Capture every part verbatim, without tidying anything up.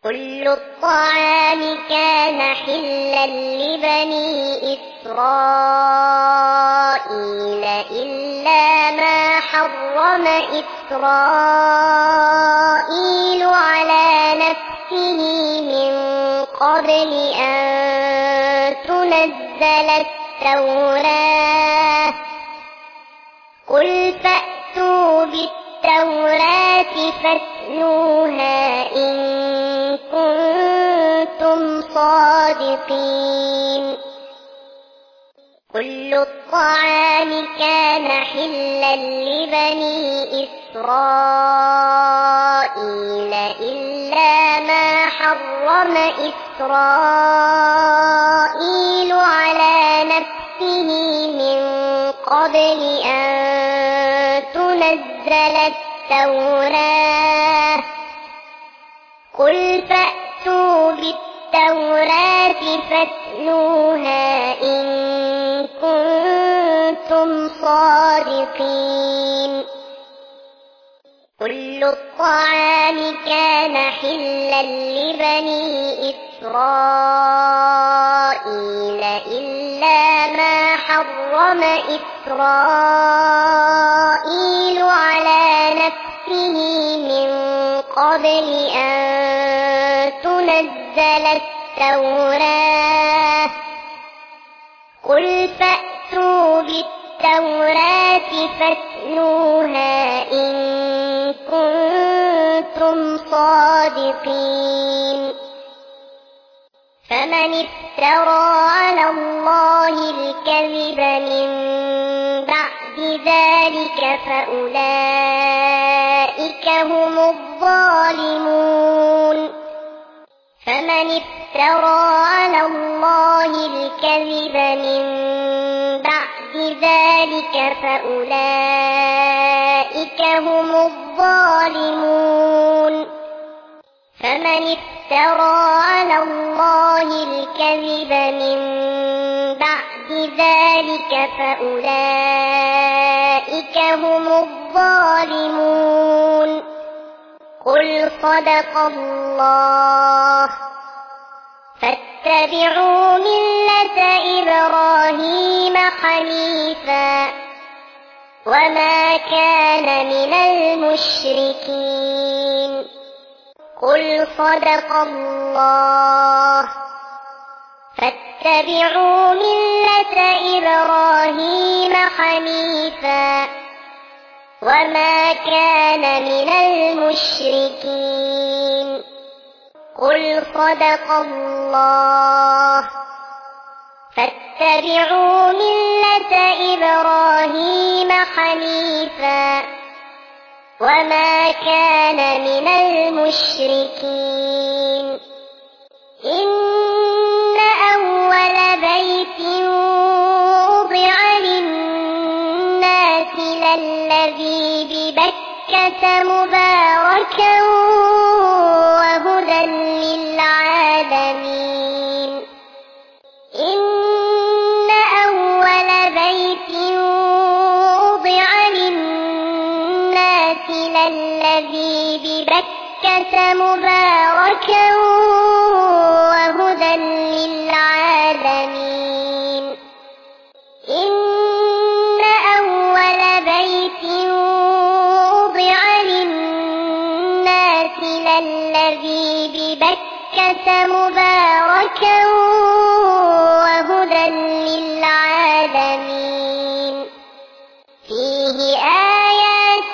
كل الطعام كان حلا لبني إسرائيل إلا ما حرم إسرائيل على نفسه من قبل أن تنزل التوراة قل فأتوا بالتوراة فاتلوها إن كنتم صادقين كل الطعام كان حلا لبني إسرائيل إلا ما حرم إسرائيل على نفسه من قبل أن تنزل التوراة قل فأتوا بالتوراة فاتلوها إن كنتم صادقين كل الطعام كان حلا لبني إسرائيل إلا ما حرم إسرائيل على نفسه من قبل أن تنزل التوراة قل فأتوا بالتوراة فاتلوها إن كنتم صادقين فمن افترى على الله الكذب من بعد ذلك فأولئك هم الظالمون فمن افترى على الله الكذب من بعد ذلك فأولئك هم الظالمون فمن افترى على الله الكذب من بعد ذلك فأولئك هم الظالمون قل صدق الله فاتبعوا ملة إبراهيم حنيفا وما كان من المشركين قل صدق الله فاتبعوا ملة إبراهيم حنيفا وما كان من المشركين قل صدق الله فاتبعوا ملة إبراهيم حنيفا وما كان من المشركين إن أول بيت وضع للناس للذي ببكة مباركا وهدى للعالمين إن أول بيت وضع للناس للذي ببكة مباركا وهدى للعالمين إن أول بيت وضع للناس للذي ببكة مباركا وهدى للعالمين فيه آيات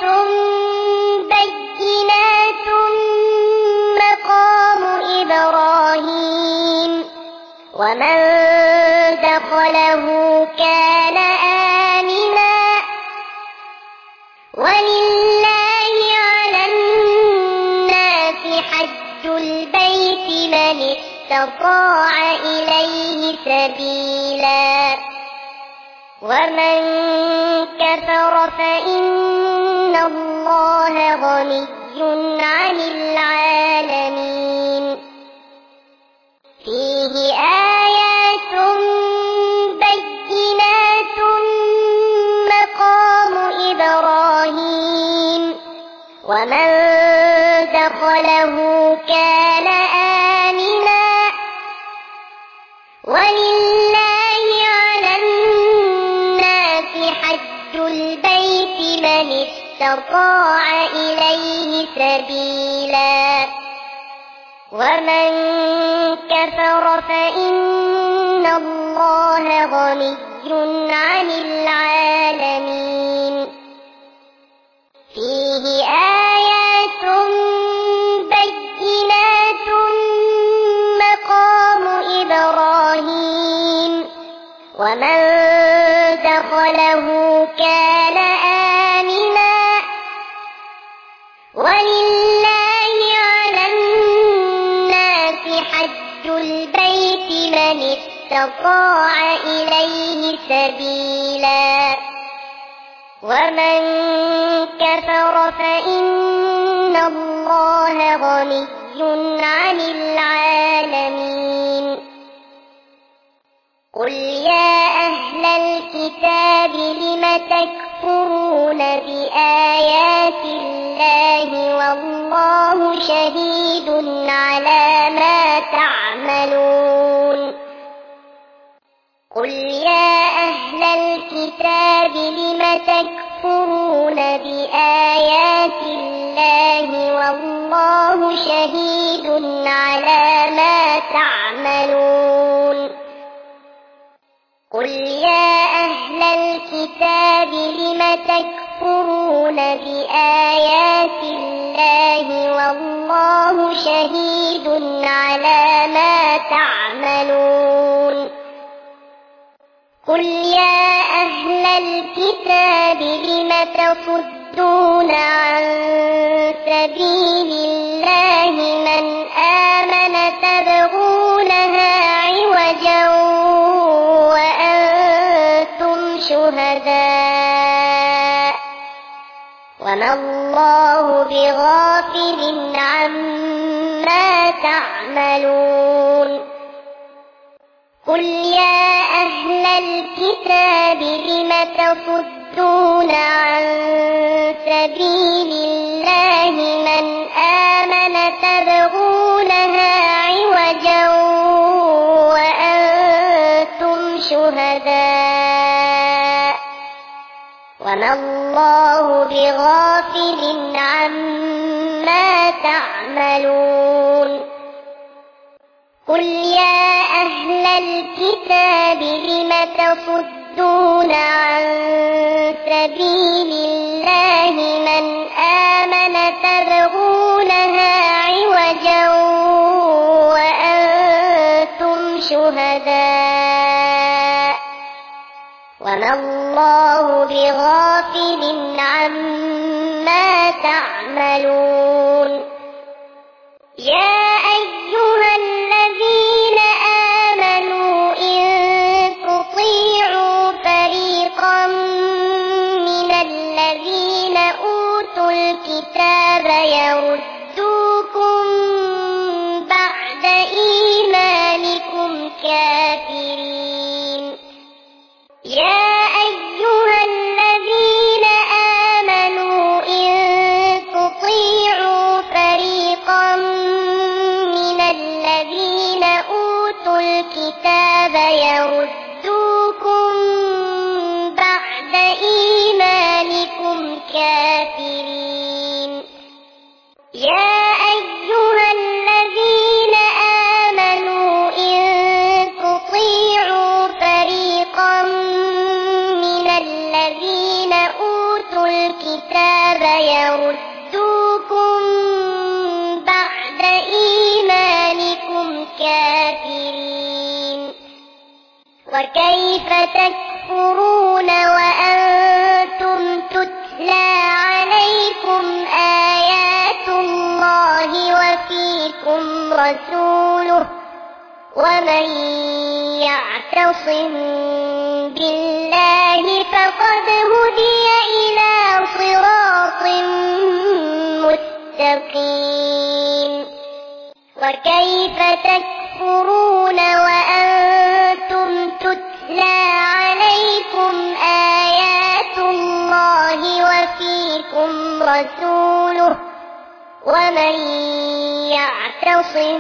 بينات مقام إبراهيم ومن دخله كان آمنا ولله على الناس حج البيت من استطاع إليه سبيلا ومن كفر فإن الله غني عن العالمين فيه آيات بينات مقام إبراهيم ومن دخله كان استطاع إليه سبيلا ومن كفر فإن الله غني عن العالمين فيه آيات بينات مقام إبراهيم ومن دخله كان آمنا ولله على الناس حج البيت من استطاع إليه سبيلا ومن كفر فإن الله غني عن العالمين قل يا أهل الكتاب لم تكفرون بآيات الله والله شهيد على ما تعملون قل يا أهل الكتاب لم تكفرون بآيات الله والله شهيد على ما تعملون قل يا أهل الكتاب لم تكفرون بآيات الله والله شهيد على ما تعملون قل يا أهل الكتاب لم تصدون عن سبيل الله من آمن تبغونها عوجا وأنتم شهداء وما الله بغافل عما تعملون قل يا أهل الكتاب لم تصدون عن سبيل الله من آمن تبغونها عوجا وأنتم شهداء وما الله بغافل عما تعملون قل يا أهل الكتاب لم تصدون عن سبيل الله من آمن تبغونها عوجا وأنتم شهداء وما الله بغافل عما تعملون يا أيها الذين آمنوا إن تطيعوا فريقا من الذين أوتوا الكتاب يردوكم بعد إيمانكم كافرين يا أيها الذين آمنوا إن تطيعوا فريقا من الذين أوتوا الكتاب يردوكم بعد إيمانكم كافرين يا أيها الذين آمنوا إن تطيعوا فريقا من الذين أوتوا الكتاب يردوكم بعد إيمانكم كافرين وكيف تكفرون وأنتم تتلى عليكم آيات الله وفيكم رسوله ومن يعتصم بالله فقد هدي إلى صراط مستقيم وكيف تكفرون وأنتم تتلى عليكم آيات الله وفيكم رسوله ومن يعتصم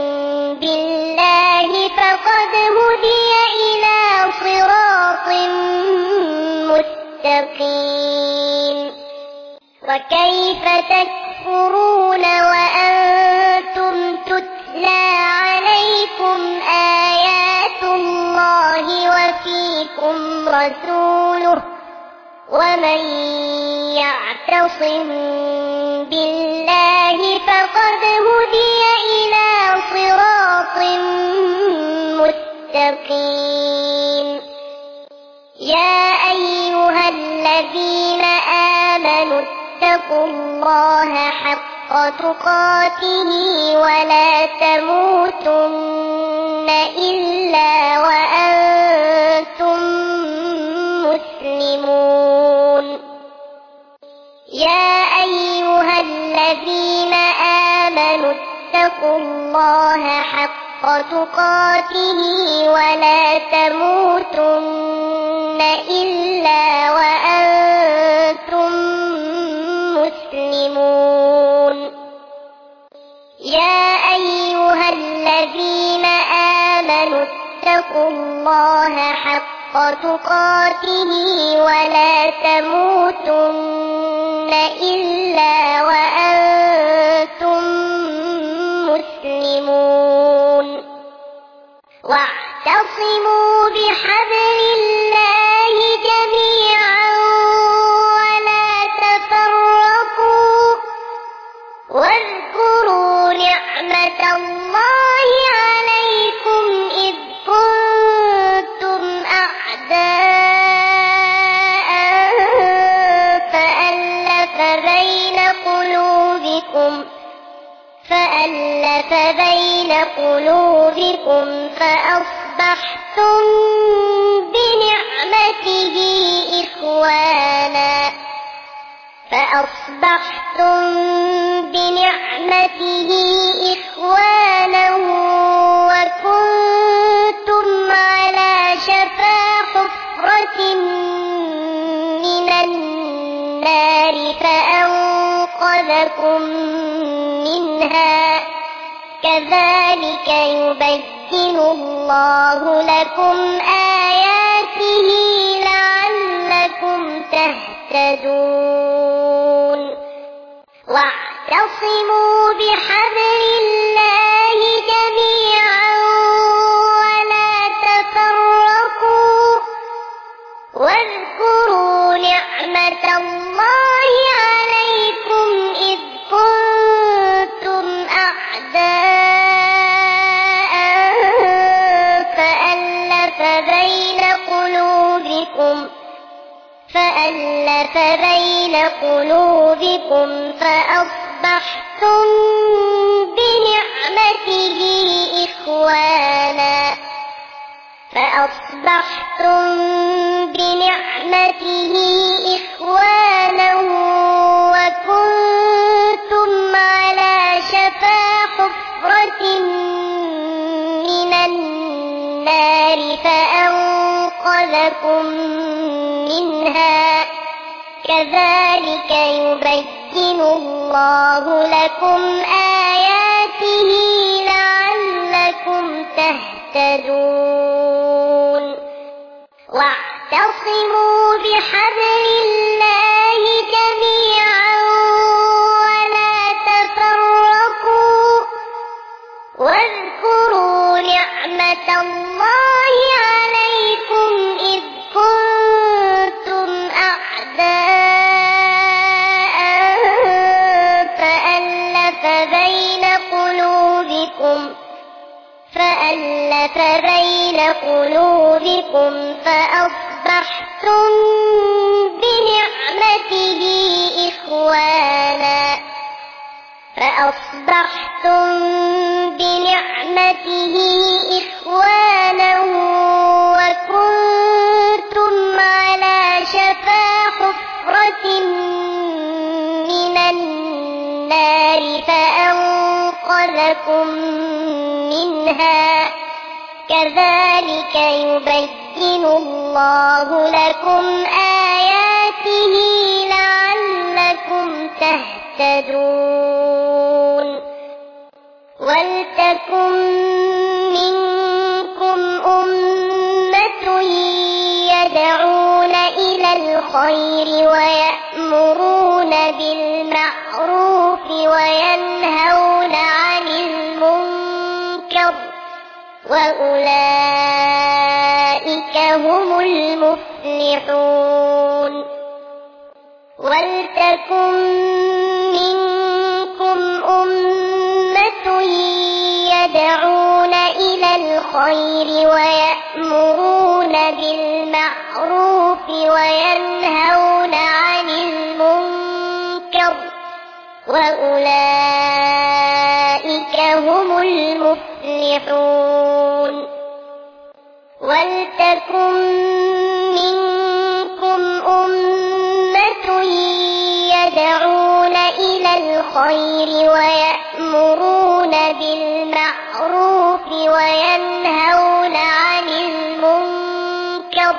بالله فقد هدي إلى صراط مستقيم وكيف تكفرون وأنتم تتلى عليكم آيات الله وفيكم رسوله ومن يعتصم بالله فقد هدي إلى صراط مستقيم يا أيها الذين آمنوا اتقوا الله حق تقاته ولا تموتن إلا وأنتم مسلمون يا أيها الذين آمنوا اتقوا الله حق تقاته ولا تموتن إلا وأنتم مسلمون يا أيها الذين آمنوا اتقوا الله حق تقاته ولا تموتن إلا وأنتم مسلمون واعتصموا بحبل الله جميعا ولا تفرقوا واذكروا نعمة الله عليكم إذ كنتم أعداء فألف بين قلوبكم فألف بين قلوبكم فأصبحتم بنعمته إخوانا فأصبحتم بنعمته إخوانا وكنتم على شفا حفرة من النار فأنقذكم منها كذلك يبين الله لكم آياته لعلكم تهتدون واعتصموا بحبل الله جميعا ولا تفرقوا واذكروا نعمة الله عليكم إذ كنتم أعداء فألف بين قلوبكم فألف بين قلوبكم فأصبحتم بنعمته إخوانا فأصبحتم بنعمته إخوانا وكنتم على شفا حفرة من النار فأنقذكم منها كذلك يبين الله لكم آياته لعلكم تهتدون واعتصموا بحبل الله جميعا ولا تفرقوا واذكروا نعمة الله عليكم إذ كنتم أعداء فألف بين قلوبكم فألف بين قلوبكم فأصبحتم بنعمته إخوانا فأصبحتم بنعمته إخوانا وكنتم على شفا حفرة من النار فأنقذكم منها كذلك يبين الله لكم آياته لعلكم تهتدون ولتكن منكم أمة يدعون إلى الخير ويأمرون بالمعروف وأولئك هم المفلحون ولتكن منكم أمة يدعون إلى الخير ويأمرون بالمعروف وينهون عن المنكر وأولئك هم المفلحون ولتكن منكم أمة يدعون إلى الخير ويأمرون بالمعروف وينهون عن المنكر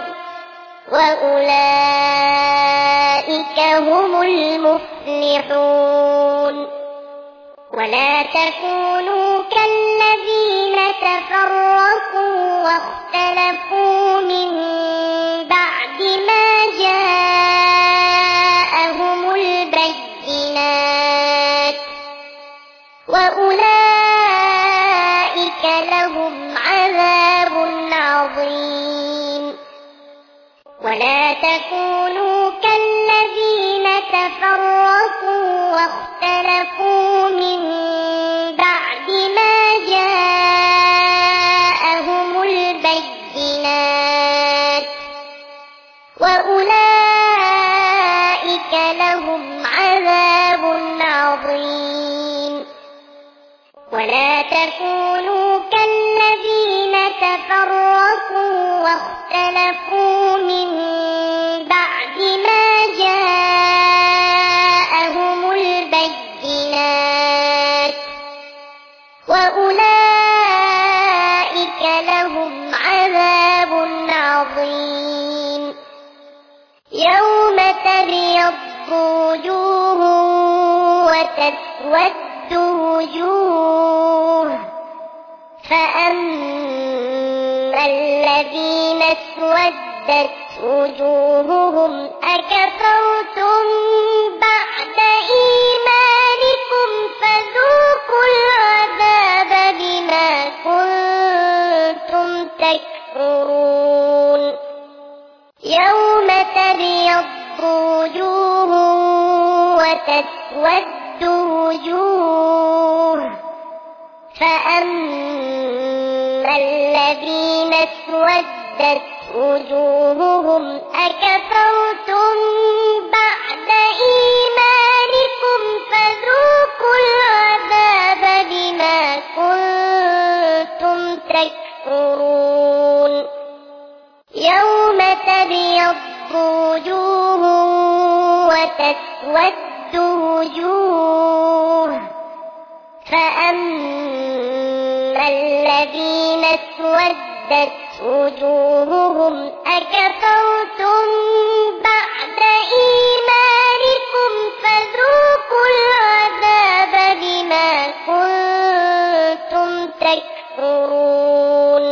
وأولئك هم المفلحون ولا تكونوا كالذين تفرقوا واختلفوا من بعد ما جاءهم البينات وأولئك لهم عذاب عظيم ولا تكونوا كالذين تفرقوا واختلفوا من بعد ما جاءهم البينات وأولئك لهم عذاب عظيم ولا تكونوا كالذين تفرقوا واختلفوا من بعد ما جاءهم البينات وأولئك لهم عذاب عظيم يوم تبيض وجوه وتسود وجوه فأما الذين اسودت وجوههم أكفرتم بعد إيمانكم فذوقوا العذاب بما كنتم تكفرون يوم تبيض وجوه وتسود وجوه فأما الذين اسودت وجوههم أكفرتم بعد إيمانكم فذوقوا العذاب بما كنتم تكفرون يوم تبيض وجوه وتسود وجوه فأما الذين اسودت وجوههم أكفرتم بعد إيمانكم فذوقوا العذاب بما كنتم تكفرون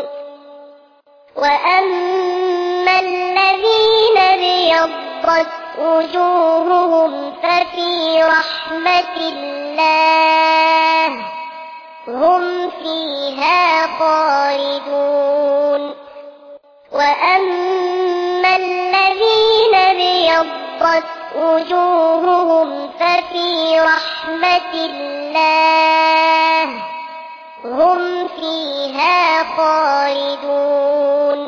وأما الذين ابيضت وجوههم ففي رحمة الله هم فيها خالدون وأما الذين ابيضت وجوههم ففي رحمة الله هم فيها خالدون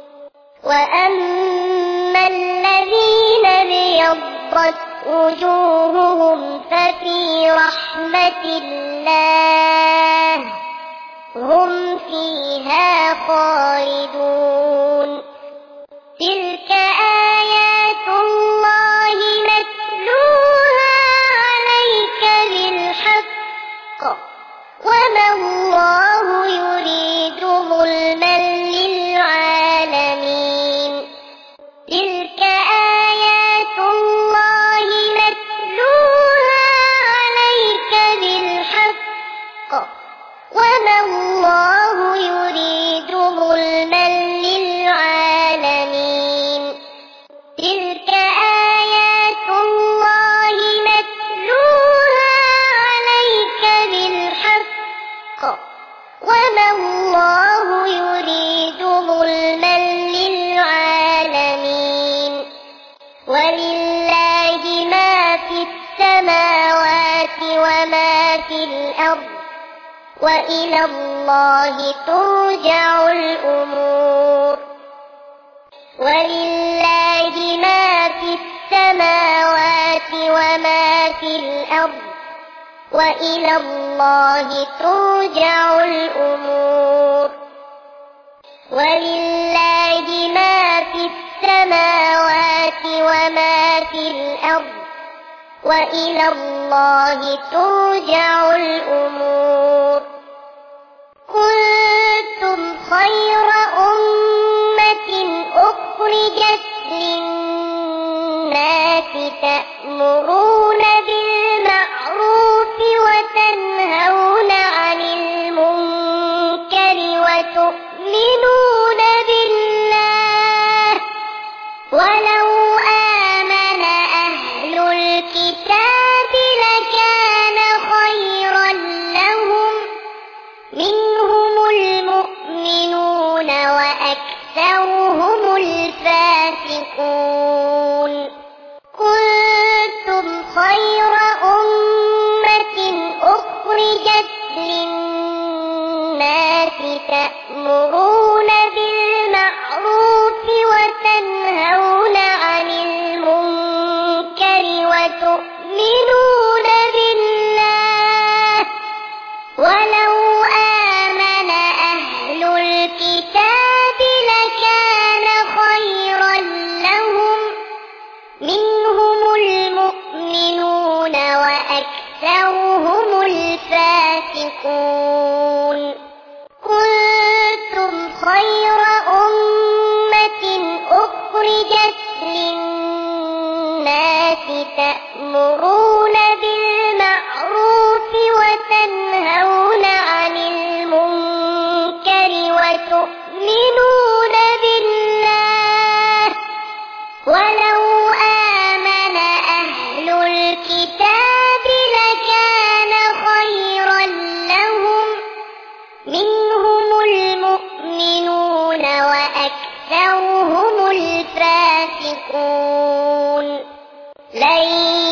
وأما الذين ابيضت وجوههم ففي رحمة الله هم فيها خالدون تلك آيات الله نتلوها عليك بالحق وما الله يريد ظلما للعالمين تلك آيات الله نتلوها عليك بالحق وما الله يريد ظلما للعالمين تلك آيات الله نتلوها عليك بالحق وما الله يريد ظلما للعالمين ولله ما في السماوات وما في الأرض وإلى الله ترجع الأمور ولله ما في السماوات وما في الأرض وإلى الله ترجع الأمور ولله ما في السماوات وما في الأرض وإلى الله ترجع الأمور كنتم خير أمة أخرجت للناس تأمرون بالمعروف وتنهون عن المنكر وتؤمنون بالله ولو آمن أهل الكتاب لكان خيرا لهم منهم المؤمنون وأكثرهم الفاسقون كنتم خير أمة أخرجت للناس تأمرون بالمعروف وتنهون عن المنكر وتؤمنون بالله ولو آمن أهل الكتاب لكان خيرا لهم منهم المؤمنون وأكثرهم الفاسقون كنتم خير أمة أخرجت للناس تأمرون بالمعروف وتنهون عن المنكر وتؤمنون بالله ولو آمن أهل الكتاب لكان خيرا لهم منهم المؤمنون وأكثرهم الفاسقون لن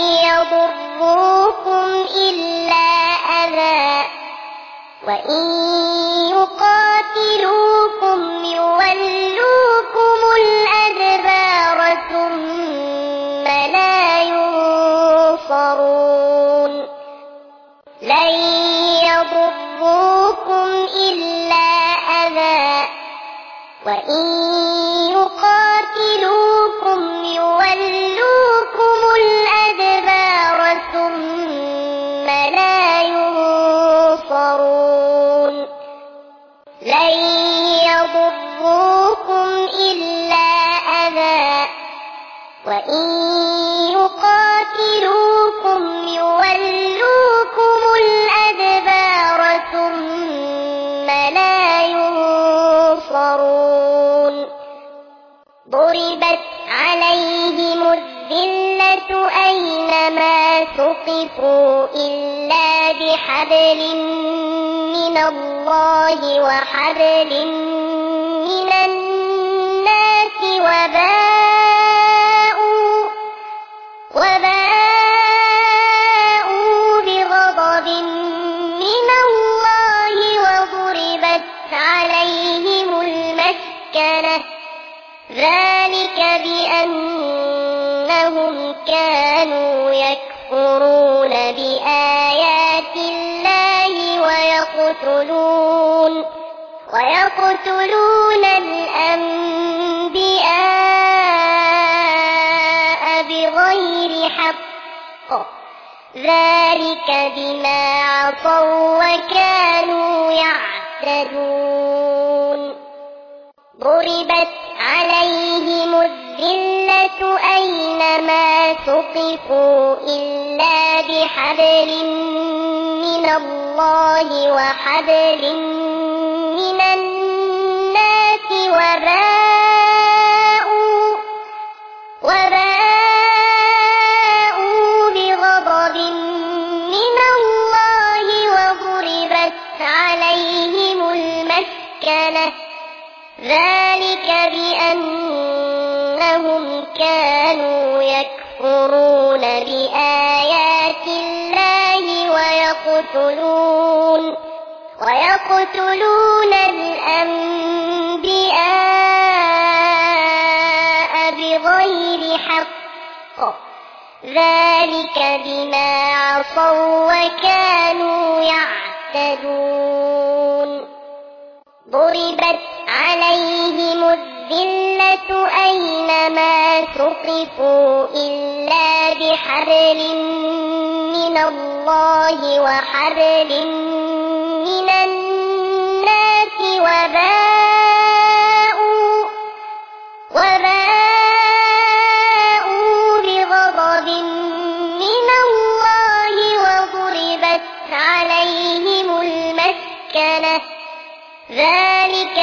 يضروكم إلا أذى وإن يقاتلوكم يولوكم الأدبار ثم لا ينصرون لن يضروكم إلا أذى وإن يقاتلوكم يولوكم الأدبار ثم لا ينصرون لن يضروكم إلا أذى وإن يقاتلوكم يولوكم الأدبار ثم لا ينصرون ضربت عليهم الذلة أينما ثقفوا إلا بحبل من الله وحبل من الناس وباءوا وباءوا بغضب من الله وضربت عليهم المسكنة ذلك بأنهم كانوا يكفرون بآيات الله ويقتلون ويقتلون الأنبياء بغير حق ذلك بما عصوا وكانوا يعتدون ضربت عليهم الذلة أينما ثقفوا إلا بحبل من الله وحبل من الناس وباءوا وباءوا بغضب من الله وضربت عليهم المسكنة المسكنة ذلك بأنهم كانوا يكفرون بآيات الله ويقتلون ويقتلون الأنبياء بغير حق ذلك بما عصوا وكانوا يعتدون ضربت عليهم الذلة أينما ثقفوا إلا بحبل من الله وحبل من الناس وباءوا وباءوا بغضب من الله وضربت عليهم المسكنة ذلك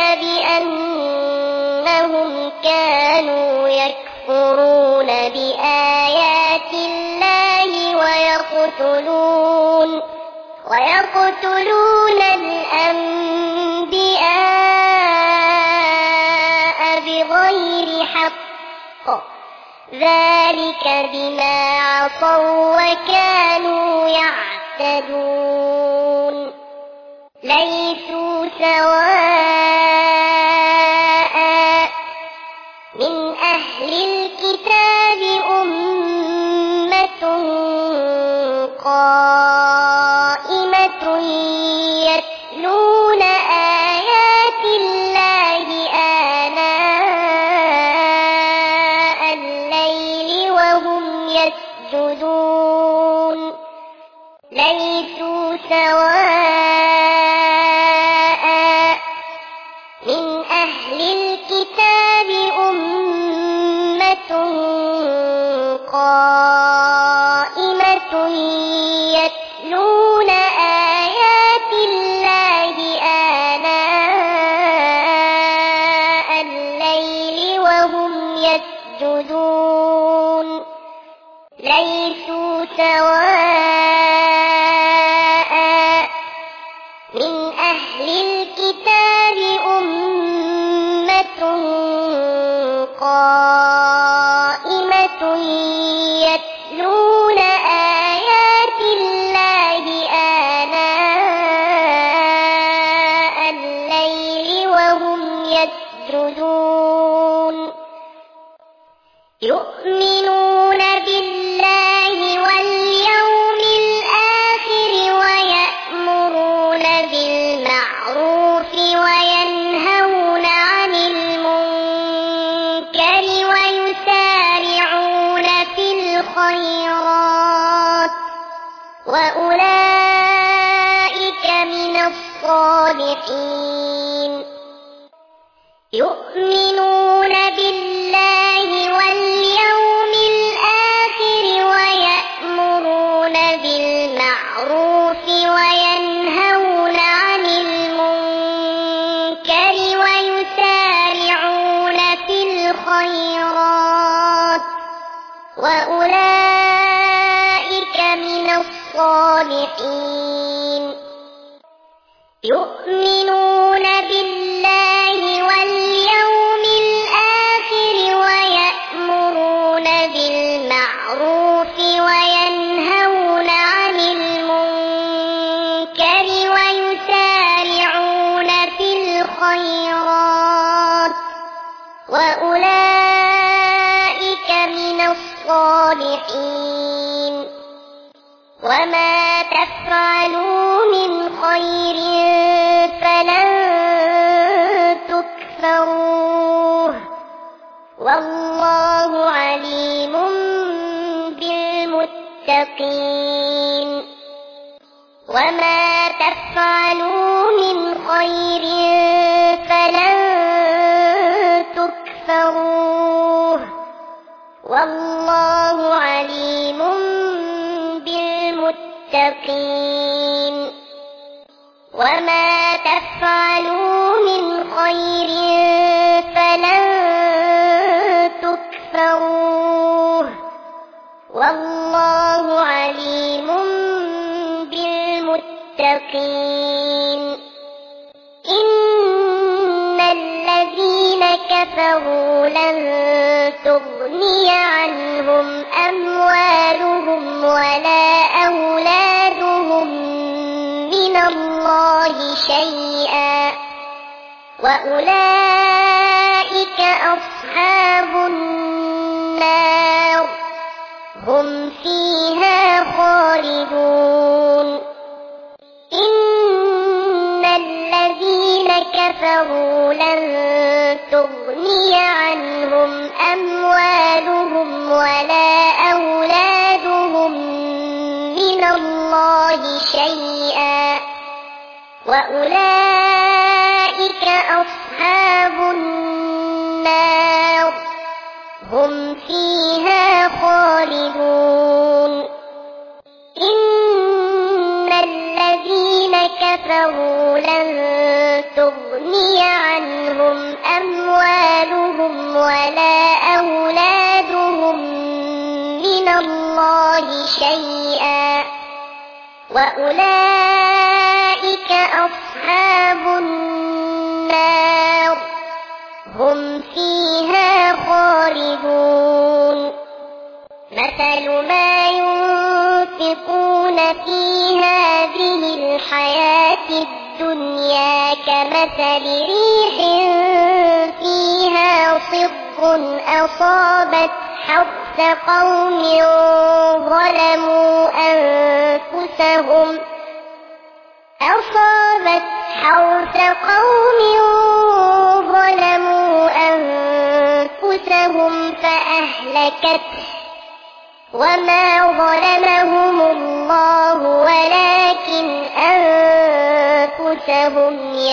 بأنهم كانوا يكفرون بآيات الله ويقتلون ويقتلون الأنبياء بغير حق ذلك بما عصوا وكانوا يعتدون ليسوا سواء من أهل الكتاب أمة قائمة يتلون آيات الله آناء الليل وهم يسجدون ليسوا سواء من أهل الكتاب أمة قائمة يتلون آيات الله آناء الليل وهم يسجدون ليسوا سواء من أهل الكتاب أمة قائمة يتلون آيات الله آناء الليل وهم يسجدون يؤمنون بالله واليوم الآخر ويأمرون بالمعروف وينهون عن المنكر ويسارعون في الخيرات وأولئك من الصالحين يؤمنون بالله واليوم الآخر ويأمرون بالمعروف وينهون عن المنكر ويسارعون في الخيرات وأولئك من الصالحين يؤمنون بالله واليوم الآخر ويأمرون بالمعروف وينهون عن المنكر ويسارعون في الخيرات وأولئك من الصالحين وما تفعلوا من خير فلن تكفروه والله عليم بالمتقين وما تفعلوا من خير فلن تكفروه والله عليم بالمتقين وما تفعلوا من خير فلن تكفروه والله عليم بالمتقين إن كفروا لن تغني عنهم أموالهم ولا أولادهم من الله شيئا وأولئك أصحاب النار هم فيها خالدون إن الذين كفروا لن تغني عنهم أموالهم ولا أولادهم من الله شيئا وأولئك أصحاب النار هم فيها خالدون إن الذين كفروا لن تغني عنهم أموالهم ولا أولادهم من الله شيئا وأولئك أصحاب النار هم فيها خالدون مثل ما ينفقون في هذه الحياة الدنيا كمثل ريح فيها صر أصابت حرث قوم ظلموا أنفسهم أصابت حرث قوم ظلموا أنفسهم فأهلكته وما ظلمهم الله ولكن أنفسهم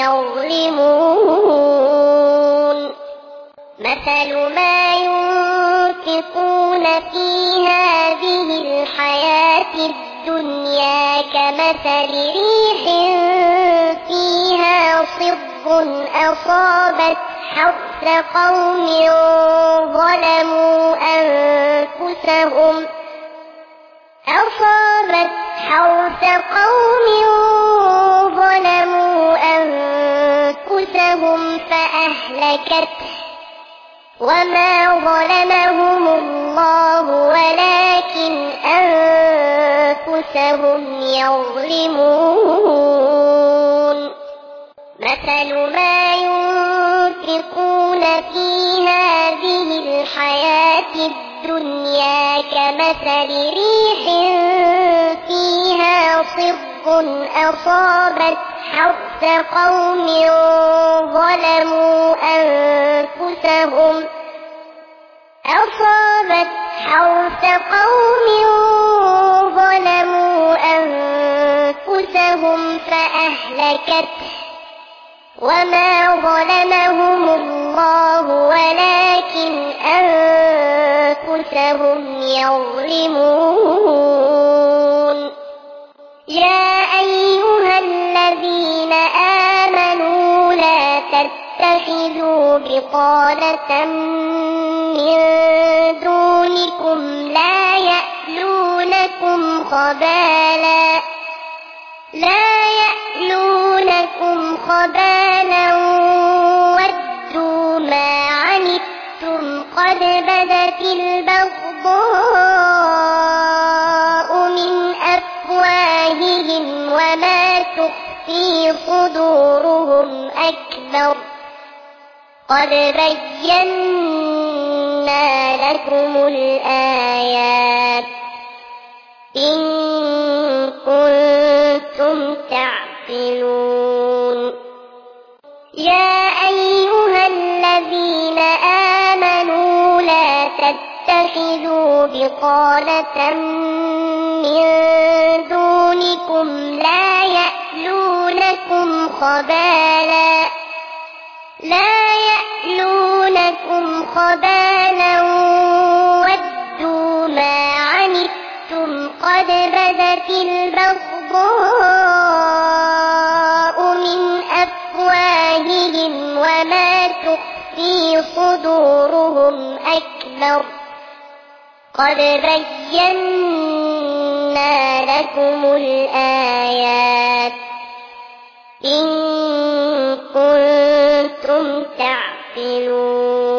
يظلمون مثل ما ينفقون في هذه الحياة الدنيا كمثل ريح فيها صر أصابت حرث قوم ظلموا أنفسهم أصابت حرث قوم ظلموا أنفسهم فأهلكته وما ظلمهم الله ولكن أنفسهم يظلمون مثل ما ينفقون في هذه الحياة الدنيا كمثل ريح فيها صر أصابت حرث قوم ظلموا أنفسهم أصابت حرث قوم ظلموا أنفسهم فأهلكته وما ظلمهم الله ولكن أنفسهم يظلمون يا أيها الذين آمنوا لا تتخذوا بطانة من دونكم لا يألونكم خبالا لا يألونكم خبالا ودوا ما عنتم قد بدت البغضاء من أفواههم وما تخفي صدورهم أكبر قد بينا لكم الآيات إن كنتم تعقلون يا أيها الذين آمنوا لا تتخذوا بطانة من دونكم لا يألونكم خبالا لا يألونكم خبالا ودوا ما عنتم قد بدت البغضاء من أفواههم وما تخفي صدورهم أكبر قد بينا لكم الآيات إن كنتم تعقلون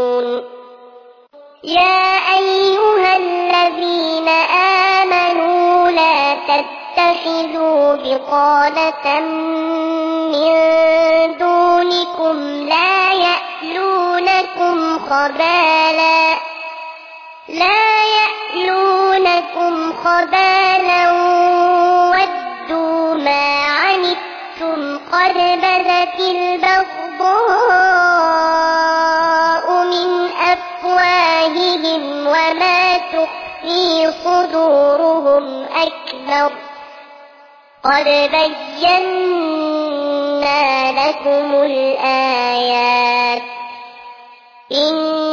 بطانة من دونكم لا يألونكم خبالا لا يألونكم خبالا ودوا ما عنتم قد بدت البغضاء من أفواههم وما تخفي صدورهم أكبر قد بينا لكم الآيات إن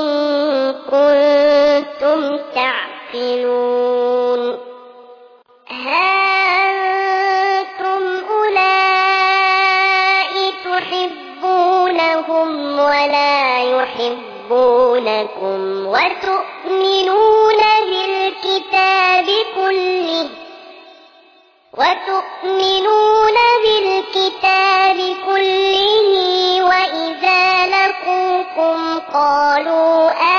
كنتم تعقلون ها أنتم أولئك تحبونهم ولا يحبونكم وتؤمنون بالكتاب كله وتؤمنون بالكتاب كله وإذا لقوكم قالوا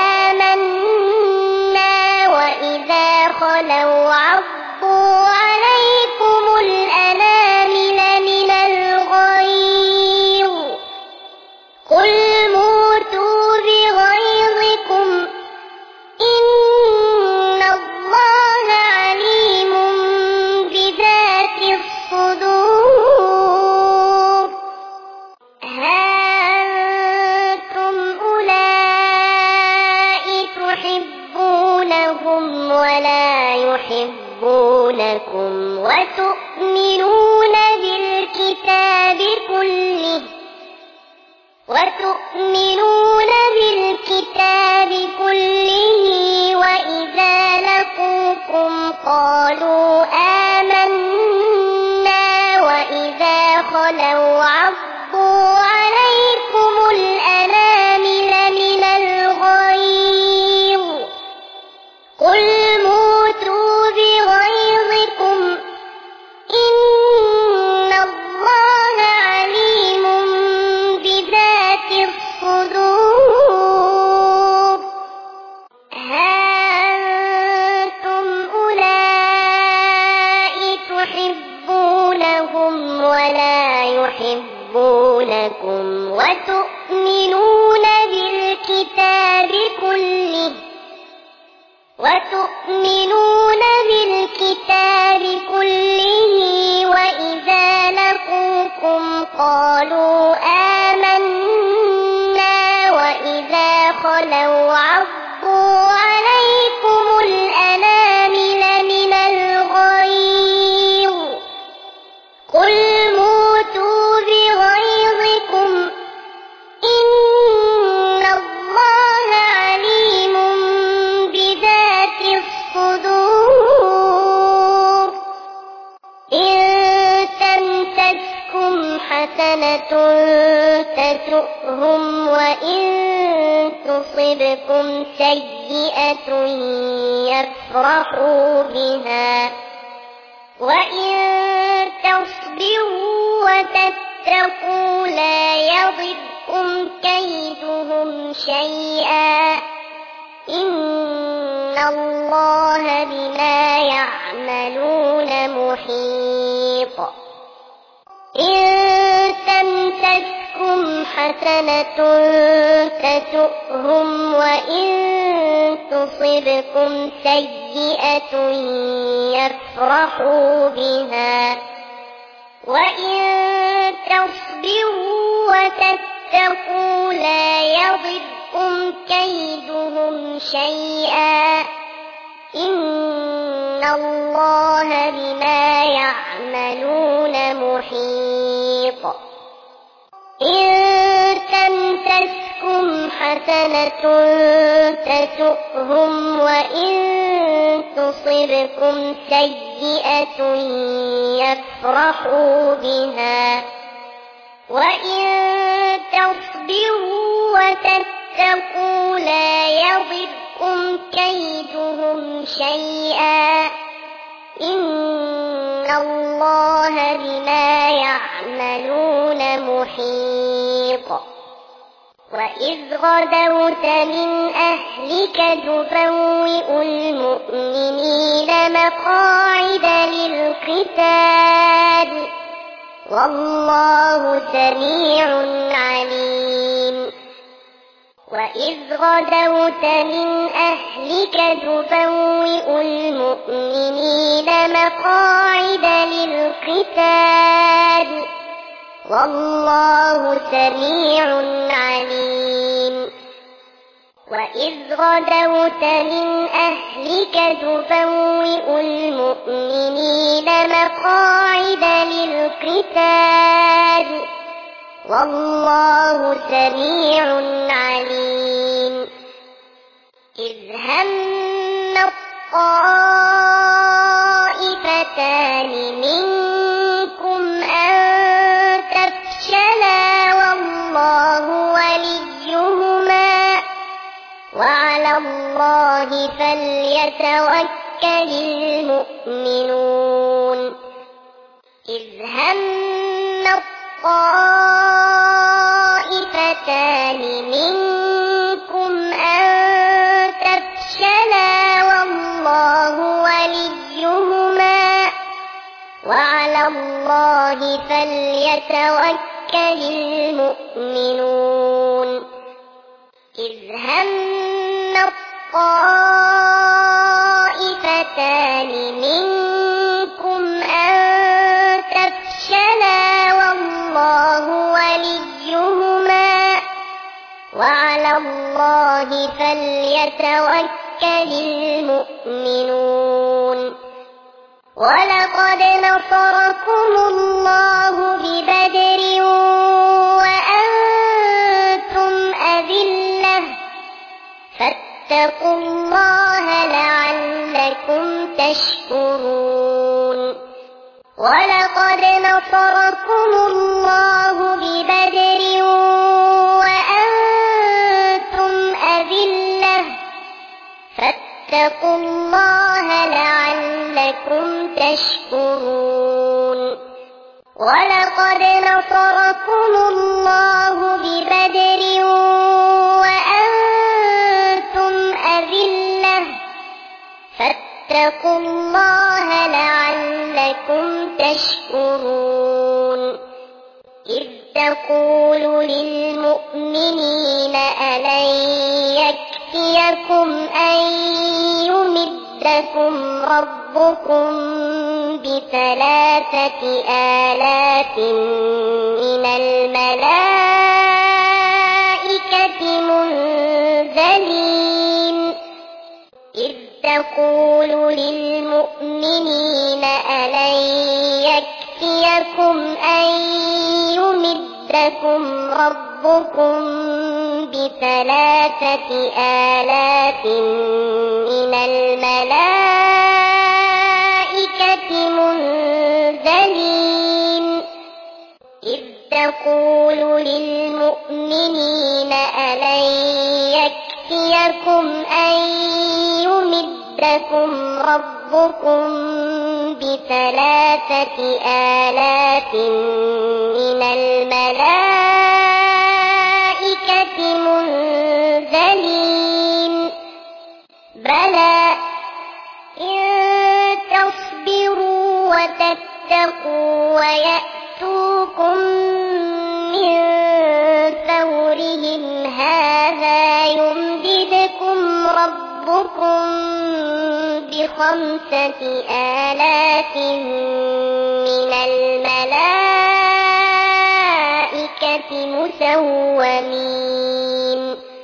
آمنا وإذا خلوا عضوا عليكم الأنامل من الغيظ قل موتوا بغيظكم إن الله عليم بذات الصدور ها أنتم أولئك تحبونهم ولا يحبونكم وتؤمنون بالكتاب كله وتؤمنون بالكتاب كله وإذا لقوكم قالوا آمنا وإذا خلوا عضوا عليكم الأنامل من الغيظ قل موتوا بغيظكم إن الله عليم بذات الصدور ها أنتم أولئك تحبونهم ولا يحبونكم وتؤمنون بالكتاب كله وتؤمنون بالكتاب كله وإذا لقوكم قالوا آمنا وإذا خلوا عضوا عليكم الأنامل من الغيظ قل موتوا بغيظكم إن الله عليم بذات الصدور إن تمسسكم حسنة تسؤهم وإن تصبكم سيئة يفرحوا بها وإن تصبروا وتتقوا لا يضركم كيدهم شيئا إن الله بما يعملون محيط إن تمسسكم حسنة تسؤهم وإن تصبكم سيئة يفرحوا بها وإن تصبروا وتتقوا لا يضركم كيدهم شيئا إن الله بما يعملون محيط إن تمسسكم حسنة تسؤهم وإن تصبكم سيئة يفرحوا بها وإن تصبروا وتتقوا لا يضركم كيدهم شيئا إن الله بما يعملون محيط وإذ غدوت من أهلك تبوئ المؤمنين مقاعد للقتال والله سميع عليم وإذ غدوت من أهلك تبوئ المؤمنين مقاعد للقتال والله سميع عليم وإذ غدوت من أهلك تبوئ المؤمنين مقاعد للقتال والله سميع عليم إذ هم الطائفتان منكم أن تفشلا والله وليهما وعلى الله فليتوكل المؤمنون إذ هم الطائفتان منكم أن تفشلا والله وليهما وعلى الله فليتوكل المؤمنون إذ هم الطائفتان منكم أن تفشلا والله وليهما وعلى الله فليتوكل المؤمنون ولقد نصركم الله ببدر وأنتم أذلة فاتقوا الله لعلكم تشكرون ولقد نصركم الله ببدر وأنتم أذلة فاتقوا الله لعلكم تشكرون ولقد نصركم الله ببدر وأنتم أذلة فاتقوا الله لعلكم تشكرون إذ تقول للمؤمنين ألن يكفيكم أن يمدكم ربكم بثلاثة آلاف من الملائكة منزلين إذ تقول للمؤمنين ألن يكفيكم أن يمدكم ربكم بثلاثة آلاف من الملائكة منزلين إذ تقول للمؤمنين ألن يكفيكم أن يمدكم ربكم بثلاثة آلاف من الملائكة منزلين بلى إن تصبروا وتتقوا ويأتوكم من فورهم هذا يمددكم ربكم بخمسة آلاف من الملائكة مسومين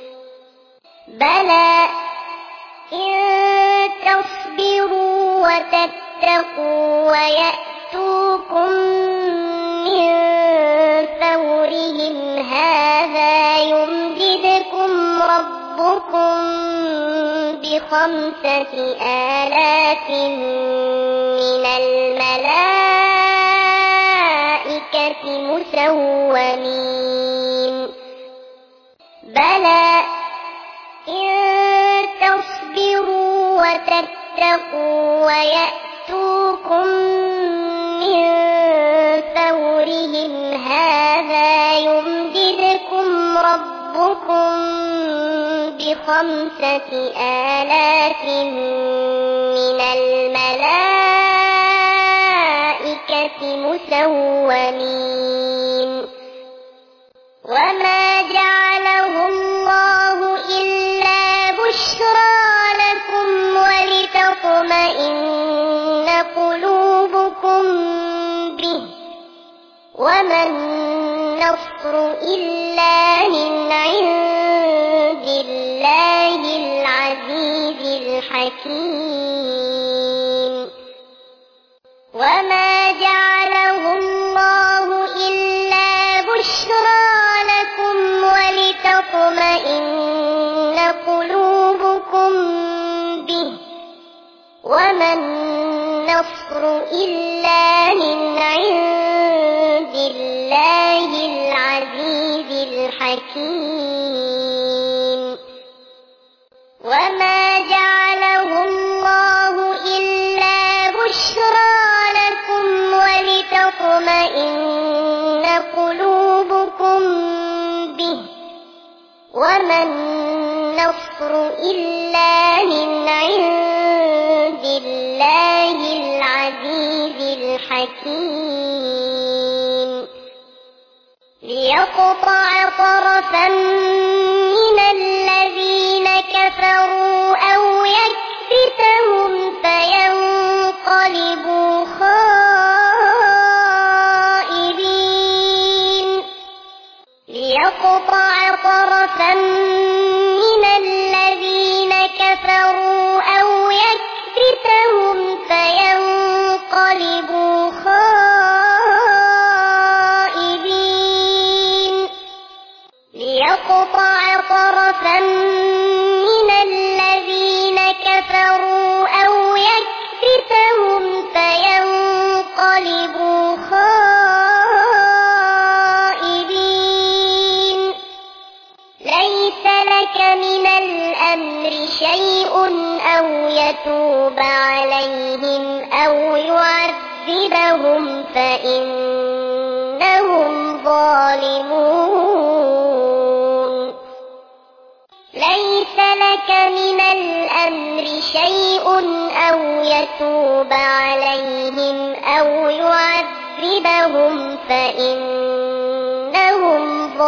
بلى إن تصبروا وتتقوا ويأتوكم من فورهم هذا يمددكم ربكم بخمسة آلاف من الملائكة مسومين بلى إن تصبروا وتتقوا ويأتوكم من فورهم هذا يمددكم ربكم بخمسة آلاف من الملائكة مسومين المسومين وما جعله الله إلا بشرى لكم ولتطمئن قلوبكم به وما النصر إلا من عند الله العزيز الحكيم وما جعله الله إلا بشرى لكم ولتطمئن قلوبكم به وما النصر إلا من عند الله العزيز الحكيم وما جعله الله إلا بشرى لكم ولتطمئن قلوبكم به وما النصر إلا من عند الله العزيز الحكيم ليقطع طرفا من الذين كفروا أو يكبتهم فينقلبوا خائبين ليقطع طرفا من الذين كفروا أو يكبتهم فينقلبوا خائبين ليقطع طرفا من الذين كفروا أو يكبتهم فينقلبوا خائبين ليس لك من الأمر شيء أو يتوب عليهم أو يعذبهم فإنهم ظالمون ليس لك من الأمر شيء أو يتوب عليهم أو يعذبهم فإنهم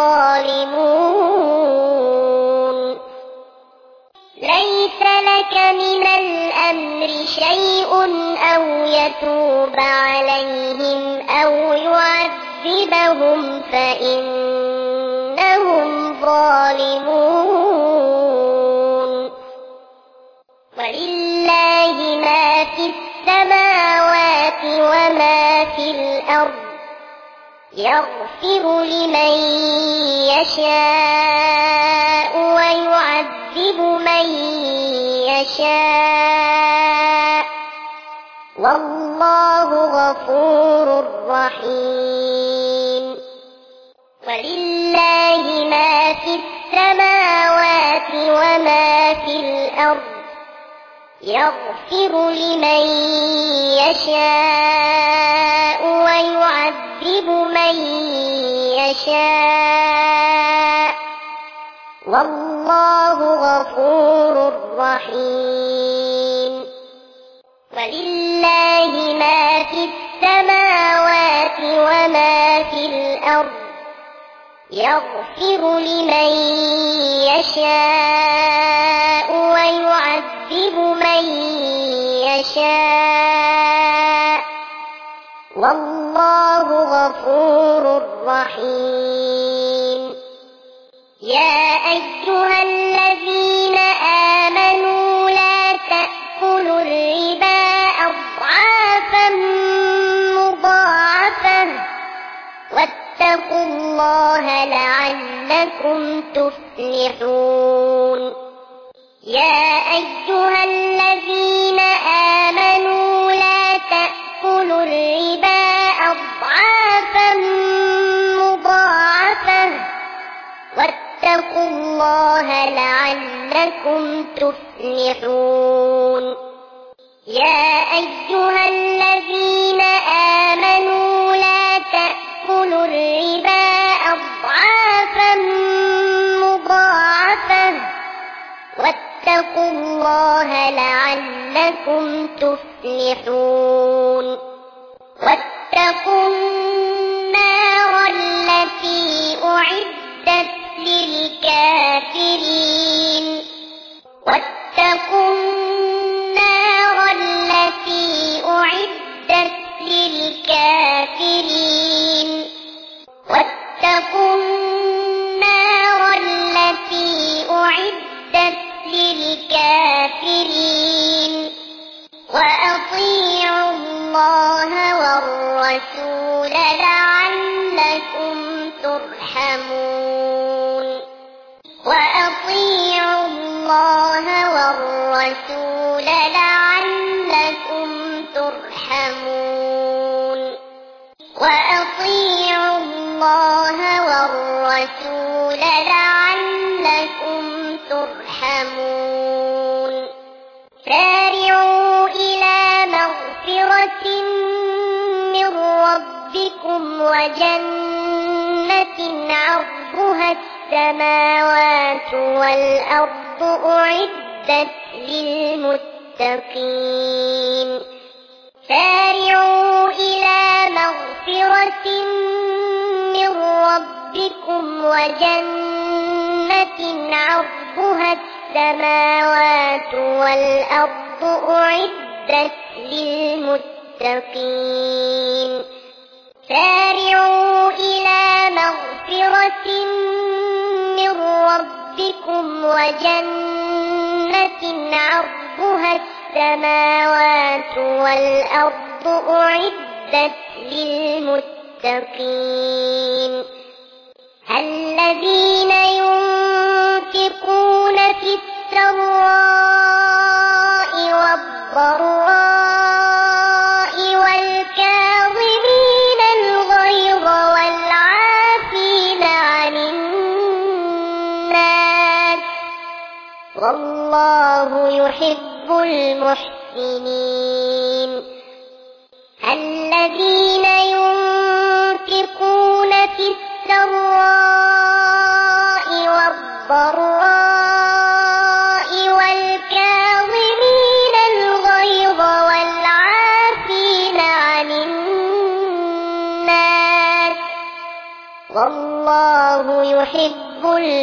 ظالمون ليس لك من الأمر شيء أو يتوب عليهم أو يعذبهم فإنهم ظالمون ولله ما في السماوات وما في الأرض يغفر لمن يشاء ويعذب من يشاء والله غفور رحيم ولله ما في السماوات وما في الأرض يغفر لمن يشاء ويعذب من يشاء والله غفور رحيم ولله ما في السماوات وما في الأرض يغفر لمن يشاء ويعذب من يشاء والله غفور رحيم يا أيها الذين آمنوا لا تأكلوا الربا أضعافا مضاعفة واتقوا الله لعلكم تفلحون يا أيها الذين آمنوا لا تأكلوا الربا أضعافا مضاعفة واتقوا الله لعلكم تفلحون يا أيها الذين آمنوا لا تأكلوا الربا أضعافا مضاعفة واتقوا الله لعلكم تفلحون واتقوا النار التي أعدت للكافرين واتقوا النار التي أعدت للكافرين واتقوا النار التي أعدت للكافرين وأطيعوا الله والرسول لعلكم ترحمون وأطيعوا الله والرسول لعلكم ترحمون وأطيعوا الله والرسول لعلكم ترحمون سارعوا إلى مغفرة من ربكم وجنة عرضها السماوات والأرض أعدت للمتقين سارعوا إلى مغفرة من ربكم وجنة عرضها السماوات والأرض أعدت للمتقين سارعوا إلى مغفرة من ربكم وجنة عرضها السماوات والأرض أعدت للمتقين الذين ينفقون في السراء والضراء والكاظمين الغيظ والعافين عن الناس والله يحب المحسنين الذين ينفقون في السراء والضراء والكاظمين الغيظ والعافين عن الناس والله يحب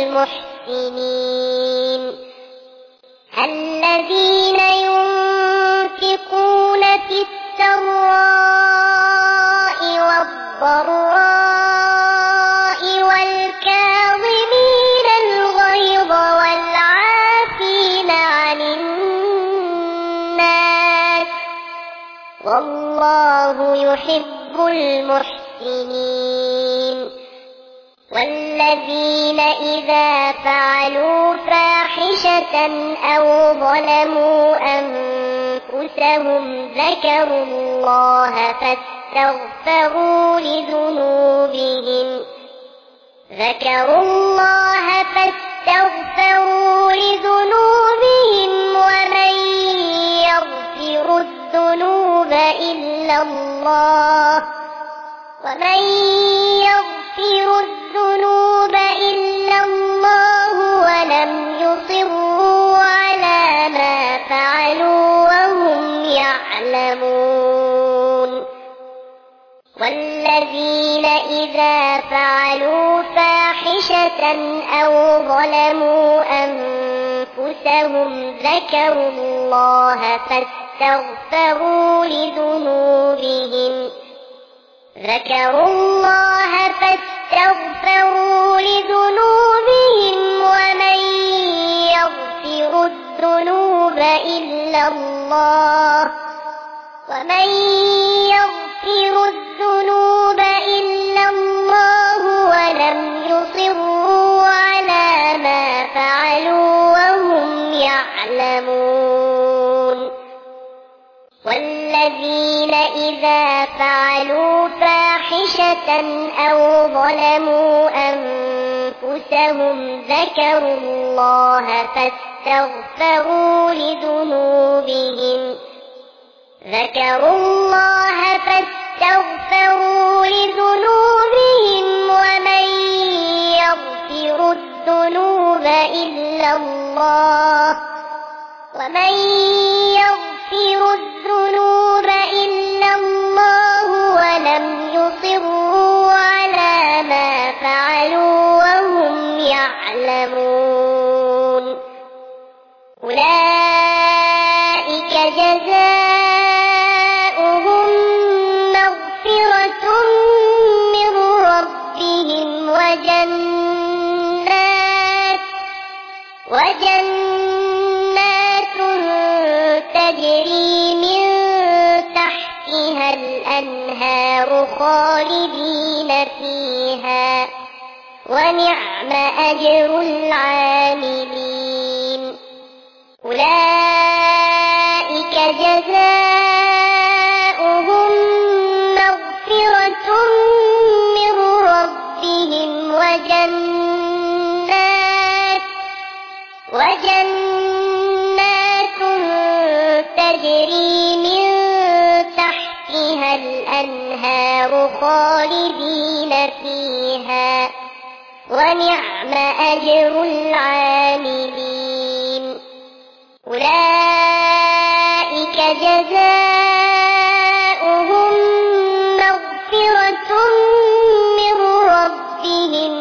المحسنين الذين ينفقون في السراء والضراء والكاظمين الغيظ والعافين عن الناس والله يحب المحسنين والذين إذا فعلوا فاحشة أو ظلموا أنفسهم ذكروا الله فاستغفروا لذنوبهم ذكروا الله فاستغفروا لذنوبهم ومن يغفر الذنوب إلا الله ومن يغفر الذنوب إلا الله ولم يصروا على ما فعلوا وهم يعلمون والذين إذا فعلوا فاحشة أو ظلموا أنفسهم ذكروا الله فاستغفروا لذنوبهم ذكروا الله فاستغفروا لذنوبهم ومن يغفر الذنوب إلا الله ومن يغفر الذنوب إلا الله ولم يصروا على ما فعلوا وهم يعلمون والذين إذا فعلوا فاحشة أو ظلموا أنفسهم ذكروا الله فاستغفروا لذنوبهم ذكروا الله فاستغفروا لذنوبهم ومن يغفر الذنوب إلا الله ومن يغفر الذنوب إلا الله ولم يعلمون أولئك جزاؤهم مغفرة من ربهم وجنات وجنات تجري من تحتها الأنهار خالدين فيها ونعم أجر العاملين أولئك جزاؤهم مغفرة من ربهم وجنات وجنات تجري من تحتها الأنهار خالدين فيها ونعم أجر العاملين أولئك جزاؤهم مغفرة من ربهم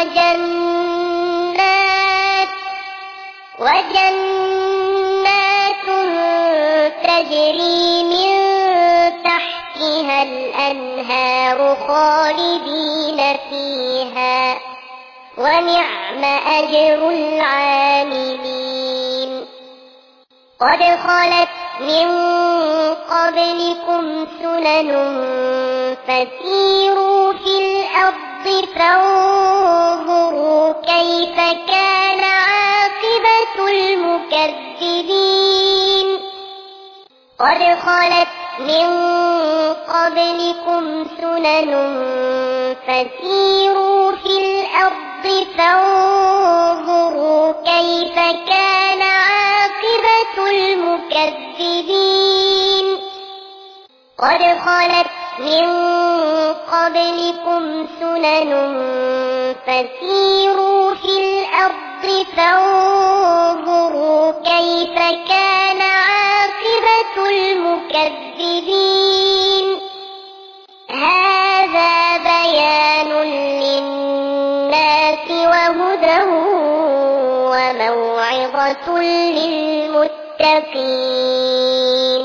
وجنات وجنات تجري من تحتها الأنهار خالدين فيها ونعم أجر العاملين قد خلت من قبلكم سنن فسيروا في الأرض فانظروا كيف كان عاقبة المكذبين قد خلت من قبلكم سنن فسيروا في الأرض فانظروا كيف كان عاقبة المكذبين قد خلت من قبلكم سنن فسيروا في الأرض فانظروا كيف كان عاقبة المكذبين هذا بيان للناس وهدى وموعظة للمتقين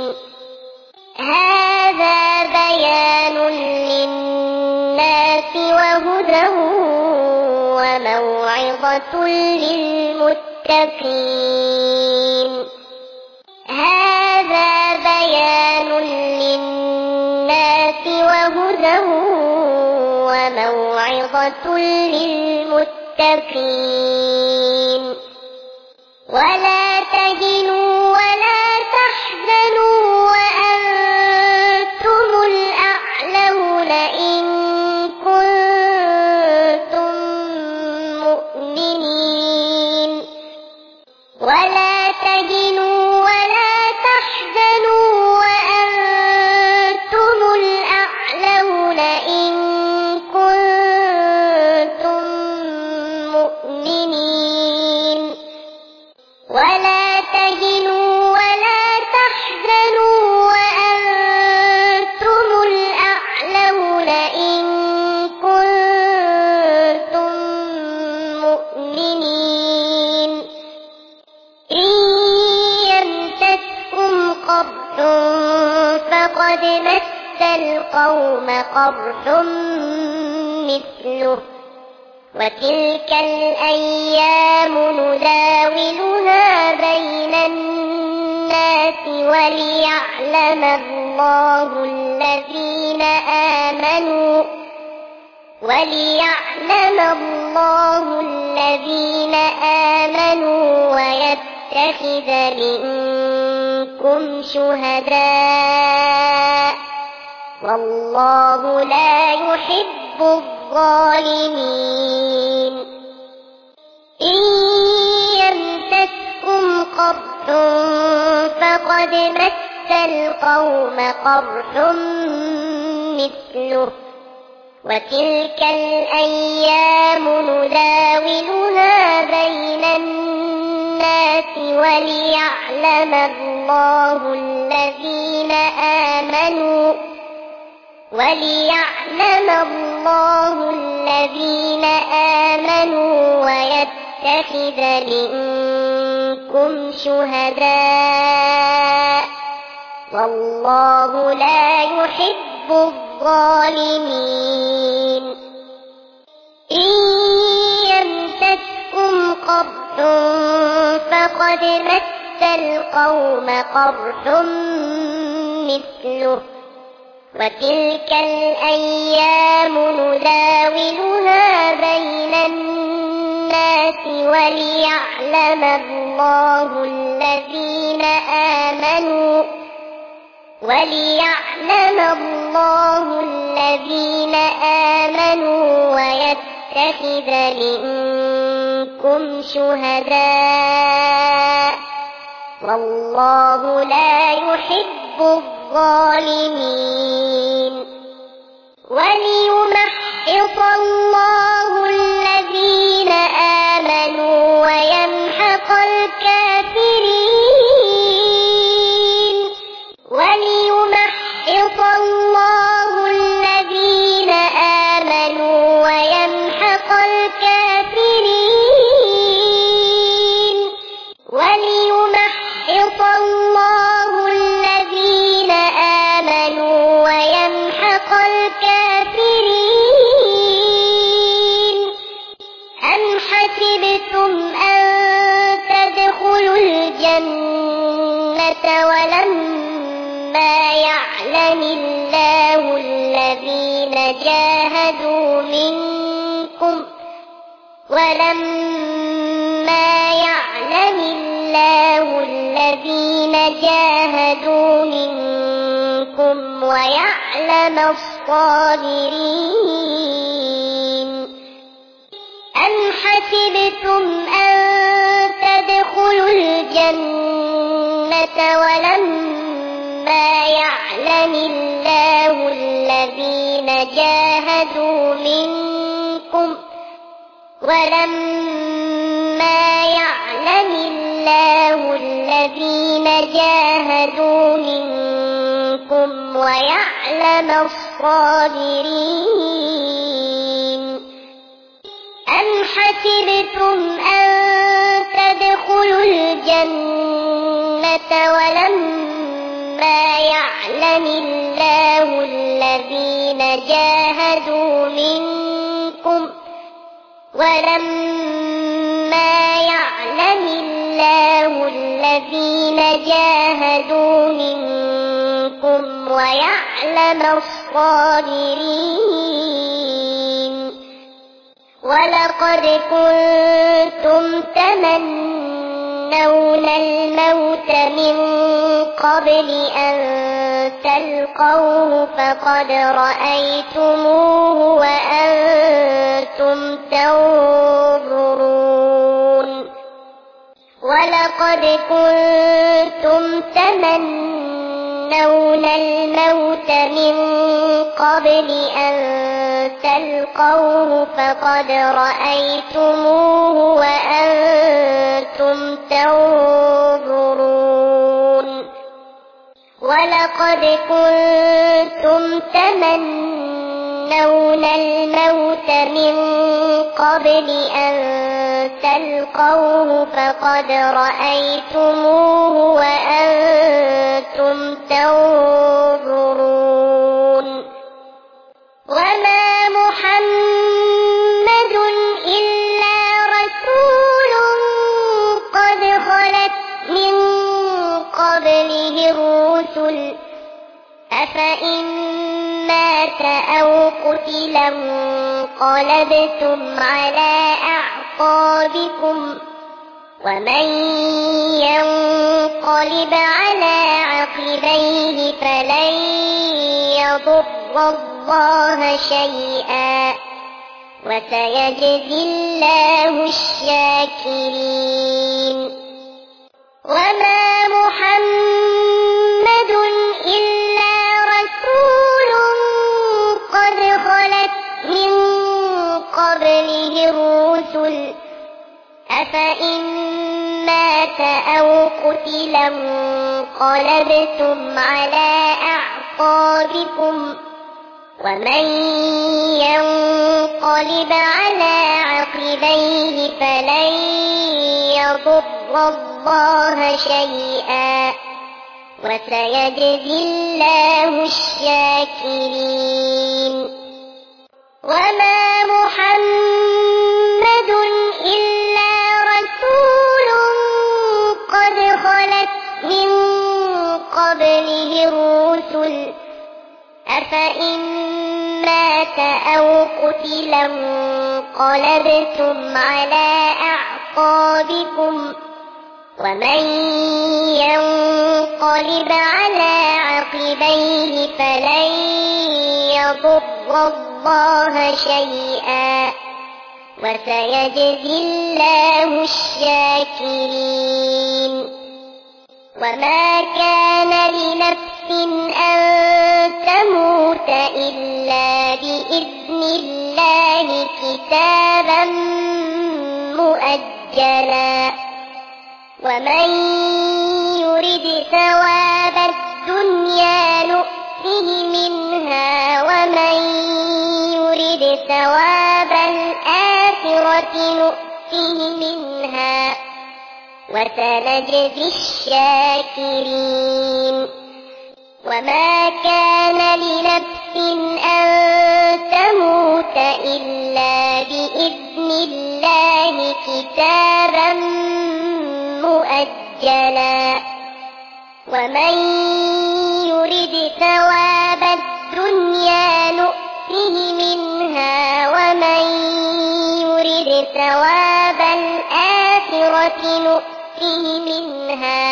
هذا بيان للناس وهدى وموعظة للمتقين هذا بيان للناس وهدى وموعظة للمتقين ولا تهنوا ولا تحزنوا وأنتم الأعلون إن كنتم مؤمنين ولا تهنوا ولا تحزنوا وأنتم الأعلون إن كنتم مؤمنين ولا تهنوا ولا تحزنوا وأنتم الأعلون إن كنتم مؤمنين إن يمسسكم قرح فقد مس القوم قرح مثله وتلك الأيام نداولها بين الناس وليعلم الله الذين آمنوا وليعلم الله الذين آمنوا ويتخذ منكم شهداء والله لا يحب الظالمين إن يمسسكم قرح فقد مس القوم قرح مثله وتلك الأيام نداولها بين الناس وليعلم الله الذين آمنوا وليعلم الله الذين آمنوا ويتخذ منكم شهداء والله لا يحب الظالمين إن يمسسكم قرح فقد مس القوم قرح مثله وتلك الأيام نداولها بين الناس وليعلم الله الذين آمنوا وليعلم الله الذين آمنوا ويتخذ منكم شهداء والله لا يحب الظالمين وليمحص الله الذين آمنوا ويمحق الكافرين وليمحص الله الذين آمنوا ويمحق الكافرين وليمحص الله الذين آمنوا ويمحق الكافرين أم حسبتم أن تدخلوا الجنة ولما يعلم الله الذين جاهدوا منكم ولما يعلم الله الذين جاهدوا منكم ويعلم الصابرين أم حسبتم أن تدخلوا الجنة ولما يعلم الله الذين جاهدوا منكم ولما يعلم الله الذين جاهدوا منكم ويعلم الصابرين أم حسبتم أن تدخلوا الجنة ولما يعلم الله الذين جاهدوا منكم ولما يعلم الله الذين جاهدوا منكم ويعلم الصابرين ولقد كنتم تمنون الموت من قبل أن تلقوه فقد رأيتموه وأنتم تنظرون ولقد كنتم تمنون الموت من قبل أن تلقوه فقد رأيتموه وأنتم تنظرون ولقد كنتم تمنون الموت من قبل أن تلقوه فقد رأيتموه وأنتم تنظرون وما محمد إلا رسول قد خلت من قبله الرسل أفإن مات أو قتل انقلبتم على أعقابكم ومن ينقلب على عقبيه فلن يضر الله شيئا وسيجزي الله الشاكرين وما محمد إلا رسول قد خلت من قبله الرسل أفإن مات أو قتل انقلبتم على أعقابكم ومن ينقلب على عقبيه فلن يضر الله شيئا وسيجزي الله الشاكرين. وما محمد إلا رسول قد خلت من قبله الرسل أفإن مات أو قتل انقلبتم على أعقابكم ومن ينقلب على عقبيه فلن يضر الله شيئا وسيجزي الله الشاكرين. وما كان لنفس أن تموت إلا بإذن الله كتابا مؤجلا ومن يرد ثواب الدنيا نؤته منها ومن يرد ثواب الآخرة نؤته منها وسنجزي الشاكرين. وما كان لنفس أن تموت إلا بإذن الله كتابا مؤجلا ومن يرد ثواب الدنيا نؤته منها ومن يرد ثواب الآخرة نؤته منها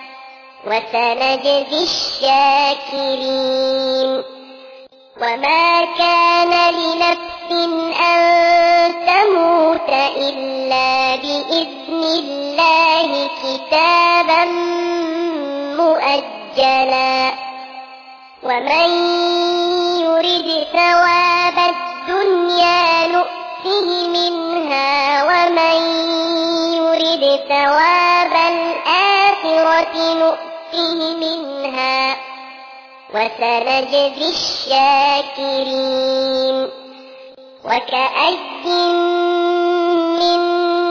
وسنجزي الشاكرين. وما كان لنفس أن تموت إلا بإذن الله كتابا مؤجلا ومن يرد ثواب الدنيا نؤته منها ومن يرد ثواب الآخرة نؤته منها وسنجزي الشاكرين. وكأي من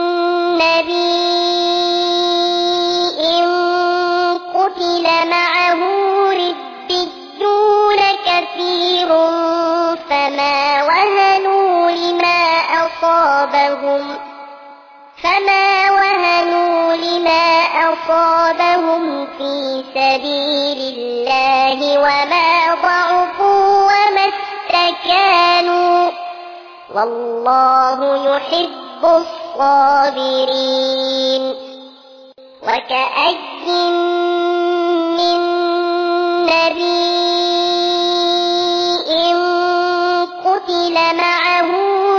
نبي قتل معه ربيون كثير فما وهنوا لما أصابهم فما وهنوا لما أصابهم في سبيل الله وما ضعفوا وما استكانوا والله يحب الصابرين. وكأي من نبي قتل معه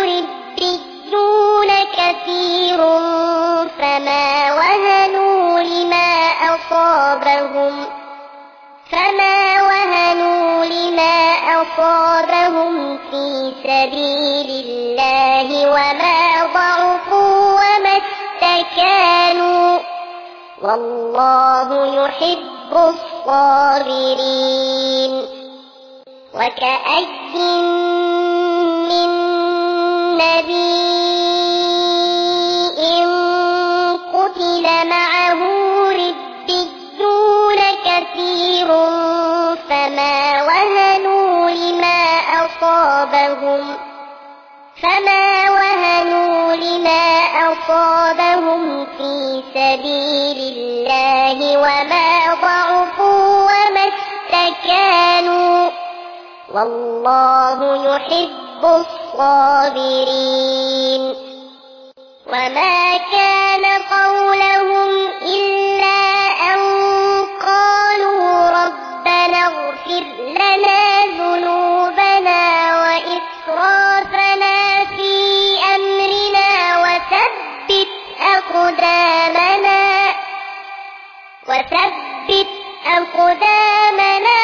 ربيون كثير فما وهنوا لما أصابهم فما وهنوا لما أصابهم في سبيل الله وما ضعفوا وما استكانوا والله يحب الصابرين. وكأي من نبي قتل معه ربيون كثير فما وهنوا لما أصابهم فما وهنوا لما أصابهم في سبيل الله وما ضعفوا وما استكانوا والله يحب الصابرين. وما كان قولهم إلا أن قالوا ربنا اغفر لنا ذنوبنا وإسرافنا في أمرنا وثبت أقدامنا وثبت أقدامنا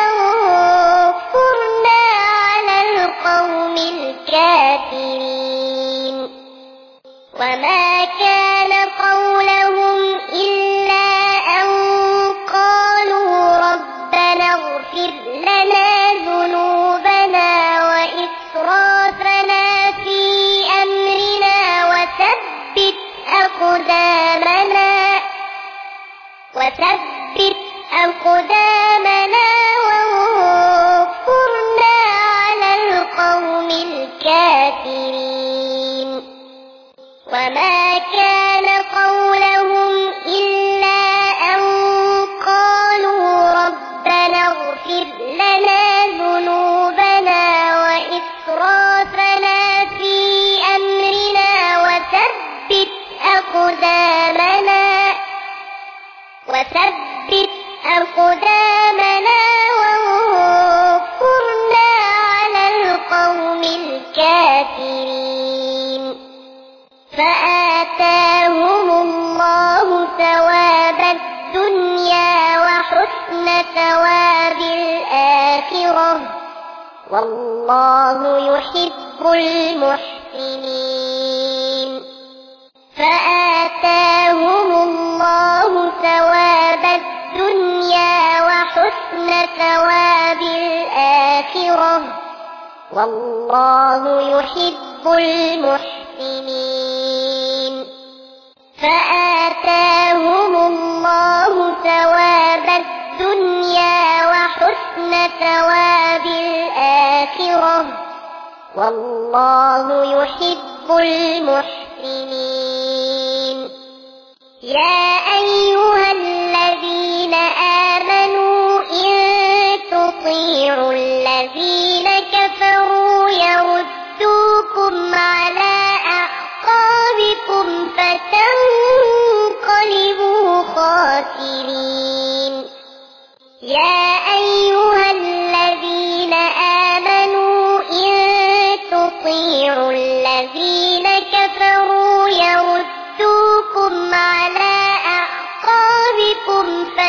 وانصرنا على القوم الكافرين. وما كان قولهم إلا أن قالوا ربنا اغفر لنا ذنوبنا وثبت أقدامنا وانصرنا على القوم الكافرين وما كان قولهم إلا أن قالوا ربنا اغفر لنا ذنوبنا وإسرافنا في أمرنا وثبت أقدامنا وثبت أقدامنا وانصرنا على القوم الكافرين فآتاهم الله ثواب الدنيا وحسن ثواب الآخرة والله يحب المحسنين فآتاهم الله ثواب الدنيا وحسن ثواب الآخرة والله يحب المحسنين فآتاهم الله ثواب الدنيا وحسن ثواب الآخرة والله يحب المحسنين يا أيها الذين آمنوا إن تطيعوا الذين كفروا يردوكم على أعقابكم فتنقلبوا خاسرين يا أيها الذين آمنوا إن تطيعوا الذين كفروا يردوكم على أعقابكم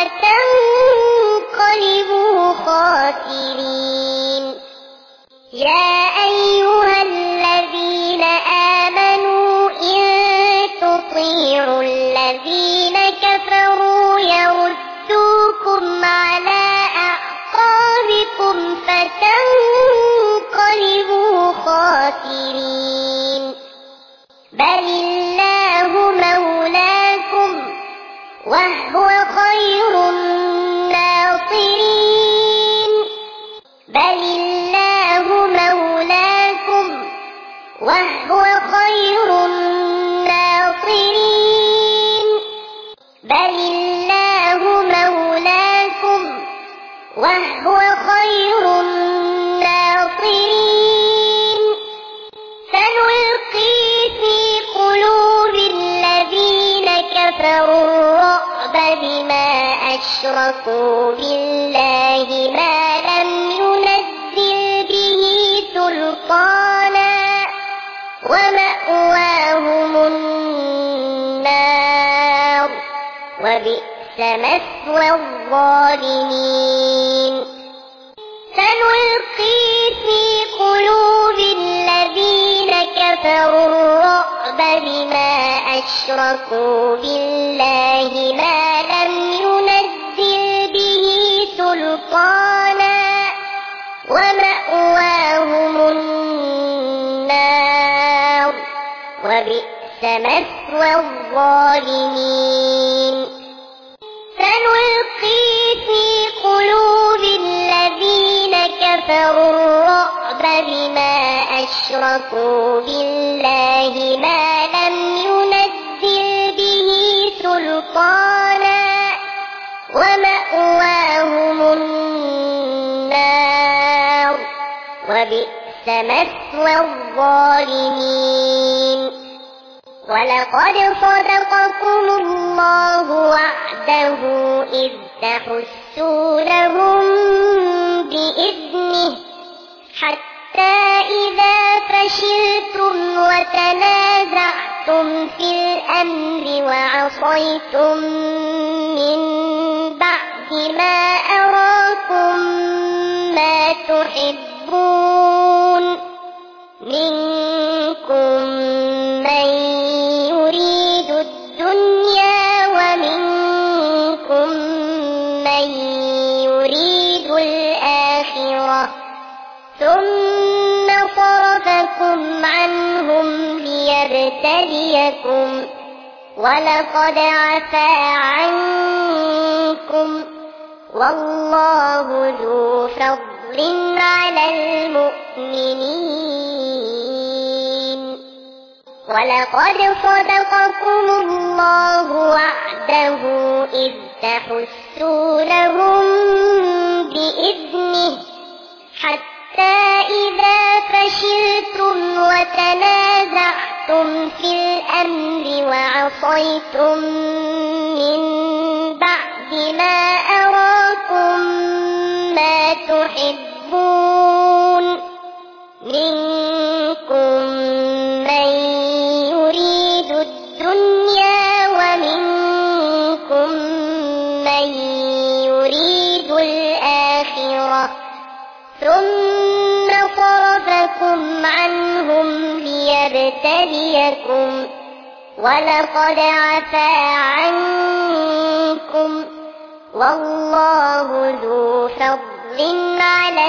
فتنقلبوا خاسرين يا أيها الذين آمنوا إن تطيعوا الذين كفروا يردوكم على أعقابكم فتنقلبوا خاسرين بل الله مولاكم وهو خير الناصرين بل الله مولاكم وهو خير الناصرين بل الله مولاكم وهو خير الناصرين سنلقي في قلوب الذين كفروا الرعب بما أشركوا بالله ما لم ينزل به سلطانا ومأواهم النار وبئس مثوى الظالمين سنلقي في قلوب الذين كفروا الرعب بما أشركوا بالله ما لم ينزل به سلطانا ومأواهم النار وبئس مثوى الظالمين سنلقي في قلوب الذين كفروا الرعب بما أشركوا بالله ما لم ينزل به سلطانا ومأواهم النار وبئس مثوى الظالمين ولقد صدقكم الله وعده إذ تحسونهم بإذنه حتى إذا فشلتم وتنازعتم في الأمر وعصيتم من بعد ما أراكم ما تحبون منكم من يريد الدنيا ومنكم من يريد الآخرة ثم صرفكم عنهم ليبتليكم ولقد عفا عنكم والله ذو فضل على المؤمنين ولقد صدقكم الله وعده إذ تحسونهم بإذنه حتى إذا فشلتم وتنازعتم في الأمر وعصيتم من بعد ما أراكم ما تحبون منكم من يريد الدنيا ومنكم من يريد الآخرة ثم صرفكم عنهم ليبتليكم ولقد عفا عنكم والله ذو فضل على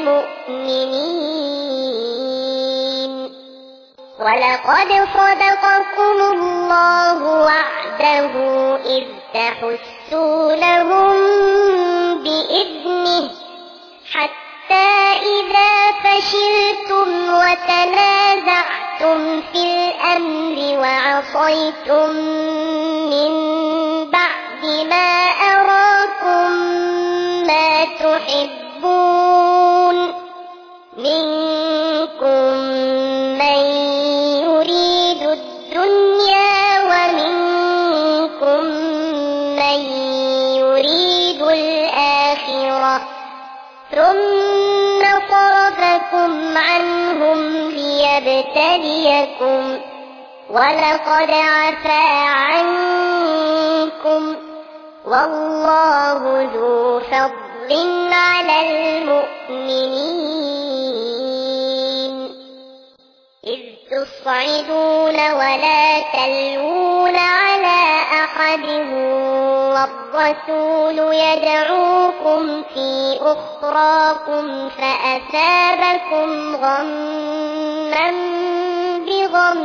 المؤمنين ولقد صدقكم الله وعده إذ تحسونهم بإذنه حتى إذا فشلتم وتنازعتم في الأمر وعصيتم من بعد ما أراكم ما تحبون منكم من يريد الدنيا ومنكم من يريد الآخرة ثم صرفكم عنهم ليبتليكم ولقد عفا عنكم والله ذو فضل على المؤمنين إذ تصعدون ولا تلوون على أحد والرسول يدعوكم في أخراكم فأثابكم غما بغم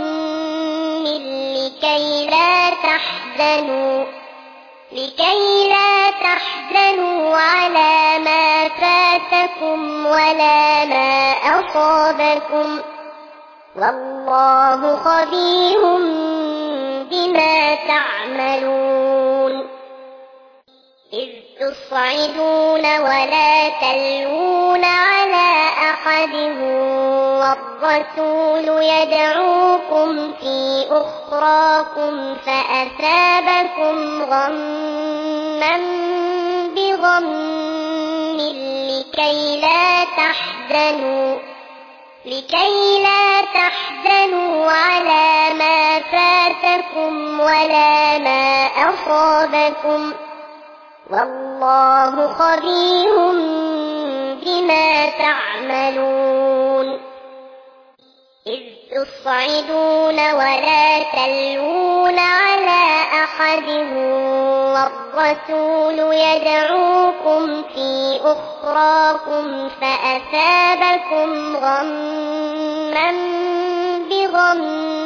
لكي لا تحزنوا لكي لا تحزنوا على ما فاتكم ولا ما أصابكم والله خبير بما تعملون إذ تصعدون ولا تلوون على أحد والرسول يدعوكم في أخراكم فأثابكم غما بغم لكي لا تحزنوا لكي لا تحزنوا على ما فاتكم ولا ما أصابكم والله خبير بما تعملون إذ تصعدون ولا تلوون على أحد والرسول يدعوكم في أخراكم فأثابكم غما بغم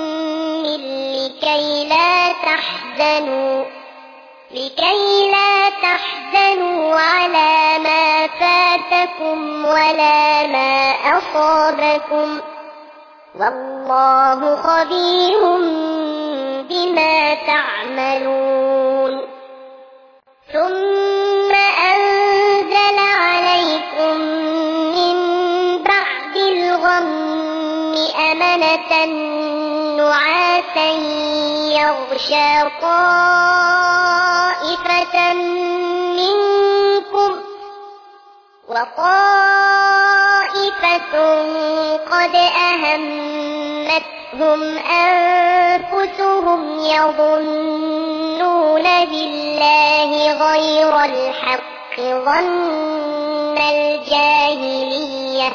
لكي لا تحزنوا لكي لا تحزنوا على ما فاتكم ولا ما أصابكم والله خبير بما تعملون ثم أنزل عليكم من بعد الغم أمنة نعاسا يغشى طائفة منكم وطائفة قد أهمتهم أنفسهم يظنون بالله غير الحق ظن الجاهلية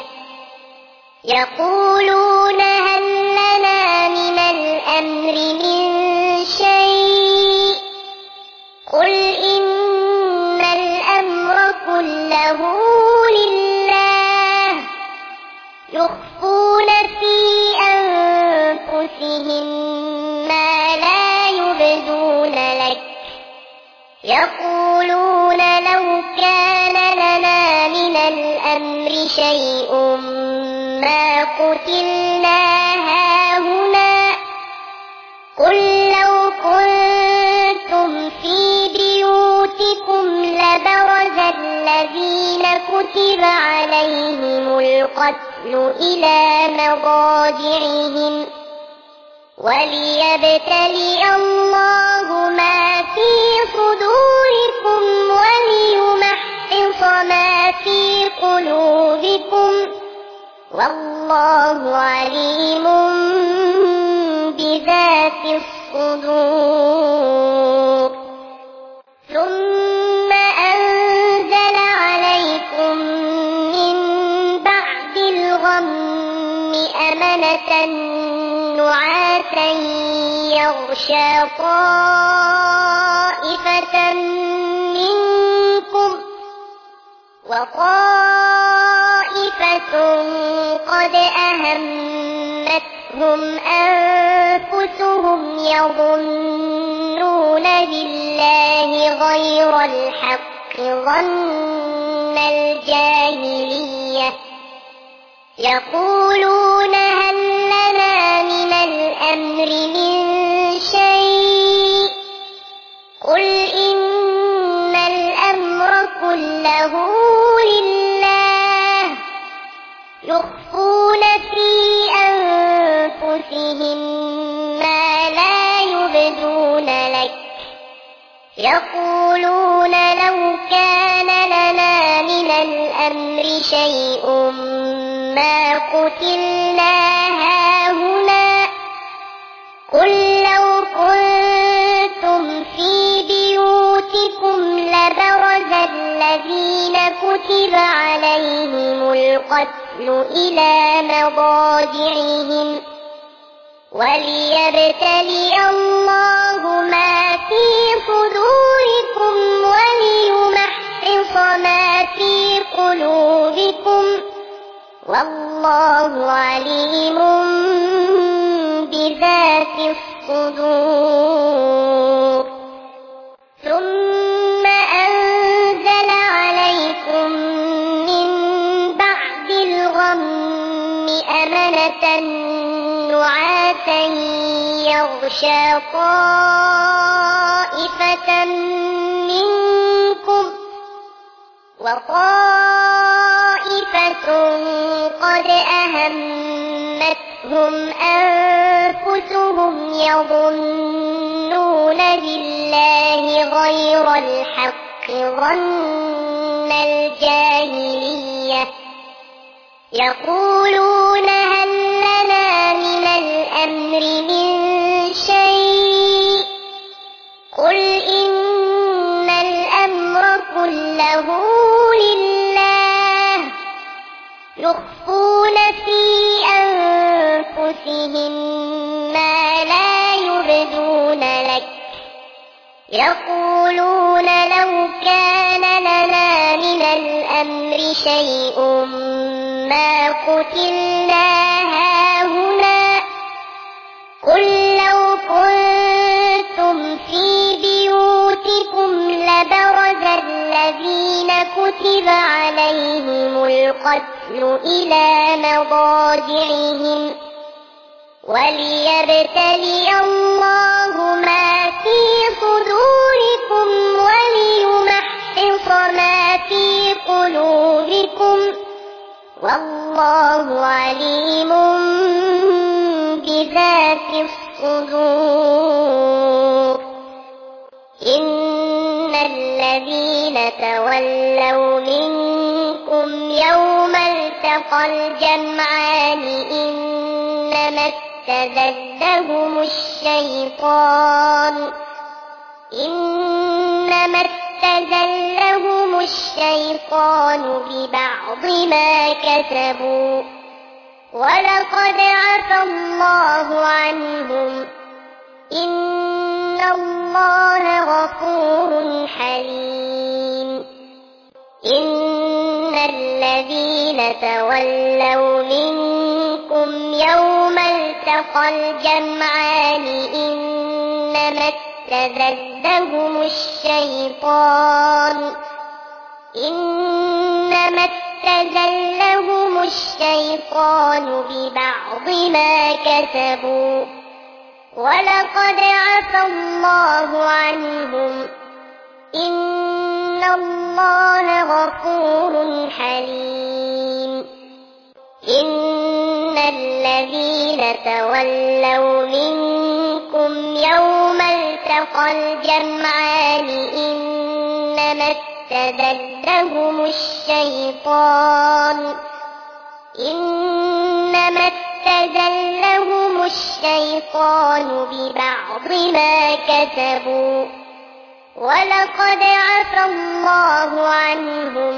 يقولون هل لنا من الأمر من شيء قل إن الأمر كله لله يخفون في أنفسهم ما لا يبدون يقولون لو كان لنا من الأمر شيء ما قتلنا هاهنا قل لو كنتم في بيوتكم لبرز الذين كتب عليهم القتل إلى مضاجعهم وليبتلي الله ما في صدوركم وليمحص ما في قلوبكم والله عليم بذات الصدور ثم أنزل عليكم من بعد الغم أمنة نعاسا يغشى طائفة منكم وطائفة قد أهمتهم أنفسهم يظنون بالله غير الحق ظن الجاهلية يقولون هل لنا من الأمر من شيء قل إن الأمر كله لله يخفون في أنفسهم ما لا يبدون لك يقولون لو كان لنا من الأمر شيء ما قتلنا هاهنا قل لو كنتم في بيوتكم لبرز الذين كتب عليهم القتل إلى مضاجعهم وليبتلي الله ما في صدوركم وليمحص ما في قلوبكم والله عليم بذات الصدور ثم أنزل عليكم من بعد الغم أمنة نعاسا يغشى طائفة منكم وطائفة قد أهمتهم أنفسهم يظنون بالله غير الحق ظن الجاهلية يقولون هل لنا من الأمر من شيء قل إن الأمر كله لله يخفون في أنفسهم ما لا يبدون لك يقولون لو كان لنا من الأمر شيء ما قتلنا هاهنا قل لو كنتم في بيوتكم لبرز الذين كتب عليهم القتل إلى مضاجعهم وليبتلي الله ما في صدوركم وليمحص ما في قلوبكم والله عليم بذات الصدور إن الذين تولوا منكم يوم التقى الجمعان إنما استزلهم الشيطان إنما استزلهم الشيطان ببعض ما كسبوا ولقد عفى الله عنهم إن الله غفور حليم إن الذين تولوا منكم يوم التقى الجمعان إنما استزلهم الشيطان إنما استزلهم الشيطان ببعض ما كسبوا ولقد عفا الله عنهم إن الله غفور حليم إن الذين تولوا منكم يوم التقى الجمعان إنما استزلهم الشيطان إنما استزلهم الشيطان ببعض ما كسبوا ولقد عفا الله عنهم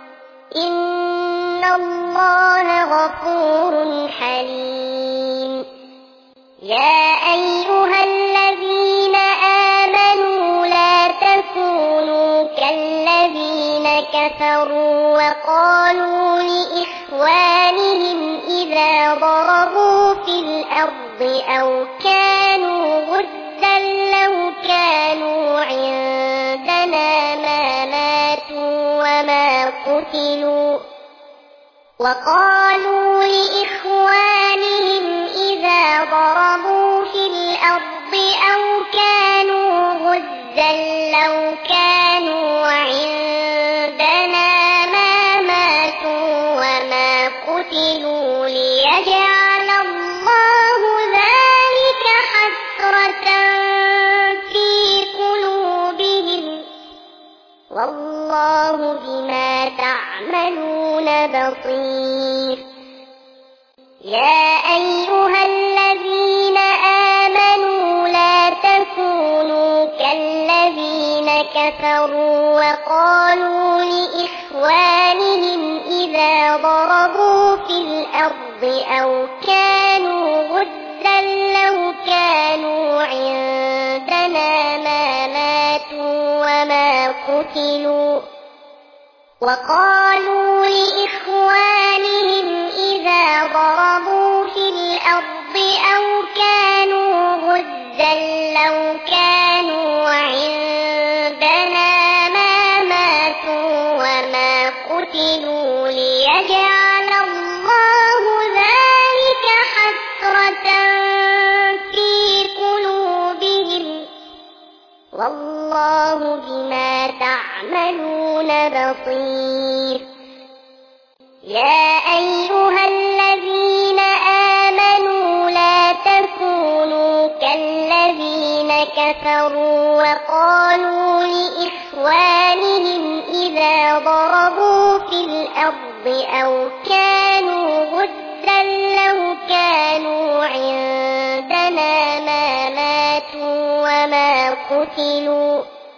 إن الله غفور حليم يا أيها الذين آمنوا لا تكونوا كالذين كفروا وقالوا لإخوانهم إذا ضربوا في الأرض أو كانوا غزا لو كانوا عندنا ما ماتوا وما قتلوا وقالوا لإخوانهم إذا ضربوا في الأرض أو كانوا غزا لو كانوا عندنا ما ماتوا وما قتلوا ليجعل الله ذلك حسرة في قلوبهم والله بما تعملون بصير يا أيها الذين آمنوا لا تكونوا كالذين كفروا وقالوا لإخوانهم إذا ضربوا في الأرض أو كانوا غزا لو كانوا عندنا ما ماتوا وما قتلوا وقالوا لإخوانهم إذا ضربوا في الأرض أو كانوا غزا لو كانوا عندنا ما ماتوا وما قتلوا ليجعل الله ذلك حسرة في قلوبهم والله بما تعملون بصير يا أيها الذين آمنوا لا تكونوا كالذين كفروا وقالوا لإخوانهم إذا ضربوا في الأرض أو كانوا غزا لو كانوا عندنا ما ماتوا وما قتلوا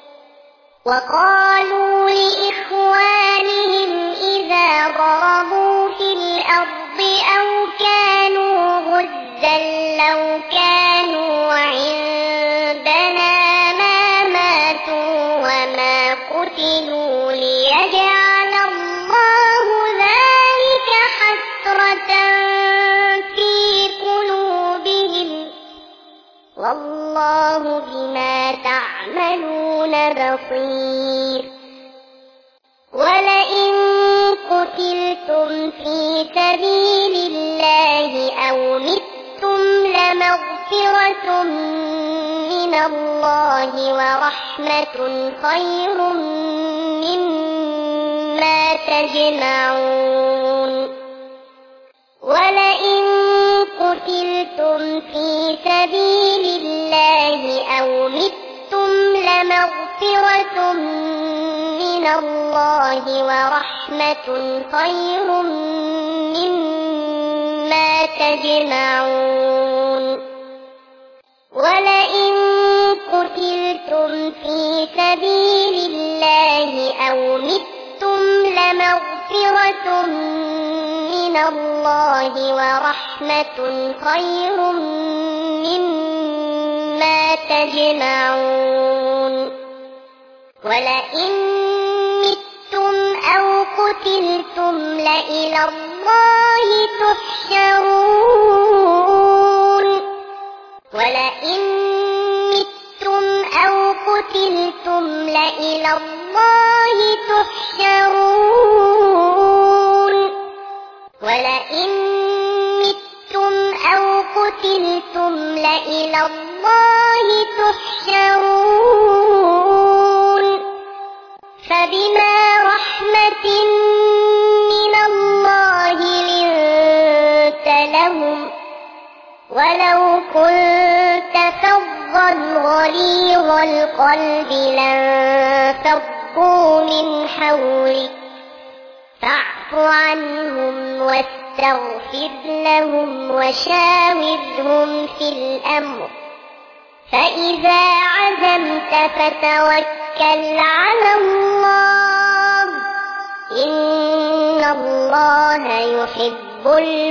وقالوا لإخوانهم إذا ضربوا في الأرض أو كانوا غزا لو كانوا عندنا ما ماتوا وما قتلوا ليجعل الله ذلك حسرة في قلوبهم والله بما تعملون بصير ولئن قتلتم في سبيل الله أو متم لمغفرة من الله ورحمة خير مما تجمعون ولئن قتلتم في سبيل الله أو متم لمغفرة من الله ورحمة خير مما تجمعون ولئن قتلتم في سبيل الله أو متم لمغفرة من الله ورحمة خير مما تجمعون ولئن متم أو قتلتم لإلى الله تحشرون ولئن متم أو قتلتم لإلى الله تحشرون ولئن متم أو قتلتم لإلى الله تحشرون فبما رحمة من الله لنت لهم ولو كنت فظا غليظ القلب لانفضوا من حولك فاعف عنهم واستغفر لهم وشاورهم في الأمر فإذا عزمت فتوكل على الله إن الله يحب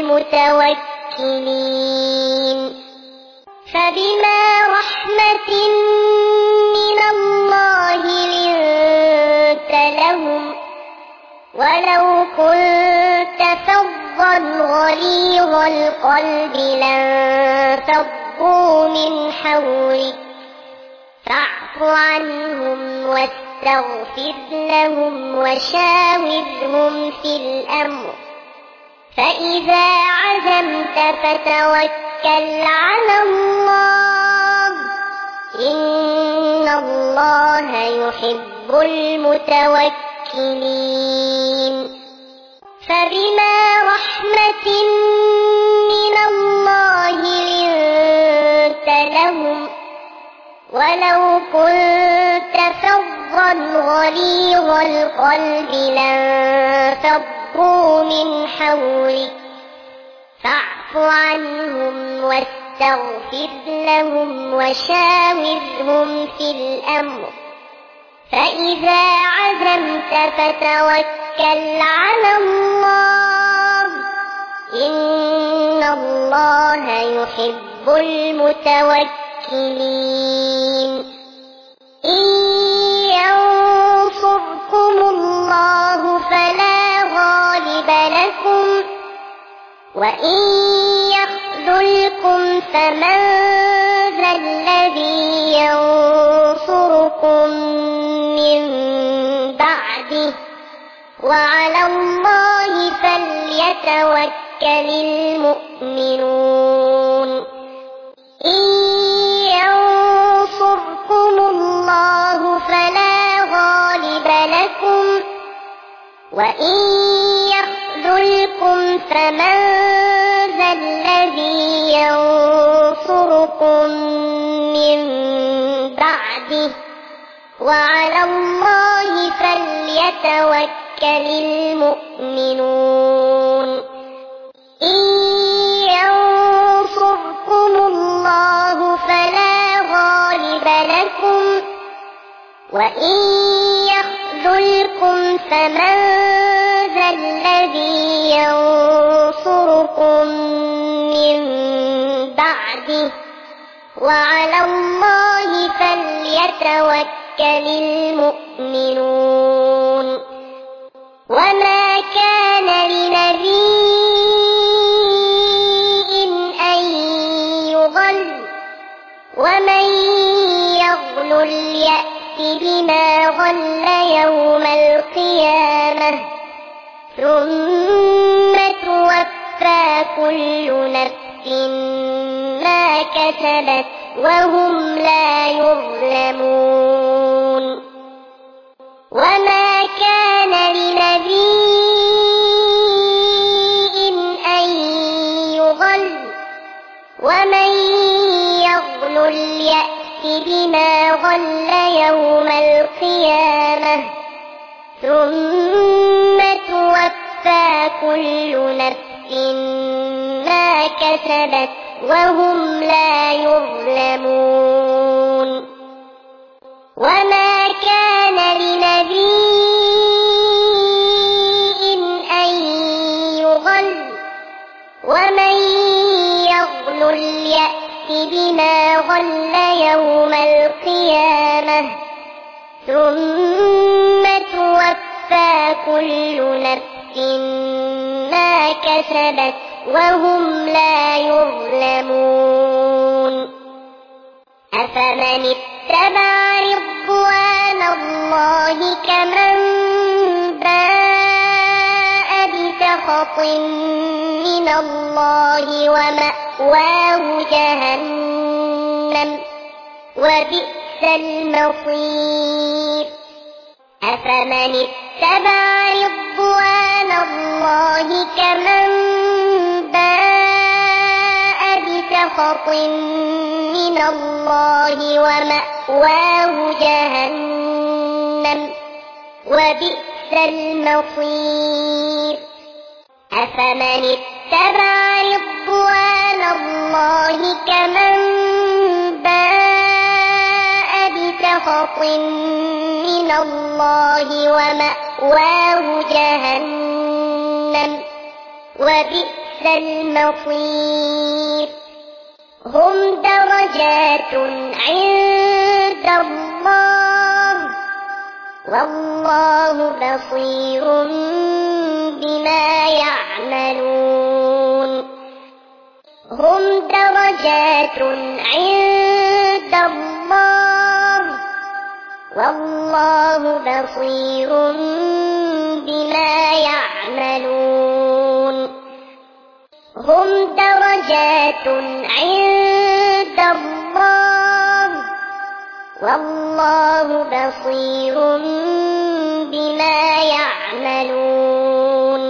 المتوكلين فبما رحمة من الله لنت لهم ولو كنت فظا غليظ القلب لانفضوا من حولك فاعف عنهم واستغفر لهم وشاورهم في الأمر فإذا عزمت فتوكل على الله إن الله يحب المتوكلين فبما رحمة من الله لنت لهم ولو كنت فظا غليظ القلب لانفضوا من حولك فاعف عنهم واستغفر لهم وشاورهم في الأمر فإذا عزمت فتوكل على الله إن الله يحب المتوكلين إن ينصركم الله فلا غالب لكم وإن يخذلكم فمن ذا الذي ينصركم من بعده وعلى الله فليتوكل المؤمنون إن ينصركم الله فلا غالب لكم وإن يخذلكم فمن ذا الذي ينصركم من بعده وعلى الله فليتوكل المؤمنون إن ينصركم الله فلا غالب لكم وإن يخذلكم فمن ذا الذي ينصركم من بعده وعلى الله فليتوكل المؤمنون وما كان لنبي أن يغل ومن يغل يأت بما غل يوم القيامة ثم توفى كل نفس ما كسبت وهم لا يظلمون وما كان لنبي أن يغل ومن يغل يأت بما غل يوم القيامة ثم توفى كل نفس ما كسبت وهم لا يظلمون وما كان لنبي أن يغل ومن يغل يأت بما غل يوم القيامة ثم توفى كل نفس ما كسبت وهم لا يظلمون أفمن اتبع رضوان اللَّهِ كَمَن بَاءَ بِسَخَطٍ مِّنَ اللَّهِ وَمَأْوَاهُ جَهَنَّمُ وَبِئْسَ الْمَصِيرُ أَفَمَنِ اتَّبَعَ رِضْوَانَ اللَّهِ كَمَن بَاءَ بِسَخَطٍ مِّنَ اللَّهِ وَمَأْوَاهُ جَهَنَّمُ وَبِئْسَ الْمَصِيرُ أَفَمَنِ اتَّبَعَ رِضْوَانَ اللَّهِ كَمَن بَاءَ بِسَخَطٍ مِّنَ اللَّهِ وَمَأْوَاهُ جَهَنَّمُ وَبِئْسَ الْمَصِيرُ هُمْ دَرَجَاتٌ عِندَ اللَّهِ وَاللَّهُ بَصِيرٌ بِمَا يَعْمَلُونَ هُمْ دَرَجَاتٌ عِندَ اللَّهِ وَاللَّهُ بَصِيرٌ بِمَا يَعْمَلُونَ هُمْ دَرَجَاتٌ عِندَ اللَّهِ وَاللَّهُ بَصِيرٌ بِمَا يَعْمَلُونَ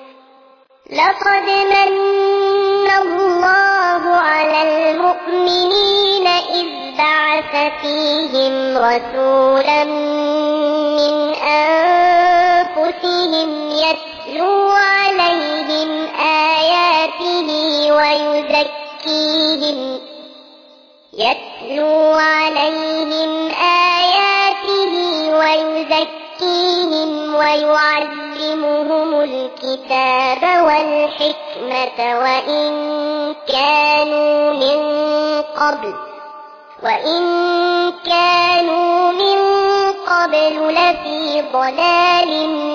لَقَدْ مَنَّ اللَّهُ عَلَى الْمُؤْمِنِينَ إِذْ بَعَثَ فِيهِمْ رَسُولًا مِّنْ أَنفُسِهِمْ يَتْلُو عَلَيْهِمْ آيَاتِهِ وَيُزَكِّيهِمْ يَتْلُو عَلَيْهِمْ آيَاتِهِ وَيُزَكِّيهِمْ وَيُعَلِّمُهُمُ الْكِتَابَ وَالْحِكْمَةَ وَإِن كَانُوا مِن قَبْلُ وَإِن كَانُوا مِن قَبْلُ لَفِي ضَلَالٍ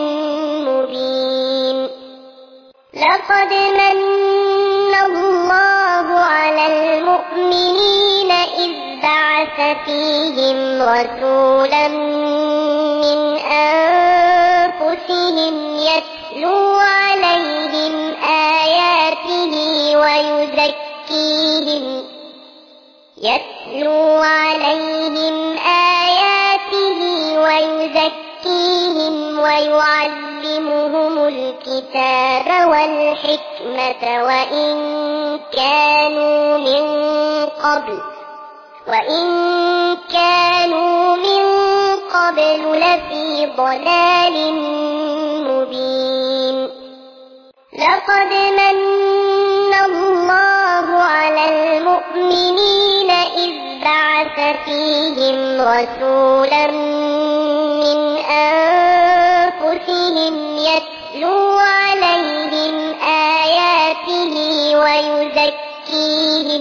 مُّبِينٍ لَقَدْ مَنَّ اللَّهُ عَلَى الْمُؤْمِنِينَ إِذْ بَعَثَ فِيهِمْ رَسُولًا مِّنْ أَنفُسِهِمْ يَتْلُو عَلَيْهِمْ آيَاتِهِ وَيُزَكِّيهِمْ يَتْلُو عَلَيْهِمْ آيَاتِهِ وَيُزَكِّيهِمْ وَيُعَلِّمُهُمُ الْكِتَابَ وَالْحِكْمَةَ وَإِن كَانُوا مِن قَبْلُ وَإِن كَانُوا مِن قَبْلُ لَفِي ضَلَالٍ مُّبِينٍ لَقَدْ مَنَّ اللَّهُ عَلَى الْمُؤْمِنِينَ إِذْ بَعَثَ فِيهِمْ رَسُولًا مِّنْ أَنفُسِهِمْ يَتْلُو عَلَيْهِمْ آيَاتِهِ وَيُزَكِّيهِمْ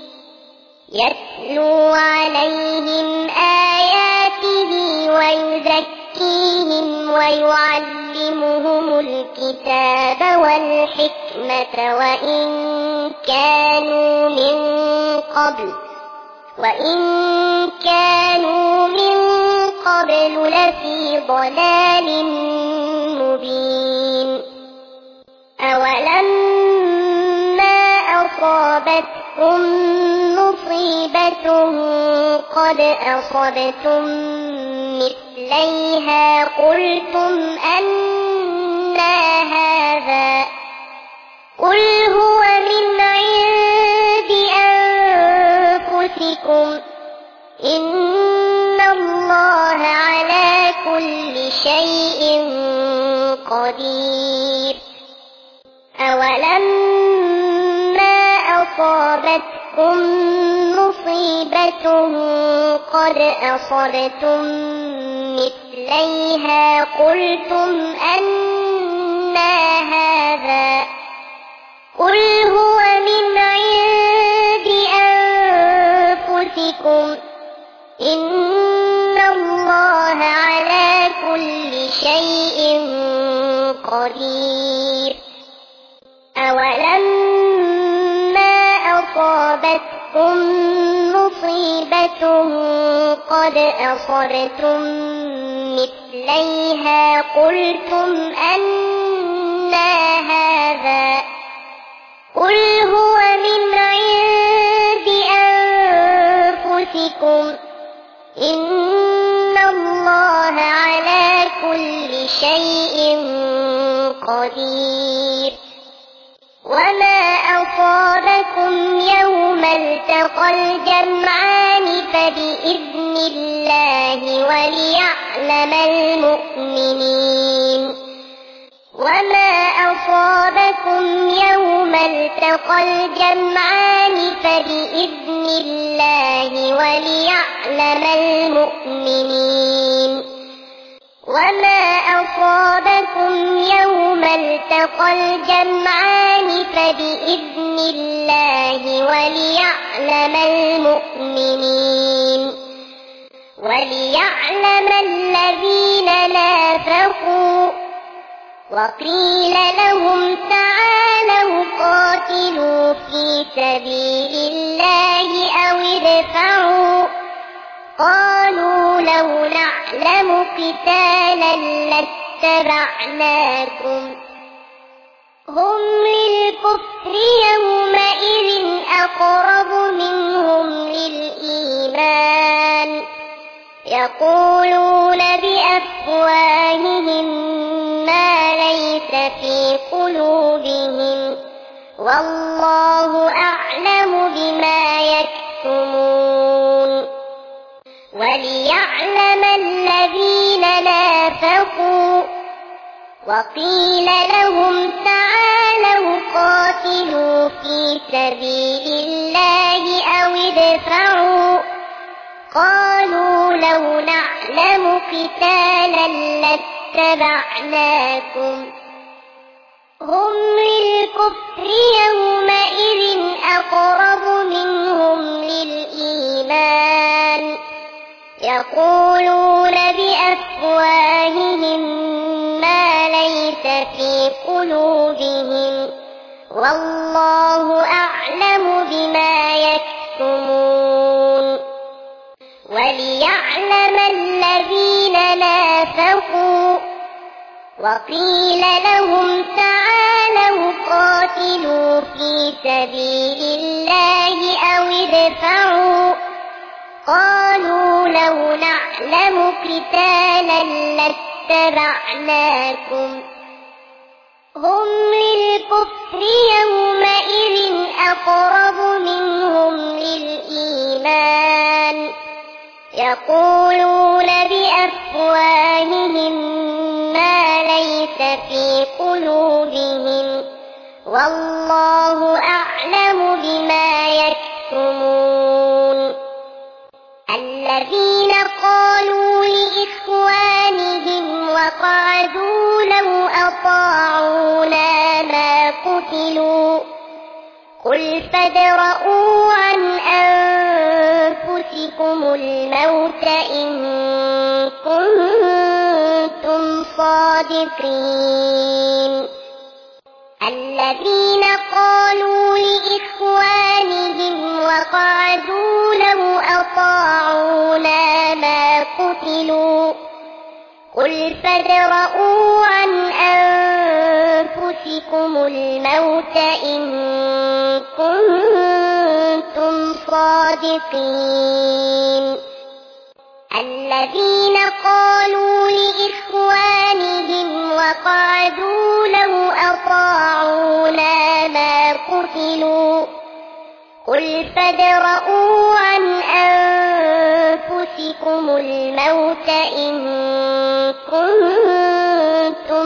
يَتْلُو عَلَيْهِمْ آيَاتِهِ وَيُزَكِّيهِمْ وَيُعَلِّمُهُمُ الْكِتَابَ وَالْحِكْمَةَ وَإِن كَانُوا مِن قَبْلُ وَإِن كَانُوا مِن قَبْلُ لَفِي ضَلَالٍ مُّبِينٍ أَوَلَمَّا أَصَابَتْكُم مُّصِيبَةٌ قَدْ أَصَبْتُم مِّثْلَيْهَا قُلْتُمْ أَنَّىٰ هَٰذَا قُلْ هُوَ مِنْ عِندِ أَنفُسِكُمْ إِنَّ اللَّهَ عَلَىٰ كُلِّ شَيْءٍ قَدِيرٌ أَوَلَمَّا أَصَابَتْكُم مُّصِيبَةٌ قَدْ أَصَبْتُم مِّثْلَيْهَا قُلْتُمْ أَنَّىٰ هَٰذَا قُلْ هُوَ مِنْ عِندِ أَنفُسِكُمْ إِنَّ اللَّهَ عَلَىٰ كُلِّ شَيْءٍ قَدِيرٌ أَوَلَمَّا أَصَابَتْكُم مصيبة قد أصبتم مثليها قلتم أنى هذا قل هو من عند أنفسكم إن الله على كل شيء قدير وما أصابكم يوم التقى الجمعان فبإذن الله وليعلم المؤمنين وما أصابكم يوم التقى الجمعان فبإذن الله وليعلم المؤمنين وما أصابكم يوم التقى الجمعان فبإذن الله وليعلم المؤمنين وليعلم الذين نافقوا وقيل لهم تعالوا قاتلوا في سبيل الله أو ادفعوا قالوا لو نعلم قتالا لاتبعناكم هم للكفر يومئذ أقرب منهم للإيمان يقولون بأفواههم ما ليس في قلوبهم والله أعلم بما يكتمون وليعلم الذين نافقوا وقيل لهم تعالوا قاتلوا في سبيل الله أو ادفعوا قالوا لو نعلم قتالا لاتبعناكم هم للكفر يومئذ أقرب منهم للإيمان يقولون بأفواههم ما ليس في قلوبهم والله أعلم بما يكتمون وليعلم الذين نافقوا وقيل لهم تعالوا قاتلوا في سبيل الله أو ادفعوا قالوا لو نعلم قتالا لاتبعناكم هم للكفر يومئذ أقرب منهم للإيمان يقولون بأفواههم ما ليس في قلوبهم والله أعلم بما يكتمون الذين قالوا لإخوانهم وقعدوا لو أطاعونا ما قتلوا قل فادرءوا عن أنفسكم الموت إن كنتم صادقين الذين قالوا لإخوانهم وقعدوا لو أطاعونا ما قتلوا قل فادرءوا عن أنفسكم الموت إن كنتم صادقين الذين قالوا لإخوانهم وقعدوا لو أطاعونا ما قتلوا قل فادرءوا عن أنفسكم الموت إن كنتم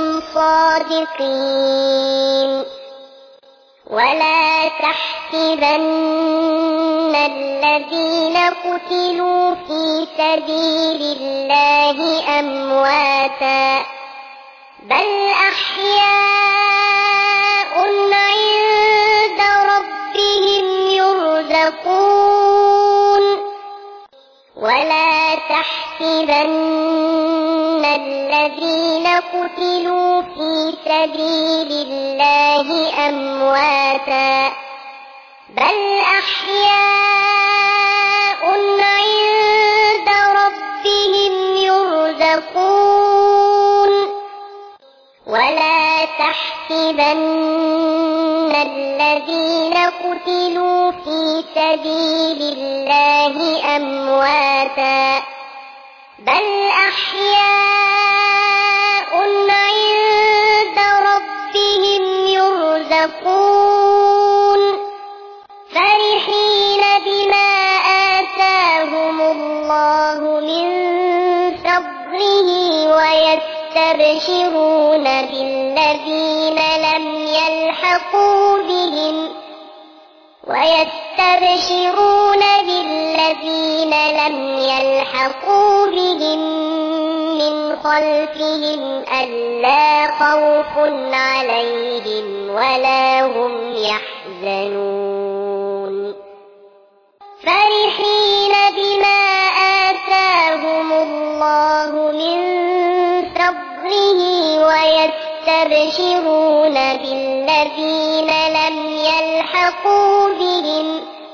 صادقين ولا تحسبن الذين قتلوا في سبيل الله أمواتا بل أحياء عند ربهم يرزقون ولا تحسبن الذين قتلوا في سبيل الله أمواتا بل أحياء ولا تحسبن الذين قتلوا في سبيل الله أمواتا بل أحياء عند ربهم يرزقون فرحين بما آتاهم الله من فضله ويستبشرون بالذين لم يلحقوا بهم ويستبشرون بالذين لم يلحقوا بهم من خلفهم ألا خوف عليهم ولا هم يحزنون فرحين بما آتاهم الله من فضله ويستبشرون بالذين لم يلحقوا بهم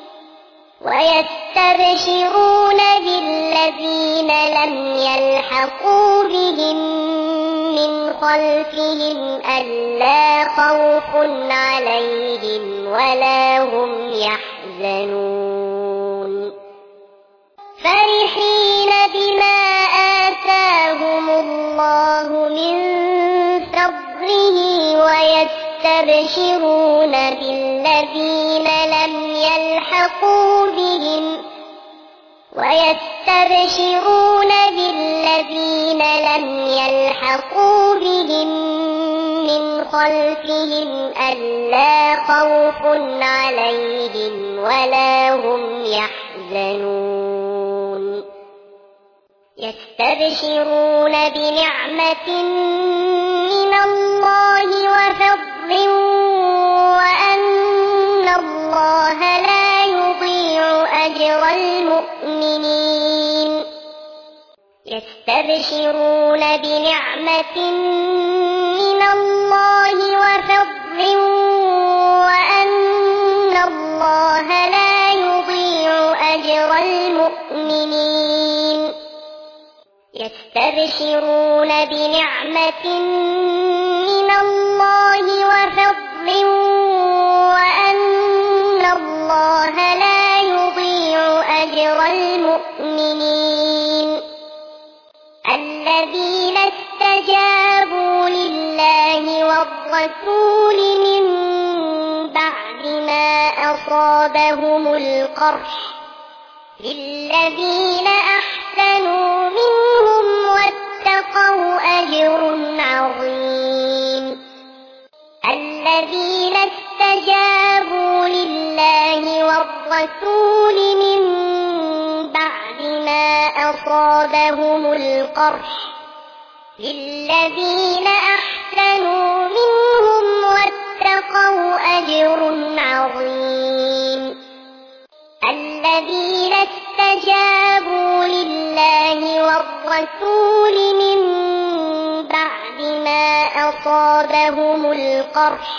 ويستبشرون بالذين لم يلحقوا بهم من خلفهم ألا خوف عليهم ولا هم يحزنون فرحين بما آتاهم الله من فضله ويستبشرون بالذين لم يلحقوا بهم ويستبشرون بالذين لم يلحقوا بهم من خلفهم ألا خوف عليهم ولا هم يحزنون يستبشرون بنعمة من الله وفضل وأن الله لا يضيع أجر المؤمنين يستبشرون بنعمة من الله وفضل وأن الله لا يضيع أجر المؤمنين يستبشرون بنعمة من الله وفضل وأن الله لا يضيع أجر المؤمنين الذين استجابوا لله والرسول من بعد ما أصابهم القرح للذين أحسنوا منهم واتقوا أجر عظيم الذين استجابوا لله والرسول من بعد ما أصابهم القرح للذين أحسنوا منهم واتقوا أجر عظيم الذين استجابوا لله والرسول من بعد ما أصابهم القرح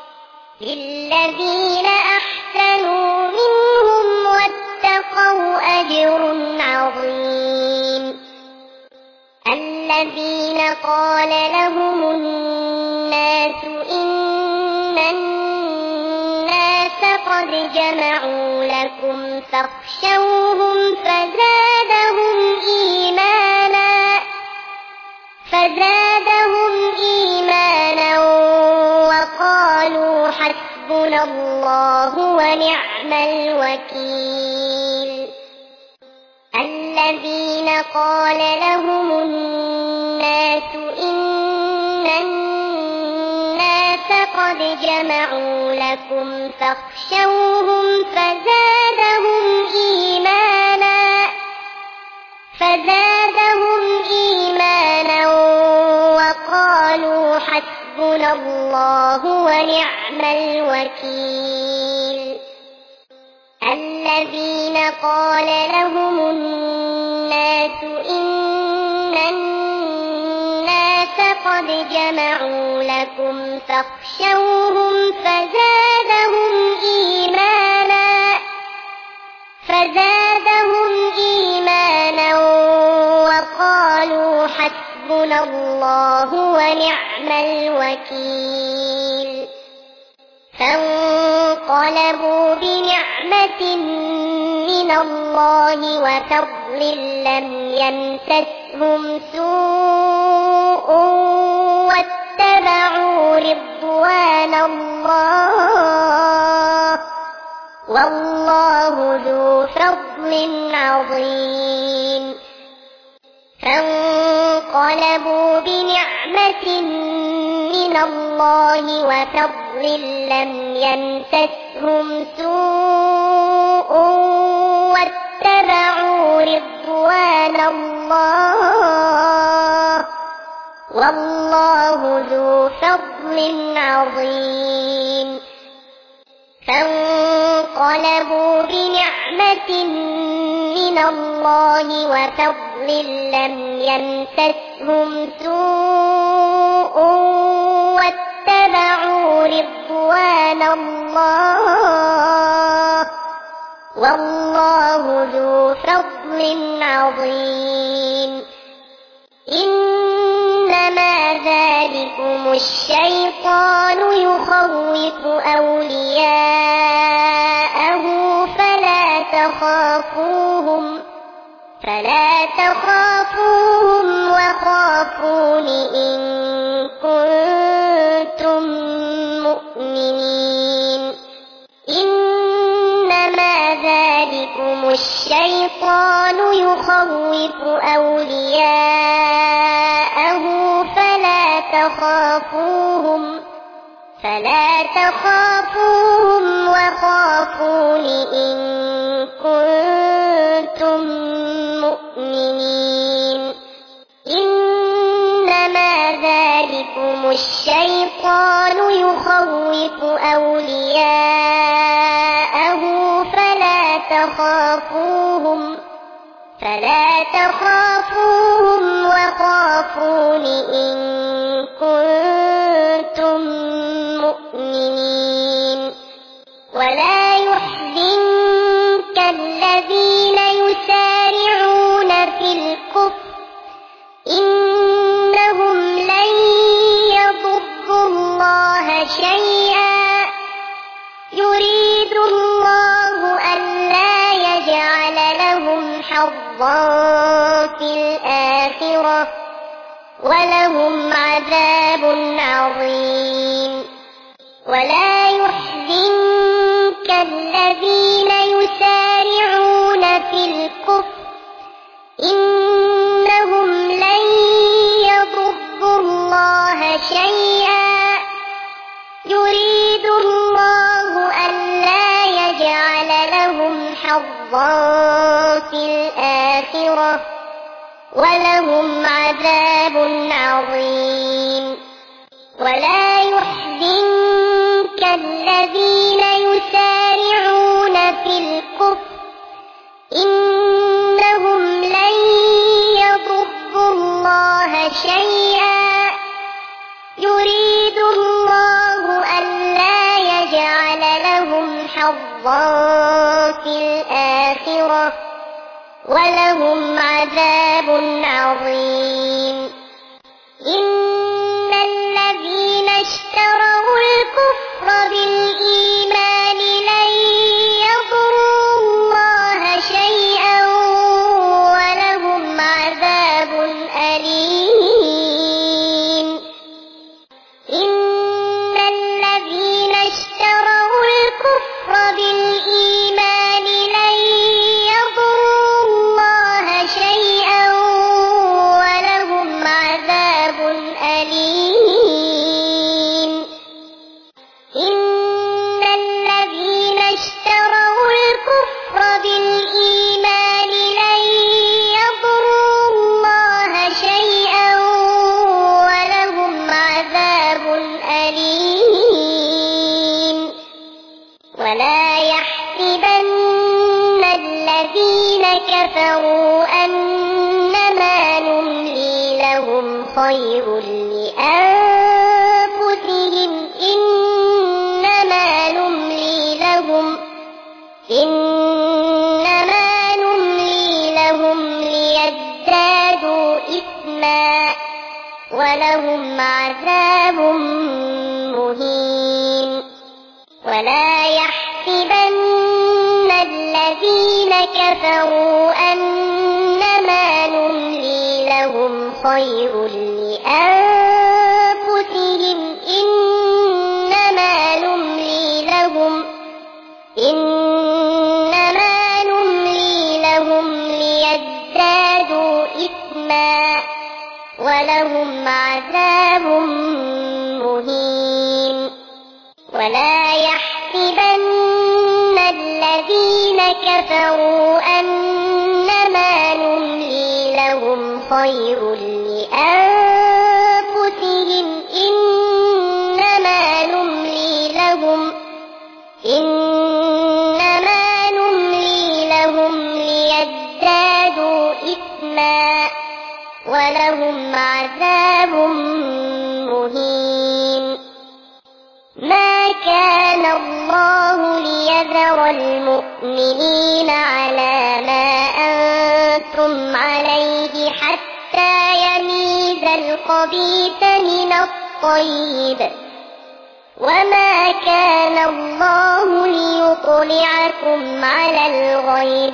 للذين أحسنوا منهم واتقوا أجر عظيم الذين قال لهم الناس إن الناس قد جمعوا لكم فاخشوهم فزادهم إيمانا فزادهم إيمانا وقالوا حسبنا الله ونعم الوكيل الذين قال لهم الناس إن الناس قد جمعوا لكم فاخشوهم فزادهم إيمانا فزادهم إيمانا وقالوا حسبنا الله ونعم الوكيل الذين قال لهم الناس إن الناس قد جمعوا لكم فاخشوهم فزادهم إيمانا فزادهم إيمانا وقالوا حسبنا حسبنا الله ونعم الوكيل فانقلبوا بنعمة من الله وفضل لم يمسسهم سوء واتبعوا رضوان الله والله ذو فضل عظيم فانقلبوا بنعمة من الله وفضل لم يمسسهم سوء واتبعوا رضوان الله والله ذو فضل عظيم فانقلبوا بنعمة من الله وفضل لم يمسسهم سوء واتبعوا رضوان الله والله ذو فضل عظيم إنما ذلكم الشيطان يخوف أولياءه فلا تخافوهم فلا تخافوهم وخافون إن كنتم مؤمنين إنما ذلكم الشيطان يخوف أولياءه فلا تخافوهم فلا تخافوهم وخافون إن كنتم مؤمنين إنما ذلكم الشيطان يخوف أولياءه فلا تخافوهم فلا تخافوهم وخافون إن كنتم مؤمنين ولا يحزنك الذين يسارعون في الكفر إنهم لن يضروا الله شيئا يريد الله ألا يجعل لهم حظا في الآخرة ولهم عذاب عظيم ولا يحزنك الذين يسارعون في الكفر إنهم لن يضروا الله شيئا يريد الله ألا يجعل لهم حظا في الآخرة ولهم عذاب عظيم ولا يحزنك الذين يسارعون في الكفر إنهم لن يضروا الله شيئا يريد الله ألا يجعل لهم حظا في الآخرة ولهم عذاب عظيم إن الذين اشتروا الكفر بالإيمان لن يضروا الله شيئا ولهم عذاب أليم إن الذين اشتروا الكفر بالإيمان لن يضروا الله شيئا ولهم عذاب أليم إن الذين اشتروا الكفر بالإيمان لن يضروا الله شيئا ولهم عذاب أليم ولا يحسبن الذين كفروا أنما نملي لهم خير لأنفسهم إنما نملي لهم إنما نملي لهم ليزدادوا إثما ولهم عذاب مهين ولا يحسبن الذين كفروا أنما نملي لهم خير لأنفسهم إنما نملي لهم إنما نملي لهم ليزدادوا إثما ولهم عذاب مهين ولا يحسبن الذين كفروا أنما نملي لهم خير لأنفسهم إنما نملي لهم إنما نملي لهم ليزدادوا إثما ولهم عذاب مهين ما كان الله ليذر المؤمنين على ما أنتم عليه حتى يميز الخبيث من الطيب وما كان الله ليطلعكم على الغيب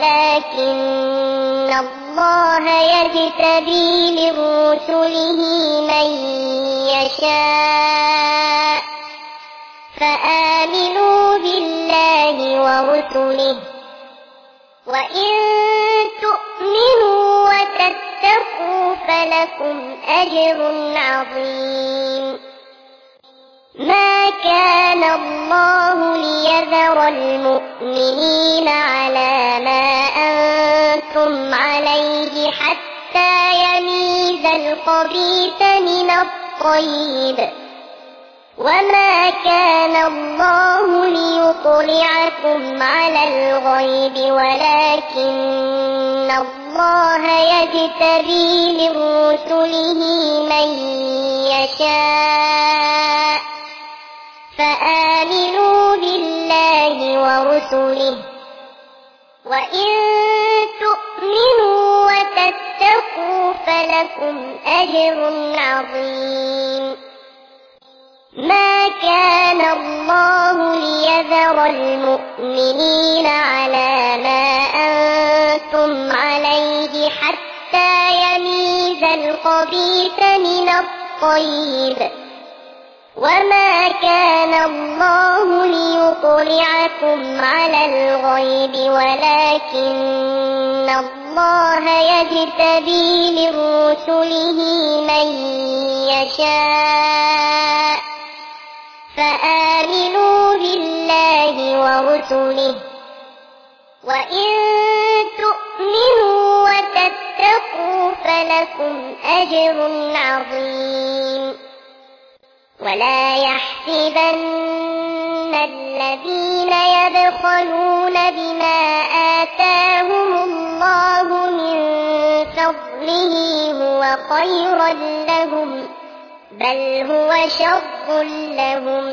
ولكن الله يجتبي من رسله من يشاء فآمنوا بالله ورسله وإن تؤمنوا وتتقوا فلكم أجر عظيم ما كان الله ليذر المؤمنين على ما أنتم عليه حتى يميز الخبيث من الطيب وما كان الله ليطلعكم على الغيب ولكن الله يجتبي من رسله من يشاء فآمنوا بالله ورسله وإن تؤمنوا وتتقوا فلكم أجر عظيم ما كان الله ليذر المؤمنين على ما أنتم عليه حتى يميز الخبيث من الطيب وما كان الله ليطلعكم على الغيب ولكن الله يجتبي من رسله من يشاء فآمنوا بالله ورسله وإن تؤمنوا وتتقوا فلكم أجر عظيم ولا يحسبن الذين يبخلون بما آتاهم الله من فضله هو خيرا لهم بل هو شر لهم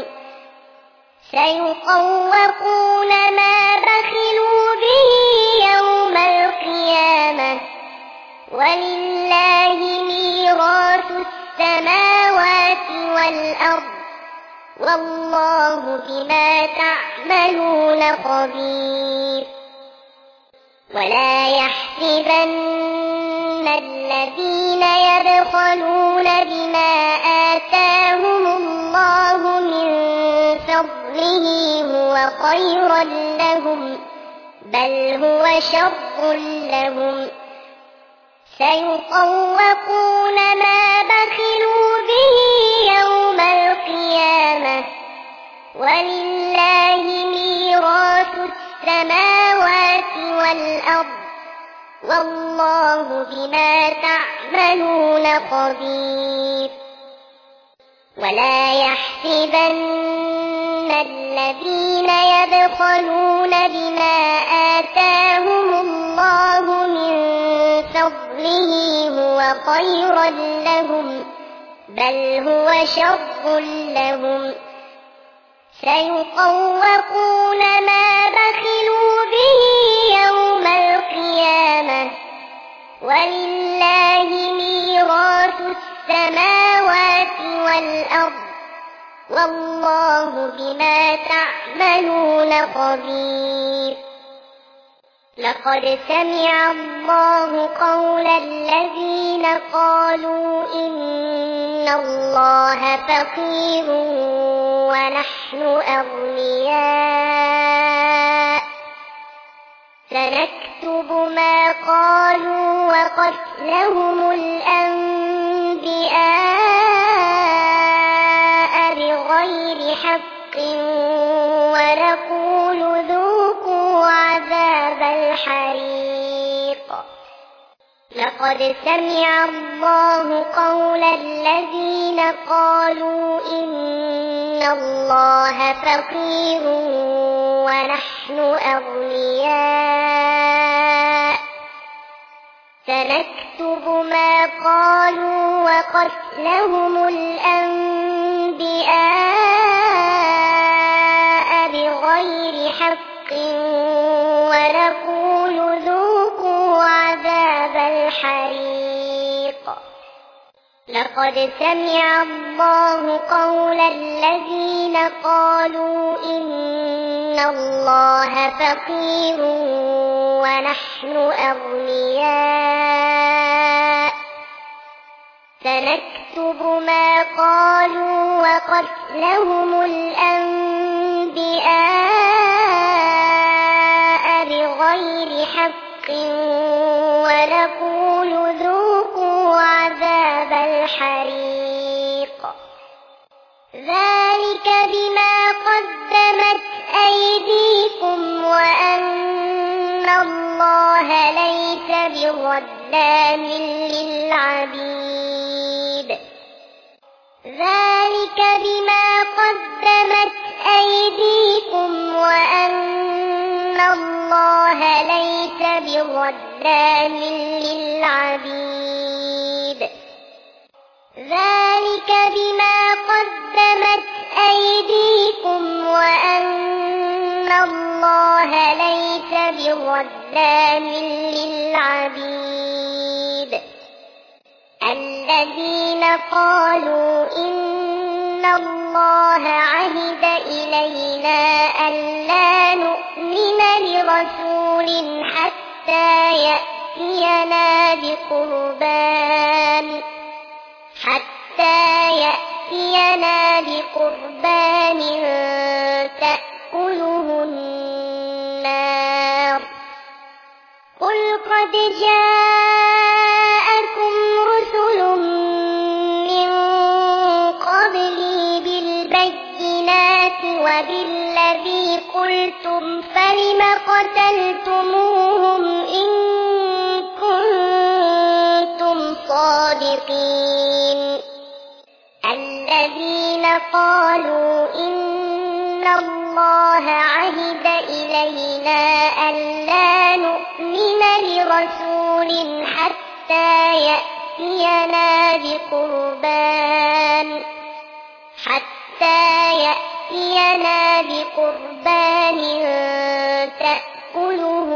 سيطوقون ما بخلوا به يوم القيامة ولله ميراث السماوات والأرض والله بما تعملون خبير ولا يحسبن الذين يبخلون بما آتاهم الله من فضله هو خيرا لهم بل هو شر لهم سيطوقون ما بخلوا به يوم القيامة ولله ميراث السماوات والأرض والله بما تعملون خبير ولا يحسبن الذين يبخلون بما آتاهم الله من فضله هو خيرا لهم بل هو شر لهم سيطوقون ما بخلوا به يوم القيامة ولله ميراث السماوات والأرض والله بما تعملون خبير. لقد سمع الله قول الذين قالوا إن الله فقير ونحن أغنياء سنكتب ما قالوا وقتلهم الأنبياء بغير حق ونقول ذوقوا عذاب الحريق. لقد سمع الله قول الذين قالوا إن الله فقير ونحن أغنياء سنكتب ما قالوا وقتلهم الأنبياء بغير حق ونقول ذوقوا عذاب الحريق. لقد سمع الله قول الذين قالوا إن الله فقير ونحن أغنياء سنكتب ما قالوا وقتلهم الأنبياء بغير حق ونقول ذوقوا عذاب الحريق. ذلك بما قدمت أيديكم وأن الله ليس بظلام للعبيد. ذلك بما قدمت أيديكم وأن الله ليس بظلام للعبيد. ذلك بما قدمت أيديكم وأن الله ليس بظلام للعبيد. الذين قالوا إن الله عهد إلينا ألا نؤمن لرسول حتى يأتينا بقربان حتى يأتينا بقربان تأكله النار. قل قد جاءكم رسل من قبلي بالبينات وبالذي قلتم فلم قتلتموهم إن كنتم صادقين. الذين قالوا إن الله عهد إلينا ألا نؤمن لرسول حتى يأتينا بقربان حتى يأتينا بقربان تأكله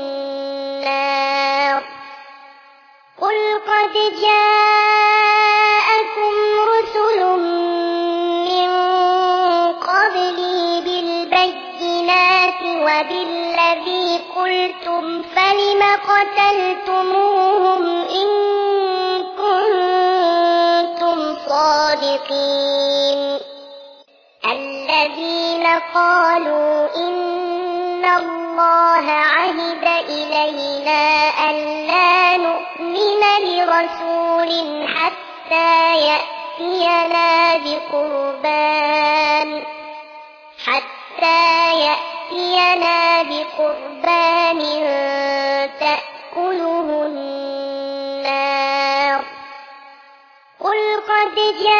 النار. قل قد جاءكم رسل من قبلي بالبينات وبالذي قلتم فلم قتلتموهم إن كنتم صادقين. الذين قالوا إن الله عهد إلينا ألا نؤمن لرسول حتى يأتينا بقربان حتى يأتينا بقربان تأكله النار. قل قد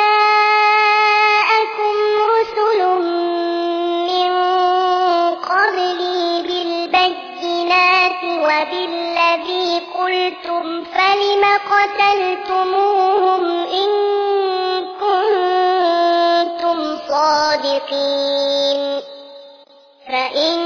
جاءكم رسل من قبلي بالبينات وبالذي قلتم فلم قتلتموهم إن كنتم صادقين. فإن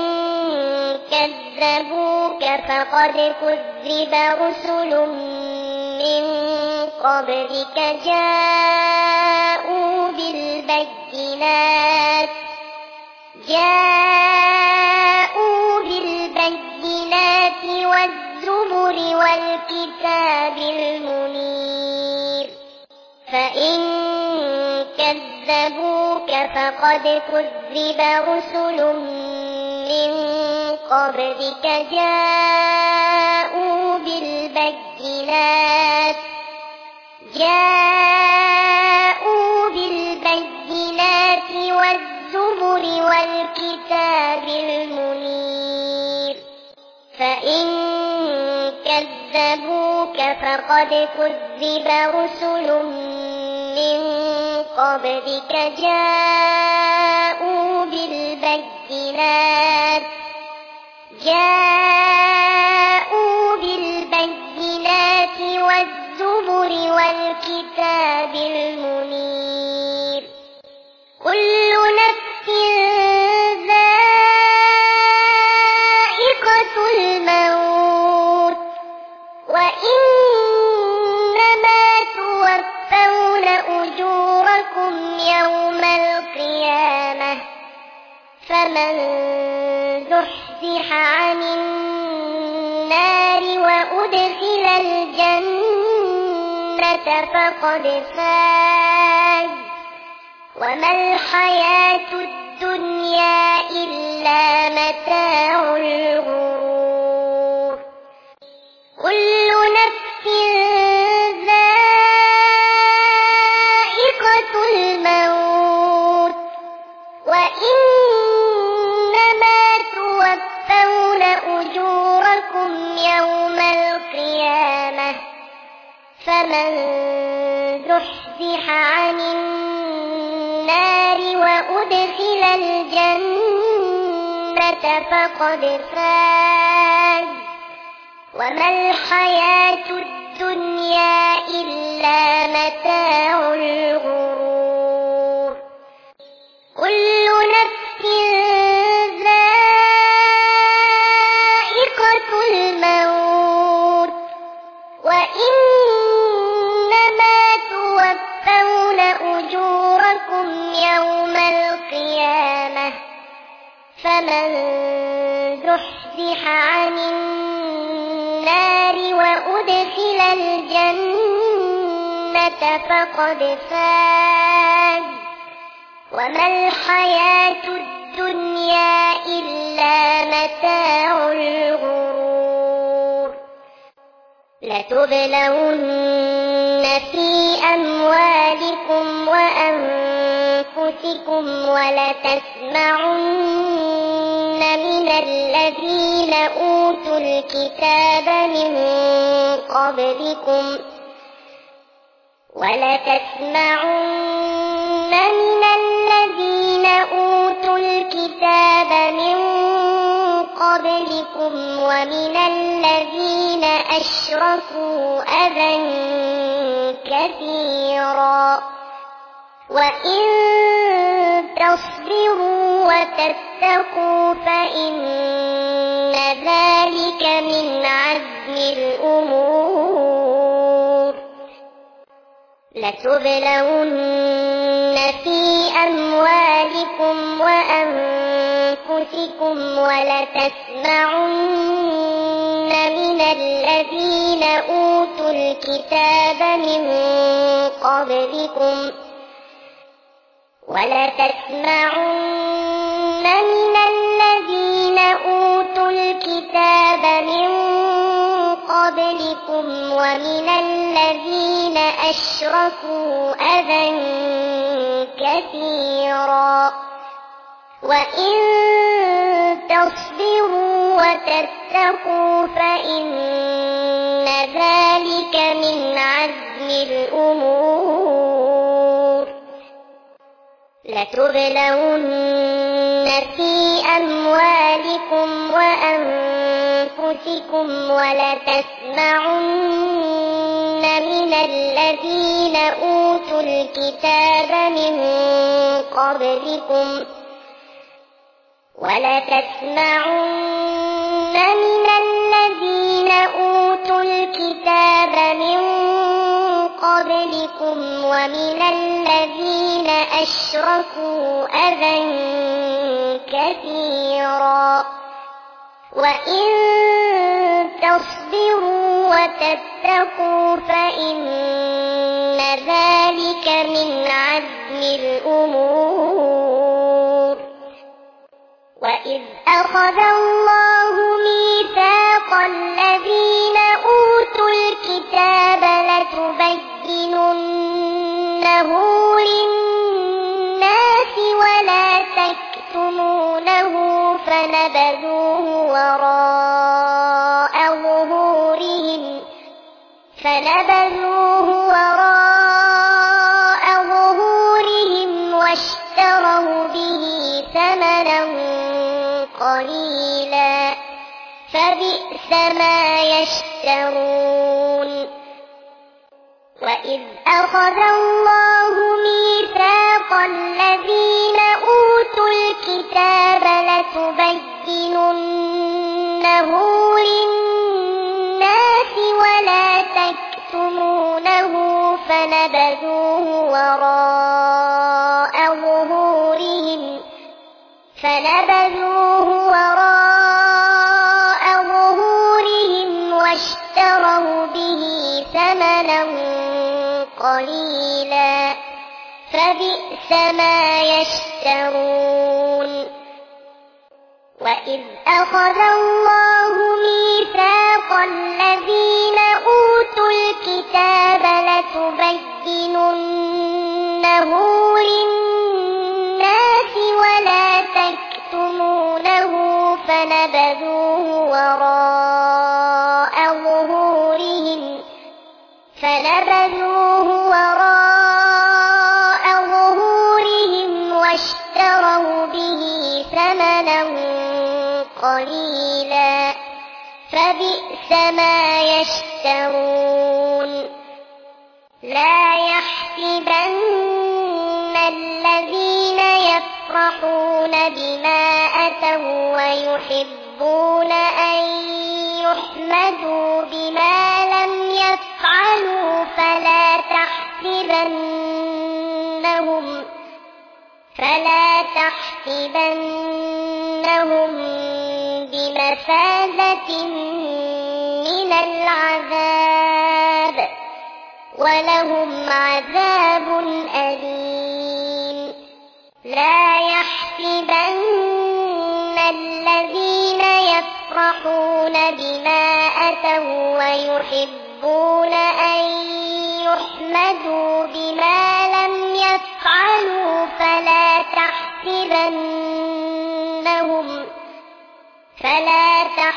كذبوك فقد كذب رسل من قبلك جاءوا بالبينات جاءوا بالبينات والزبر والكتاب المنير فإن كذبوك فقد كذب رسل من قبلك جاءوا بالبينات جاءوا بالبينات والزبر والكتاب المنير فإن كذبوك فقد كذب رسل من قبلك جاءوا بالبينات جاءوا بالبينات والزبر والكتاب المنير كل نفس ذائقة الموت وإنما توفون أجوركم يوم القيامة فمن زحزح عن النار وأدخل الجنة فقد فاز وما الحياة الدنيا إلا متاع الغرور كل نفس ذائقة الموت وإنما توفون أجوركم يوم القيامة فمن زحزح عن النار وأدخل الجنة فقد فاز وما الحياة الدنيا إلا متاع الغرور كل نفس ذائقة الموت وإنما توفون أجوركم يوم القيامة فمن زحزح عن النار وأدخل الجنة فقد فاز وما الحياة الدنيا إلا متاع الغرور لتبلون في أموالكم وأنفسكم ولتسمعن من الذين أوتوا الكتاب من قبلكم ولتسمعن من الذين أوتوا الكتاب من قبلكم ومن الذين أشركوا أذى كثيرا وإن تصبروا وتتقوا فإن ذلك من عزم الأمور لتبلون في أموالكم وأنفسكم ولتسمعن من الذين أوتوا الكتاب من قبلكم ولتسمعن من الذين أوتوا الكتاب من قبلكم ومن الذين أشركوا أذى كثيرا وإن تصبروا وتتقوا فإن ذلك من عزم الأمور لتبلون في أموالكم وأنفسكم ولتسمعن من الذين أوتوا الكتاب من قبلكم ولتسمعن من الذين أوتوا الكتاب من قبلكم قبلكم ومن الذين أشركوا أذى كثيرا وإن تصبروا وتتقوا فإن ذلك من عزم الأمور. وإذ أخذ الله ميثاق الذين أوتوا الكتاب لتبيننه للناس ولا تكتمونه فنبذوه وراء ظهورهم فنبذوه وراء ظهورهم واشتروا به ثمنا قليلا فبئس ما يشترون. وإذ أخذ الله ميثاق الذين أوتوا الكتاب لتبيننه للناس ولا تكتمونه فنبذوه وراء ظهورهم فنبذوه وراء ظهورهم واشتروا به ثمنا قليلا فبئس ما يشترون. وإذ أخذ الله ميثاق الذين أوتوا الكتاب لتبيننه للناس ولا تكتمونه فنبذوه وراء ظهورهم فنبذوه وراء ظهورهم واشتروا به ثمنا قليلا فبئس ما يشترون. لا يحسبن الذين يفرحون بما أتوا ويحبون أن يحمدوا بما لم يفعلوا فلا تحسبنهم فلا تحسبنهم بمفازة من العذاب ولهم عذاب أليم. لا يحسبن الذين يفرحون بما أتوا ويحبون أن يحمدوا بما لم يفعلوا فلا تحسبنهم فلا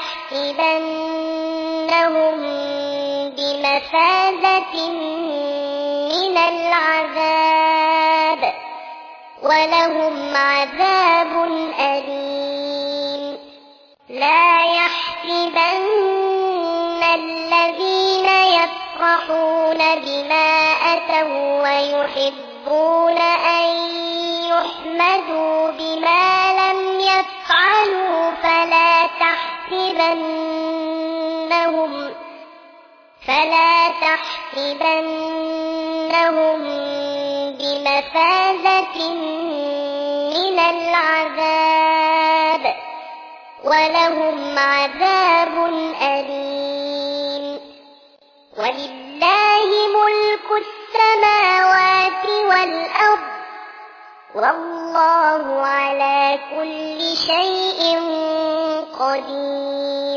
تحسبنهم بمفازة من العذاب ولهم عذاب أليم. لا يحسبن الذين يفرحون بما أتوا ويحبون أن يحمدوا بما لم يفعلوا فلا تحسبنهم فلا تحسبنهم بمفازة من العذاب ولهم عذاب أليم. ولله ملك السماوات والأرض والله على كل شيء قدير.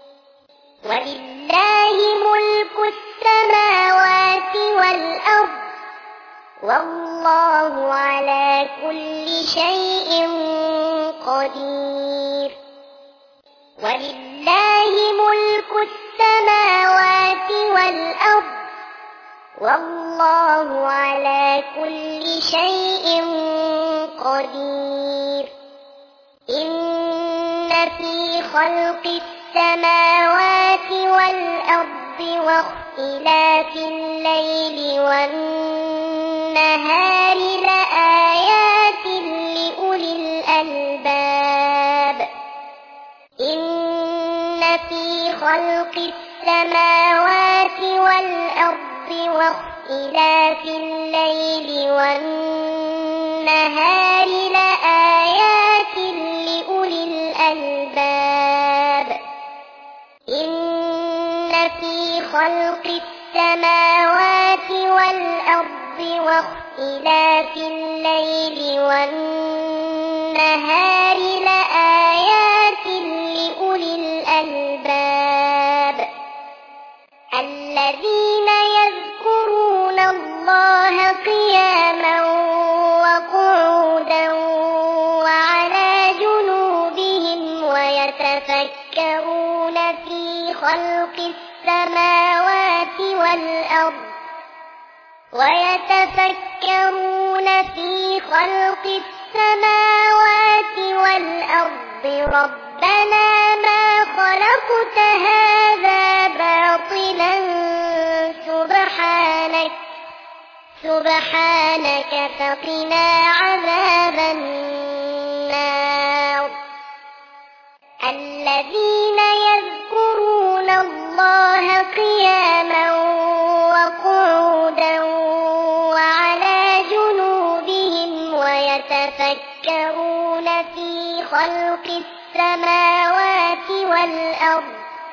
ولله ملك السماوات والأرض والله على كل شيء قدير. ولله ملك السماوات والأرض والله على كل شيء قدير. إن في خلق السماوات والأرض واختلاف الليل والنهار لآيات لأولي الألباب. إن في خلق السماوات والأرض واختلاف واختلاف الليل والنهار لآيات لأولي الألباب إن في خلق السماوات والأرض واختلاف الليل والنهار لآيات لأولي الألباب الذين يذكرون الله قياما وقعودا وعلى جنوبهم ويتفكرون في خلق السماوات والأرض ويتفكرون في خلق السماوات والأرض ربنا ما خلقت هذا باطلا سبحانك سبحانك فقنا عذاب النار الذين يذكرون الله قياما وقعودا وعلى جنوبهم ويتفكرون في خلق السماوات والأرض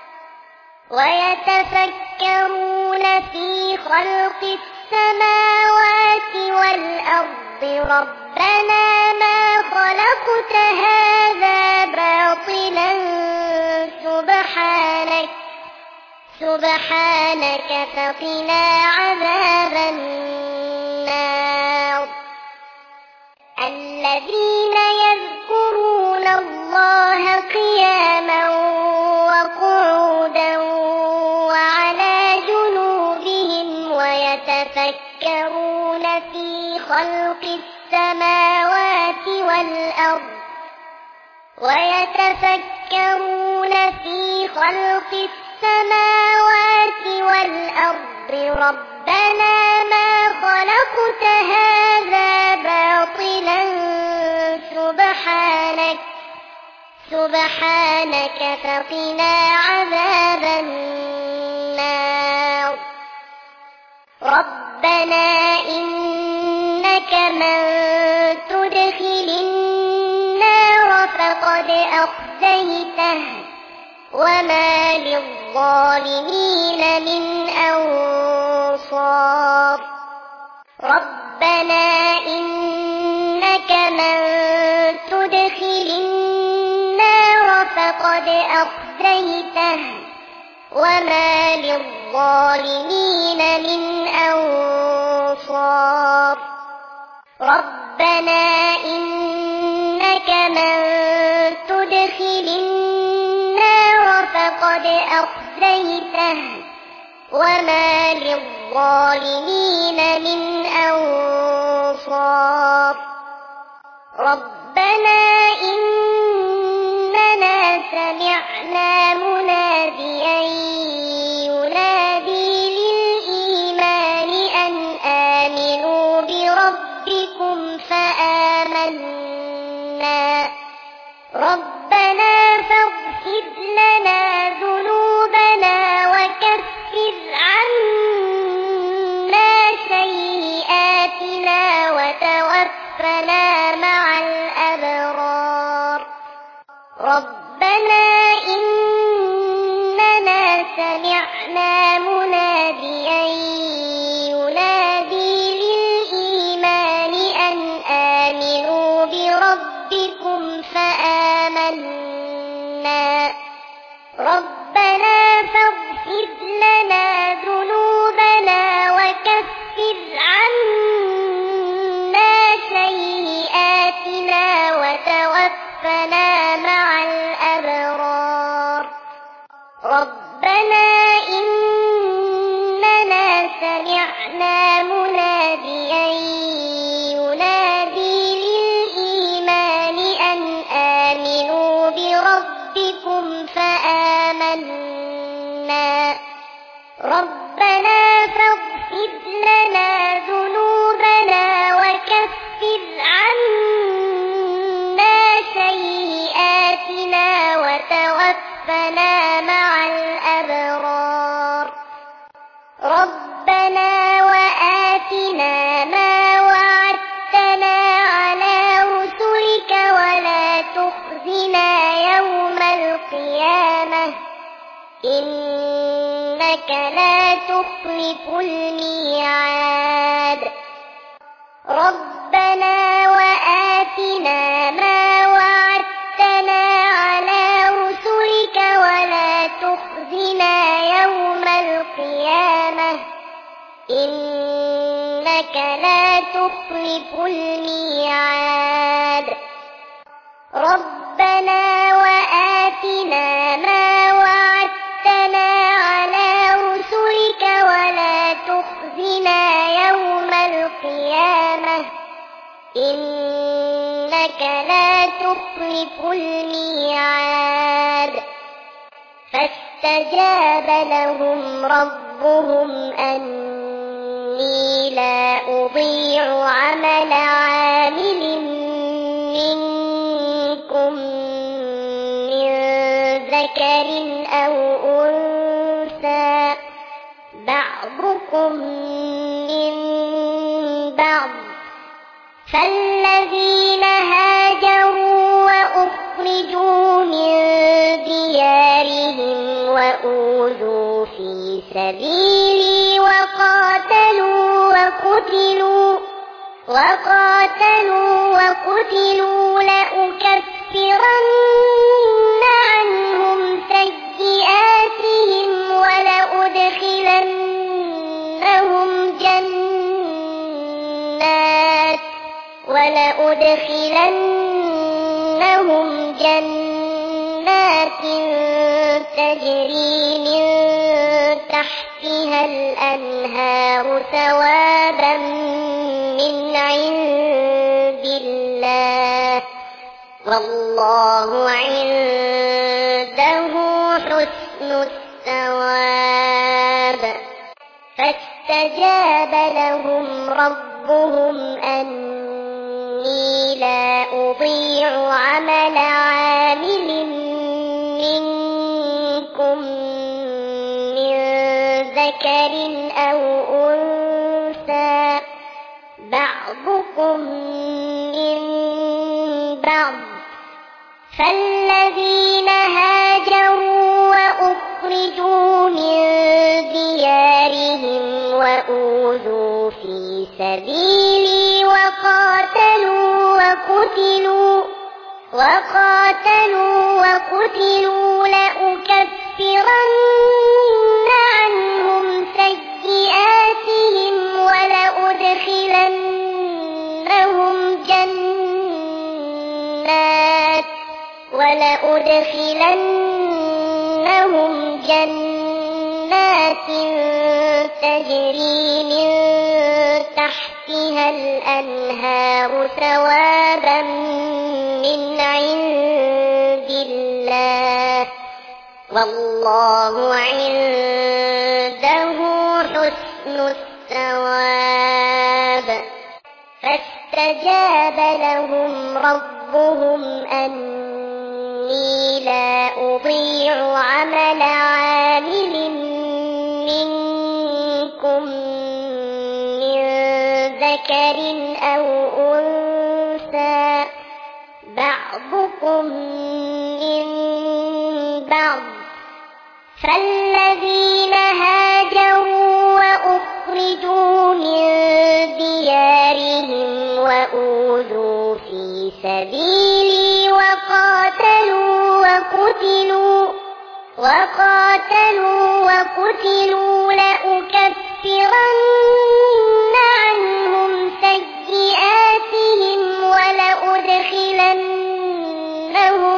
ويتفكرون في خلق السماوات والأرض ربنا ما خلقت هذا باطلا سبحانك سبحانك فقنا عذاب النار الذين يذكرون الله قياما وقعودا وعلى جنوبهم ويتفكرون في خلق السماوات والأرض ويتفكرون في خلق السماوات والأرض ربنا ما خلقت هذا باطلا سبحانك سبحانك فقنا عذاب النار ربنا إنك من تدخل النار فقد أخزيته وما للظالمين من أنصار ربنا إنك من تدخل النار فقد أخزيته وما للظالمين من أنصار ربنا إنك من تدخل النار فقد أخزيته وما للظالمين من أنصار ربنا إننا سمعنا مناديا ينادي للإيمان أن آمنوا بربكم فآمنا ربنا فاغفر لنا ذنوبنا وكفر عنا سيئاتنا وتوفنا مع الأبرار ربنا إننا سمعنا مناديا ينادي للإيمان أن آمنوا بربكم فآمنا ربنا فاغفر لنا ذنوبنا وكفر عنا سيئاتنا وتوفنا مع الأبرار ربنا إننا سمعنا مناديا ينادي للإيمان أن آمنوا بربكم فآمنا ربنا فاغفر لنا ذنوبنا وكفر عنا سيئاتنا إنك لا تخلف الميعاد ربنا وآتنا ما وعدتنا على رسلك ولا تخزنا يوم القيامة إنك لا تخلف الميعاد ربنا وآتنا ما وعدتنا على رسلك ولا تخزنا يوم القيامة إنك لا تخلف الميعاد فاستجاب لهم ربهم أني لا أضيع عمل عامل منكم من ذكر أو أنثى بعضكم من بعض فالذين هاجروا وأخرجوا من ديارهم وأوذوا في سبيلي وقاتلوا وقتلوا وقاتلوا وقتلوا لأكفرن عنهم سيئاتهم ولأدخلنهم جنات ولأدخلنهم جنات تجري من تحتها الأنهار ثوابا من عند الله والله عنده حسن الثواب فاستجاب لهم ربهم أني لا أضيع عمل عامل منكم من ذكر أو أنثى بعضكم من بعض فالذين هاجروا وأخرجوا من ديارهم وأوذوا في سبيلي وقاتلوا وقتلوا وقاتلوا وقتلوا لأكفرن عنهم سيئاتهم ولأدخلنهم جنات ولأدخلنهم جنات تجري من تحتها الأنهار ثوابا من عند الله والله عنده حسن الثواب فاستجاب لهم ربهم أني لا أضيع عمل عامل منكم من ذكر أو أنثى بعضكم من بعض فالذين هاجروا وأخرجوا من ديارهم وأوذوا في سبيلي وقاتلوا وقتلوا وقاتلوا وقتلوا لأكفرن عنهم سيئاتهم ولأدخلنهم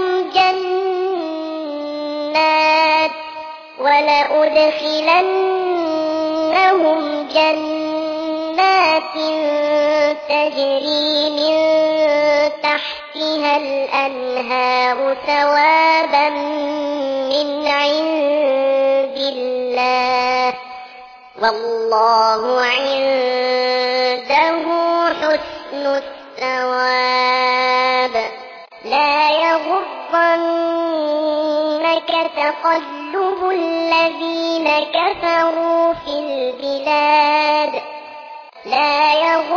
جنات ولأدخلنهم جنات تجري من تحتها الأنهار ثوابا من عند الله والله عنده حسن الثواب لا يغرنك تقلب الذين كفروا في البلاد لا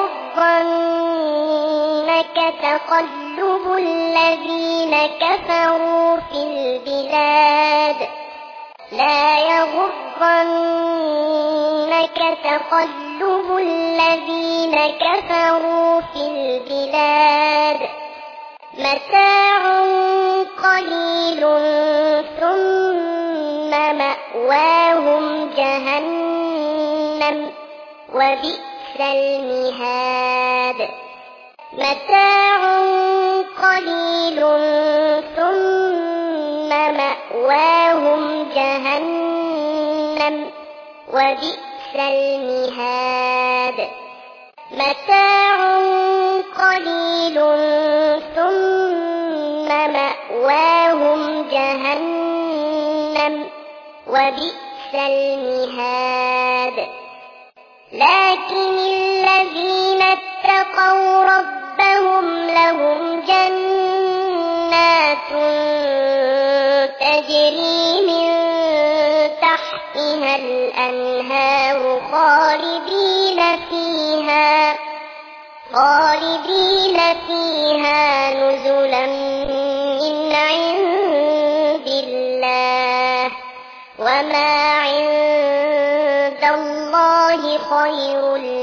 يغرنك تقلب الذين كفروا في البلاد لا يغرنك تقلب الذين كفروا في البلاد متاع قليل ثم مأواهم جهنم وبئس المهاد متاع قليل ثم مأواهم جهنم وبئس المهاد متاع قليل ثم مأواهم جهنم وبئس المهاد لكن الذين اتقوا ربهم لهم جنات تجري من تحتها الأنهار خالدين فيها خالدين فيها نزلا من عند الله وما عند الله خير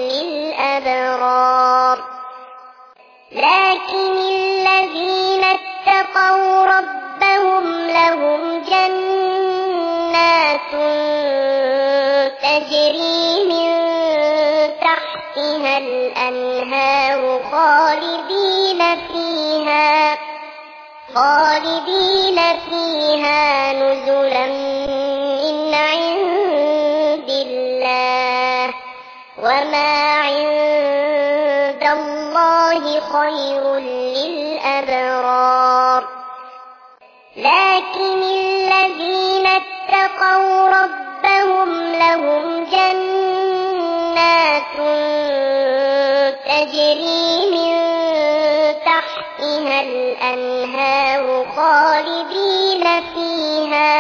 للأبرار لكن الذين اتقوا ربهم لهم جنات تجري من تحتها الأنهار خالدين فيها خالدين فيها نزلا من عند الله وما عند الله خير للأبرار لكن الذين اتقوا ربهم لهم جنات تجري من تحتها الأنهار خالدين فيها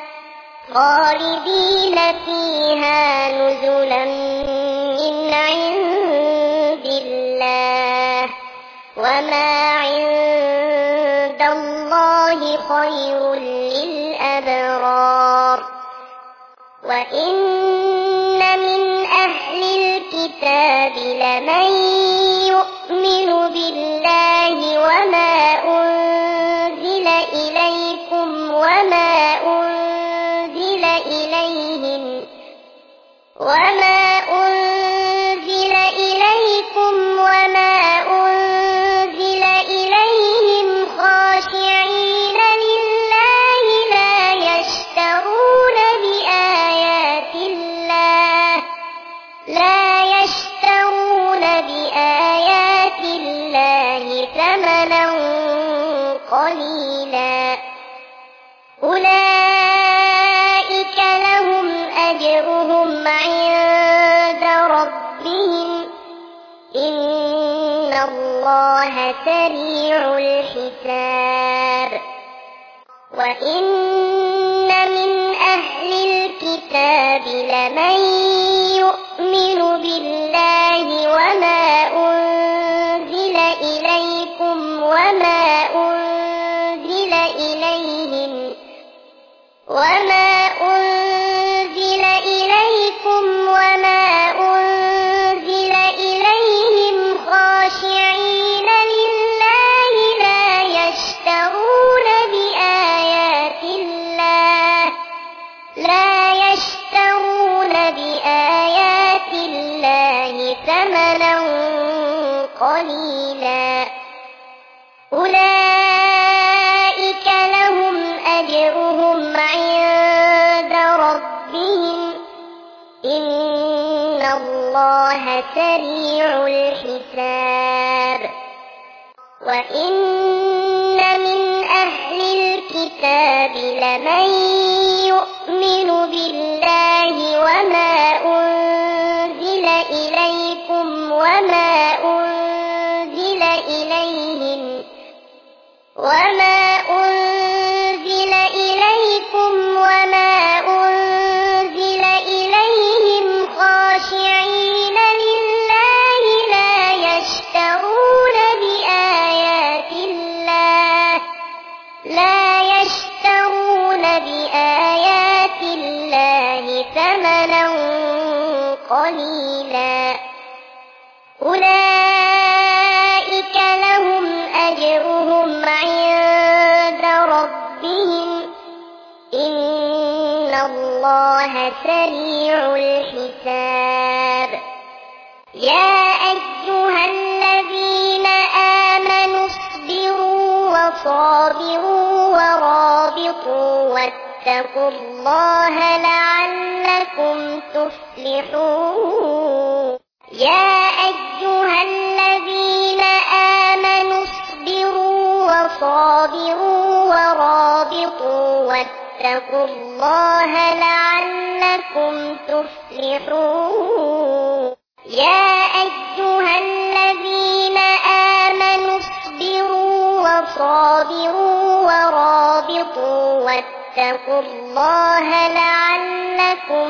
خالدين فيها نزلا من عند الله وما عند الله خير للأبرار وإن من أهل الكتاب لمن يؤمن بالله وما أنزل إليكم وما أنزل إليهم وما أنزل إليكم وما أنزل إليهم خاشعين لله لا يشترون بآيات الله لا يشترون بآيات الله ثمنا قليلا أولئك لهم أجرهم عند ربهم إن الله سريع الحساب وإن من أهل الكتاب لمن يؤمن بالله وما أنزل إليكم وما أنزل إليهم وما أنزل إليكم وما أنزل إليهم خاشعين لله لا يشترون بآيات الله لا يشترون بآيات الله ثمنا قليلا أولئك لهم أجرهم عند ربهم إن الله سريع الحساب وإن من أهل الكتاب لمن يؤمن بالله وما أنزل إليكم وما أنزل إليهم وما أنزل إليكم وما أنزل إليهم خاشعين لله لا يشترون بآيات الله لا يشترون بآيات أولئك لهم أجرهم عند ربهم إن الله سريع الحساب يا أيها الذين آمنوا اصبروا وصابروا ورابطوا واتقوا الله لعلكم تفلحون يا أيها الذين آمنوا اصبروا وصابروا ورابطوا واتقوا الله لعلكم تفلحون يا أيها الذين آمنوا اصبروا وصابروا ورابطوا واتقوا الله لعلكم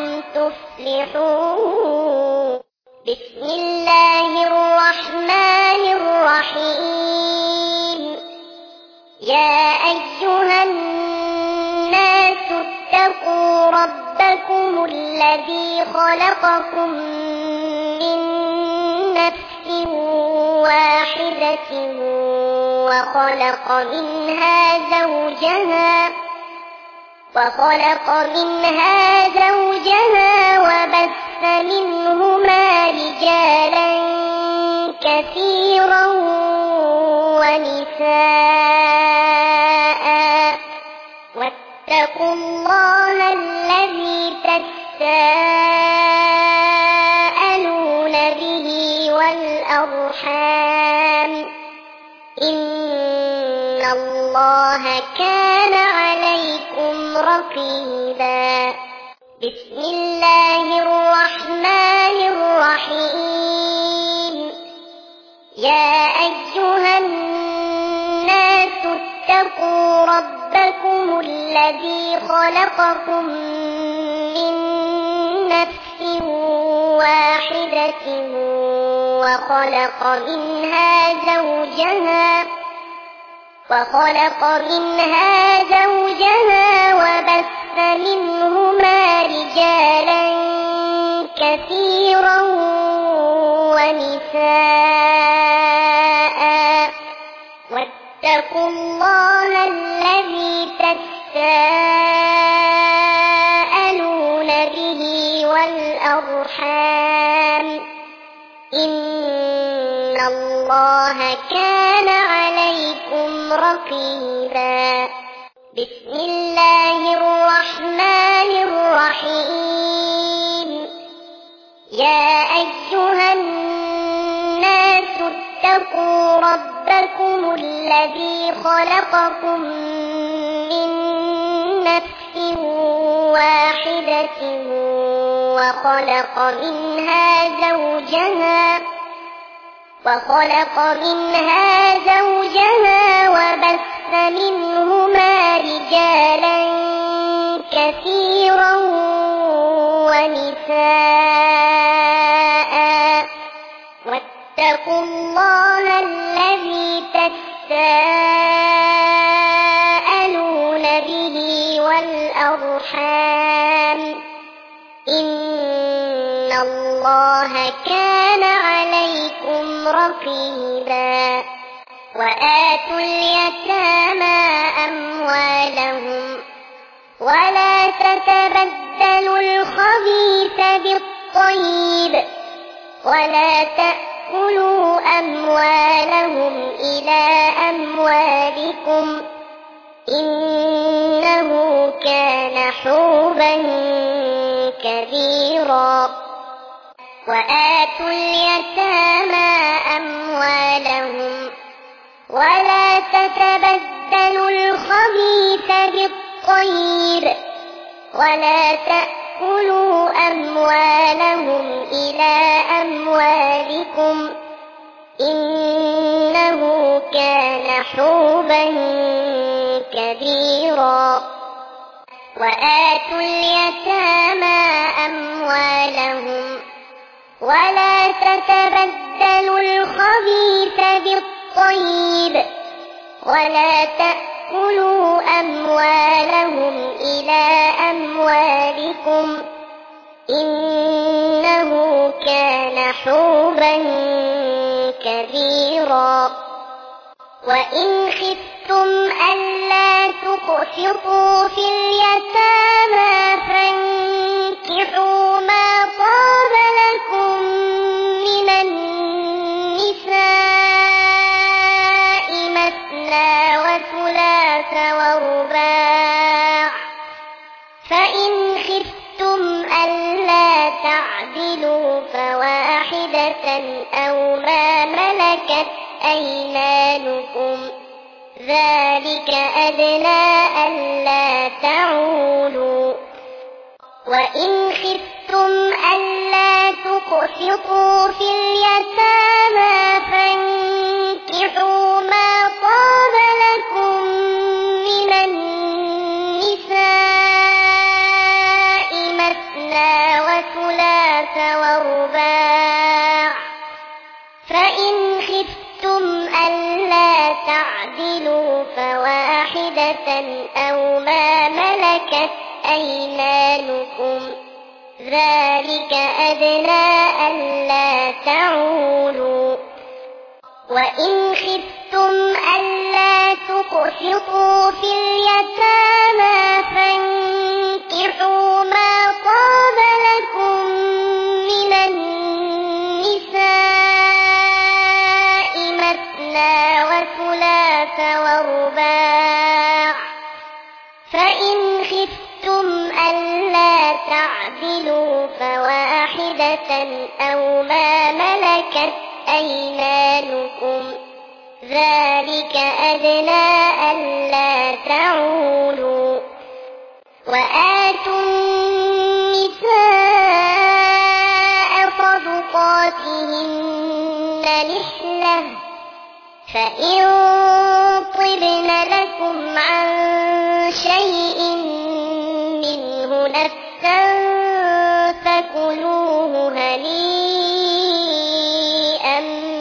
تفلحون بسم الله الرحمن الرحيم يا أيها الناس اتقوا ربكم الذي خلقكم من نفس واحدة وخلق منها زوجها وخلق منها زوجها وبث منهما رجالا كثيرا ونساء واتقوا الله الذي تساءلون به والأرحام إن الله كان عليكم رقيبا بسم الله الرحمن الرحيم يا أيها الناس اتقوا ربكم الذي خلقكم من نفس واحدة وخلق منها زوجها وخلق منها زوجها وبث منهما رجالا كثيرا ونساء واتقوا الله الذي تساءلون به والأرحام إن الله كان عليكم رقيبا بسم الله الرحمن الرحيم يا أيها الناس اتقوا ربكم الذي خلقكم من نفس واحدة وخلق منها زوجها وخلق منها زوجها وبث منهما رجالا كثيرا ونساء واتقوا الله الذي تساءلون به والأرحام إن الله كان عليكم رقيبا وآتوا اليتامى أموالهم ولا تتبدلوا الخبيث بالطيب ولا تأكلوا أموالهم إلى أموالكم إنه كان حوبا كبيرا وآتوا اليتامى أموالهم ولا تتبدلوا الخبيث بالطيب ولا تأكلوا أموالهم إلى أموالكم إنه كان حوبا كبيرا وآتوا اليتامى أموالهم ولا تتبدلوا الخبيث بالطيب ولا تأكلوا أموالهم إلى أموالكم إنه كان حوبا كبيرا. وإن خفتم ألا تقسطوا في اليتامى فانكحوا ما طاب لكم من النساء مثنى وثلاث ورباع، فإن خفتم ألا تعدلوا فواحدة أو ما ملكت أيمانكم، ذلك أدنى ألا تعولوا. وإن خفتم ألا تقسطوا في اليتامى فانكحوا ما طاب لكم من النساء مثنى وثلاث ورباع، فإن خفتم ألا تعدلوا فواحدة أو ما ملكت أيمانكم، ذلك أدنى ألا تعولوا. وإن خفتم ألا تقسطوا في اليتامى فانكحوا ما طاب لكم من النساء مثنى وثلاث ورباع، فإن خفتم ألا تعدلوا فواحدة أو ما ملكت أيمانكم، ذلك أدنى ألا تعولوا. وآتوا النساء صدقاتهن نحلة، فإن طبن لكم عن شيء منه نفسا فكلوه هنيئا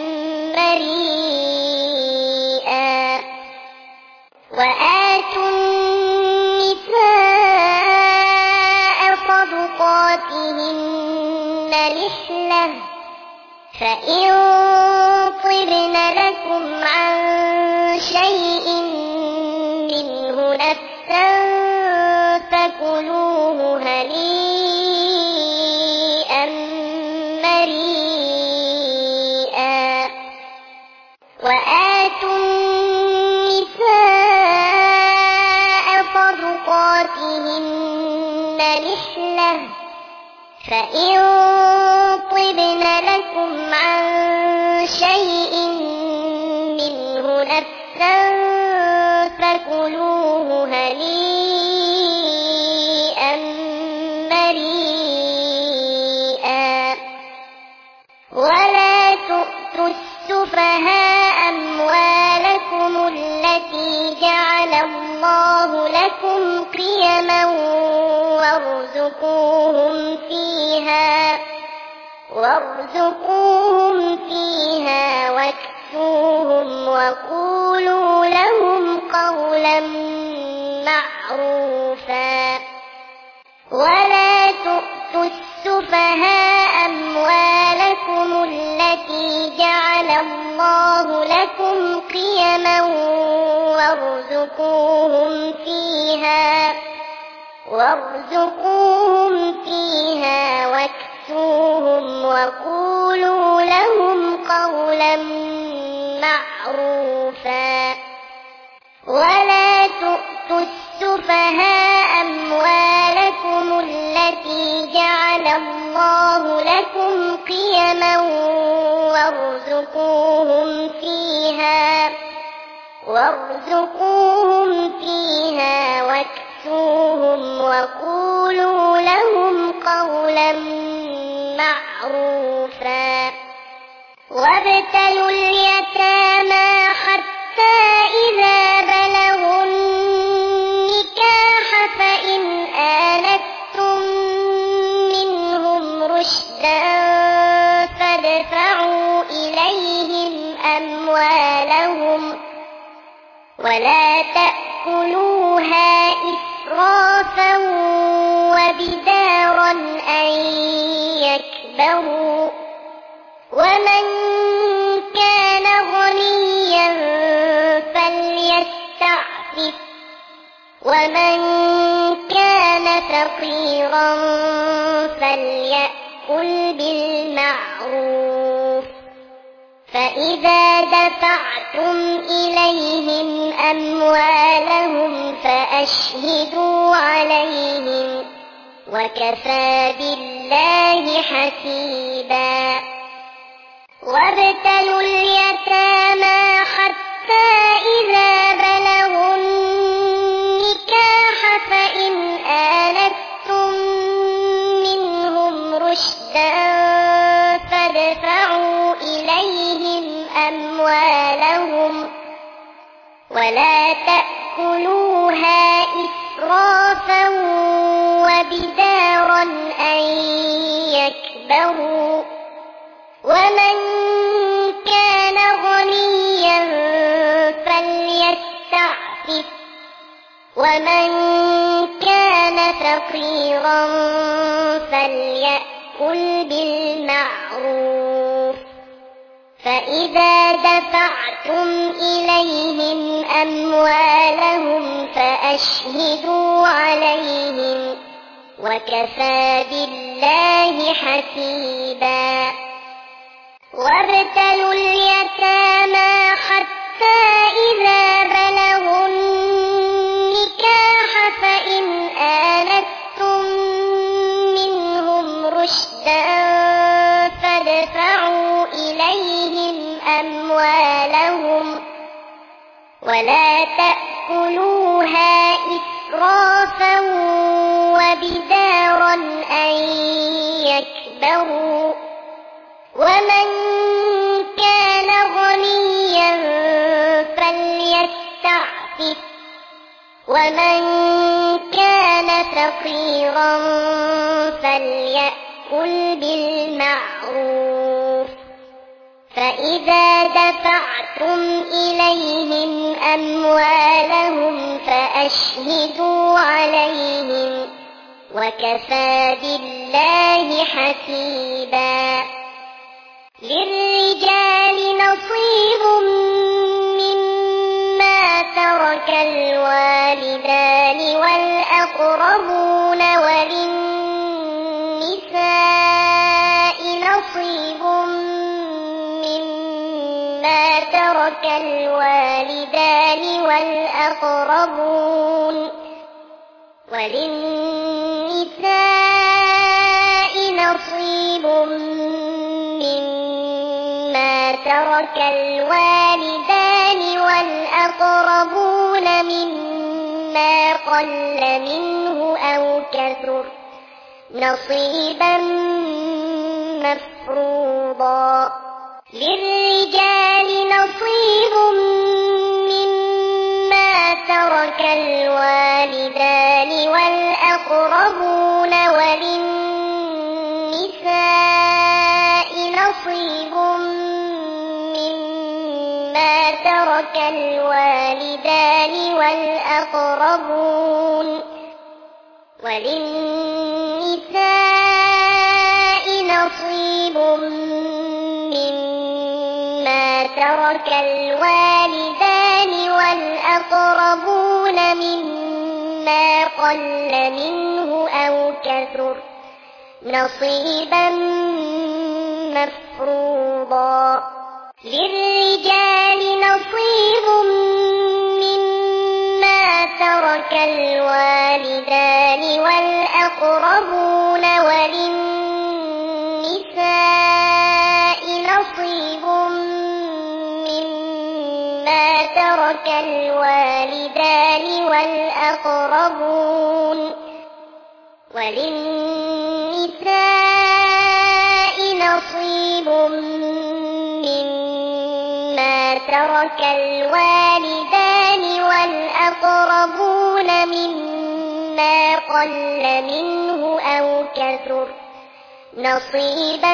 مريئا. وآتوا النساء صدقاتهن نحلة، فإن طبن لكم عن شيء منه نفسا فكلوه هنيئا مريئا. وآتوا النساء صدقاتهن نحلة، فإن طبن لكم عن شيء منه نفسا فكلوه هنيئا مريئا. ولا تؤتوا السفهاء أموالكم التي جعل الله لكم قيما وارزقوهم فيها وارزقوهم فيها واكسوهم وقولوا لهم قولا معروفا. ولا تؤتوا السفهاء أموالكم التي جعل الله لكم قيما وارزقوهم فيها وارزقوهم فيها واكسوهم وقولوا لهم قولا معروفا. ولا تؤتوا السفهاء أموالكم التي جعل الله لكم قيما وارزقوهم فيها وارزقوهم فيها واكسوهم وقولوا لهم قولا معروفا. وابتلوا اليتامى حتى إذا بلغوا النكاح فإن آنستم منهم رشدا فادفعوا إليهم أموالهم ولا تأكلوها إسرافا وبدارا أن يكبروا، ومن كان ومن كان فقيرا فليأكل بالمعروف فإذا دفعتم إليهم أموالهم فأشهدوا عليهم وكفى بالله حسيبا وابتلوا اليتامى حتى إذا بلغوا النكاح فإن آنستم منهم رشدا فادفعوا إليهم أموالهم ولا تأكلوها إسرافا وبدارا أن يكبروا ومن كان غنيا فليستعفف ومن كان فقيرا فليأكل بالمعروف فإذا دفعتم إليهم أموالهم فأشهدوا عليهم وكفى بالله حسيبا وابتلوا اليتامى حتى إذا بلغوا النكاح فإن آنستم منهم رشدا فادفعوا إليهم أموالهم ولا تأكلوها إسرافا وبدارا أن يكبروا ومن كان غنيا فليستعفف ومن كان فقيرا فليأكل بالمعروف فإذا دفعتم إليهم أموالهم فأشهدوا عليهم وكفى بالله حسيبا للرجال نصيب مما ترك الوالدان والأقربون وللنساء نصيب مما ترك الوالدان والأقربون وللنساء نصيب مما ترك الوالدان والأقربون مما قل منه أو كثر نصيبا مفروضا للرجال نصيب مما ترك الوالدان والأقربون وللنساء نصيب مما ترك الوالدان والأقربون وللنساء نصيب مما ترك الوالدان والأقربون مما قل منه أو كثر نصيبا مفروضا للرجال نصيب مما ترك الوالدان والأقربون وللنساء نصيب مما ترك الوالدان والأقربون وللنساء نصيب مما ترك الوالدان والأقربون مما قل منه أو كثر نصيبا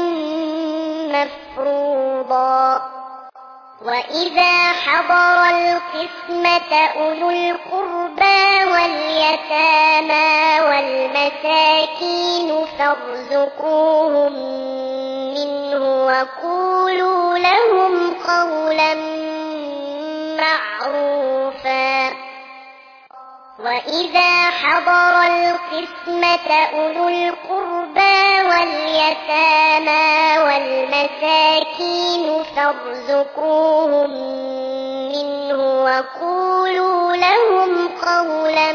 مفروضا وإذا حضر القسمة أولو القربى واليتامى والمساكين فارزقوهم منه وقولوا لهم قولا معروفا وإذا حضر القسمة أولو القربى واليتامى والمساكين فارزقوهم منه وقولوا لهم قولا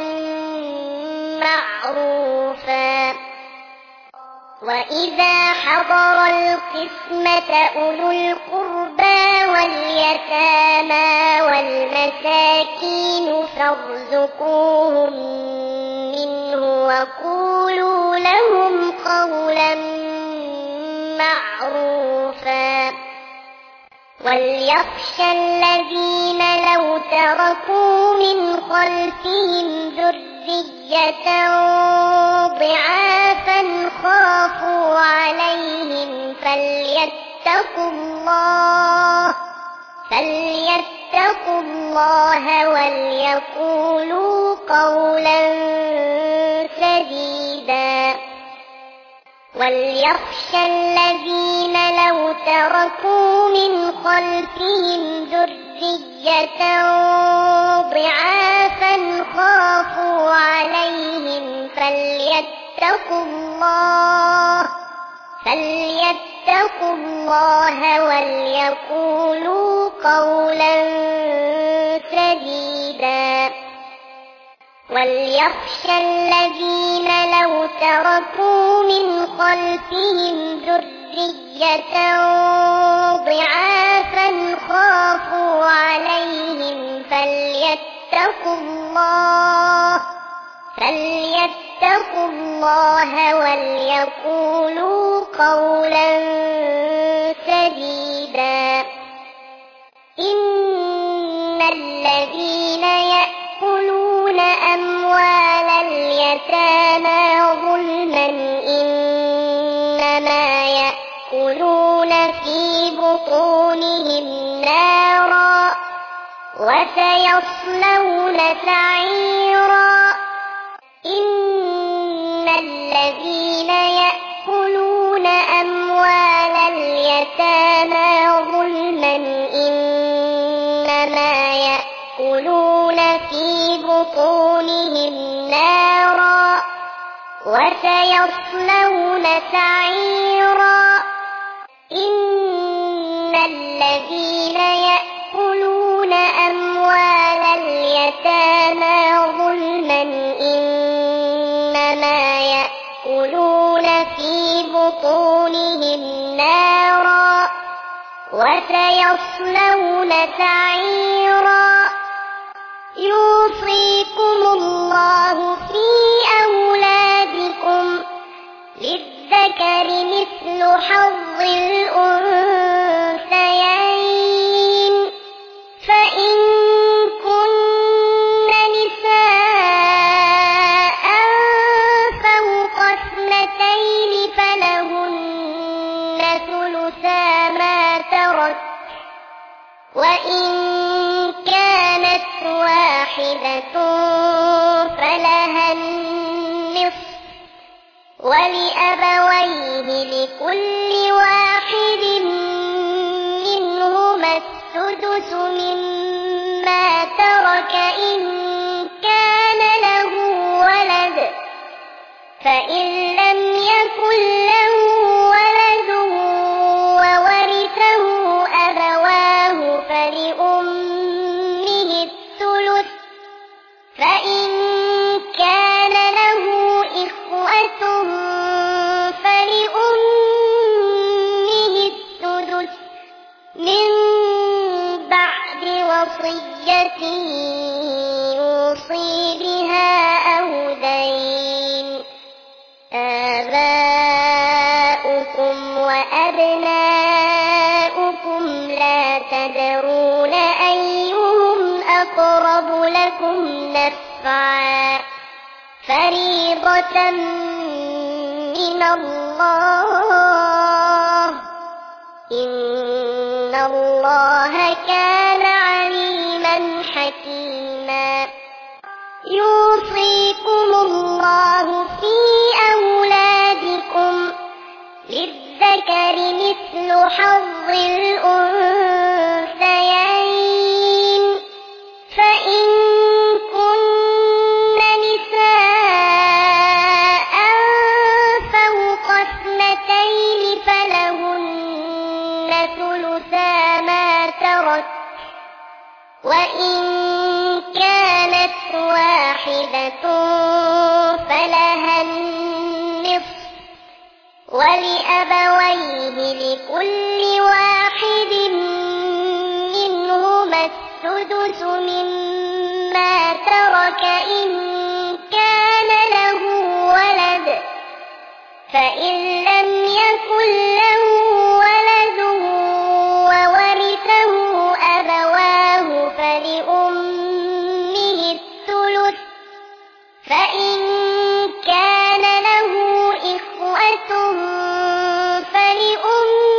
معروفا وإذا حضر القسمة أولو القربى واليتامى والمساكين فارزقوهم منه وقولوا لهم قولا معروفا وليخشى الذين لو تركوا من خلفهم ذرية ضعافا خافوا عليهم فليتقوا الله فليتقوا الله وليقولوا قولا سديدا وليخشى الذين لو تركوا من خلفهم ذرية ضعافا خافوا عليهم فليتقوا الله فليتقوا الله وليقولوا قولا سديدا وليخشى الذين لو تركوا من خلفهم ذرية ضعافا خافوا عليهم فليتقوا الله فليتقوا الله وليقولوا قولا سديدا إن الذين يأكلون أموال اليتامى ظلما إنما يأكلون في بطونهم نارا وسيصلون سعيرا إن الذين يأكلون أموال اليتامى ظلما إنما يأكلون في بطونهم نارا وسيصلون سعيرا إن الذين يأكلون أموال اليتامى ظلما إنما يأكلون في بطونهم نارا وسيصلون سعيرا يوصيكم الله في أولادكم للذكر مثل حظ الأنثيين فإن كن نساء فوق اثنتين فلهن ثلثا ما ترك وإن كانت واحدة فلها النصف ولأبويه لكل واحد منهما السدس مما ترك إن كان له ولد فإن لم يكن له ولد وورثه أبواه فلأمه الثلث فإن كان له إخوة فلأمه السدس من بعد وصية يوصي بها أو دين آباؤكم وأبناؤكم لا تدرون أيهم أقرب لكم نفعا فريضة من الله إن الله كان عليما حكيما يوصيكم الله في أولادكم للذكر مثل حظ الأنثيين فإن كن وإن كانت واحدة فلها النصف ولأبويه لكل واحد منهما السدس مما ترك إن كان له ولد فإن لم يكن له ولد وورثه أبواه فلأمه الثلث فإن كان له إخوة فلأمه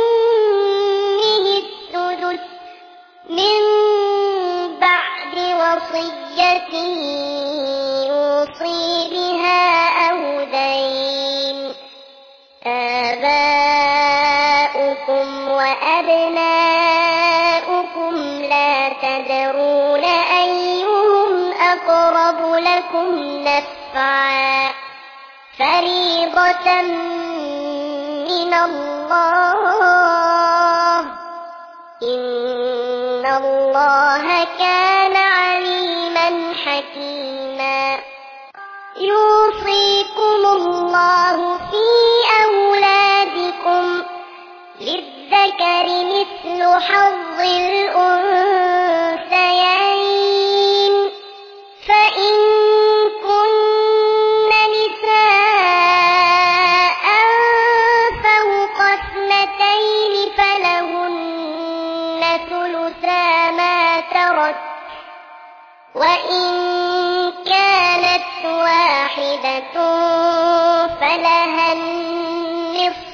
السدس من بعد وصية يوصي بها أو دين آباؤكم وأبناؤكم لا تدرون أيهم أقرب لكم نفعا فريضة من الله إن الله كان عليما حكيما يوصيكم الله في أولادكم للذكر مثل حظ الأنثيين فإن كن نساء فوق اثنتين فلهن ثلثا ما ترك وإن كانت واحدة فلها النصف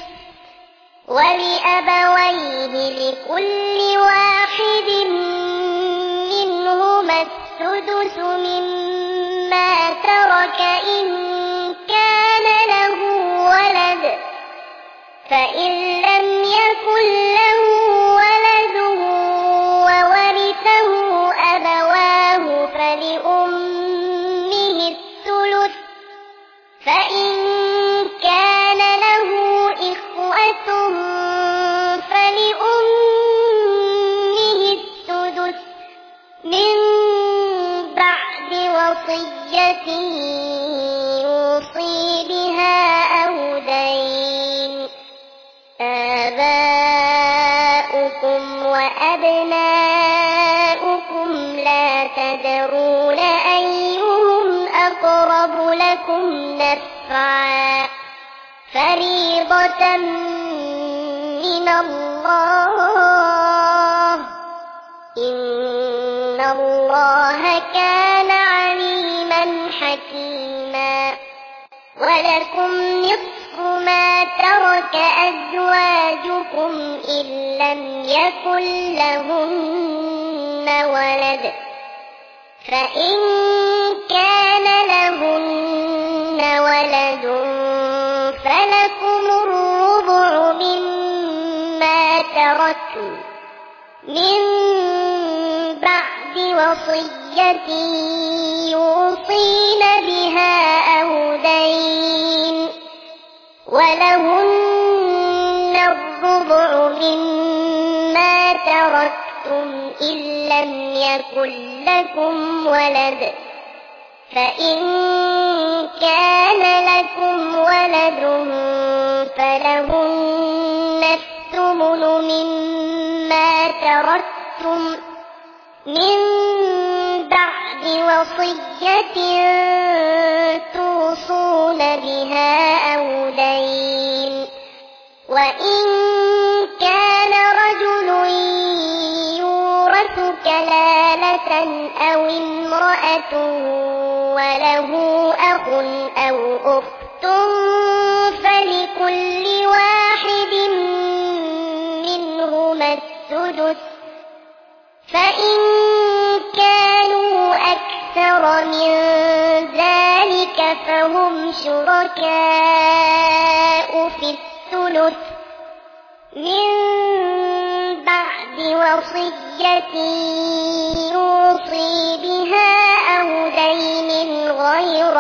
ولأبويه لكل واحد منهما السدس مما ترك إن كان له ولد فإن لم يكن له ولد وورثه أبواه فلأمه الثلث فإن كان له إخوة فلأمه السدس من بعد وصية يوصي بها أو دين آباؤكم وأبناؤكم لا تدرون أيهم أقرب لكم نفعا فريضة من الله إن الله كان عليما حكيما ولكم نصف ما ترك أزواجكم إن لم يكن لهن ولد فإن كان لهن ولد فلكم الربع مما تركوا من بعد وصية يوصين بها أو دين ولهن الربع مما تركتم إن لم يكن لكم ولد فإن كان لكم ولد فلهن الثمن مما تركتم من بعد وصية توصون بها أو دين وإن كان رجل يورث كلالة أو امرأة وله أخ أو أخت فلكل واحد منهما السدس فإن كانوا أكثر من ذلك فهم شركاء في الثلث من بعد وصية يوصي بها أو دين غير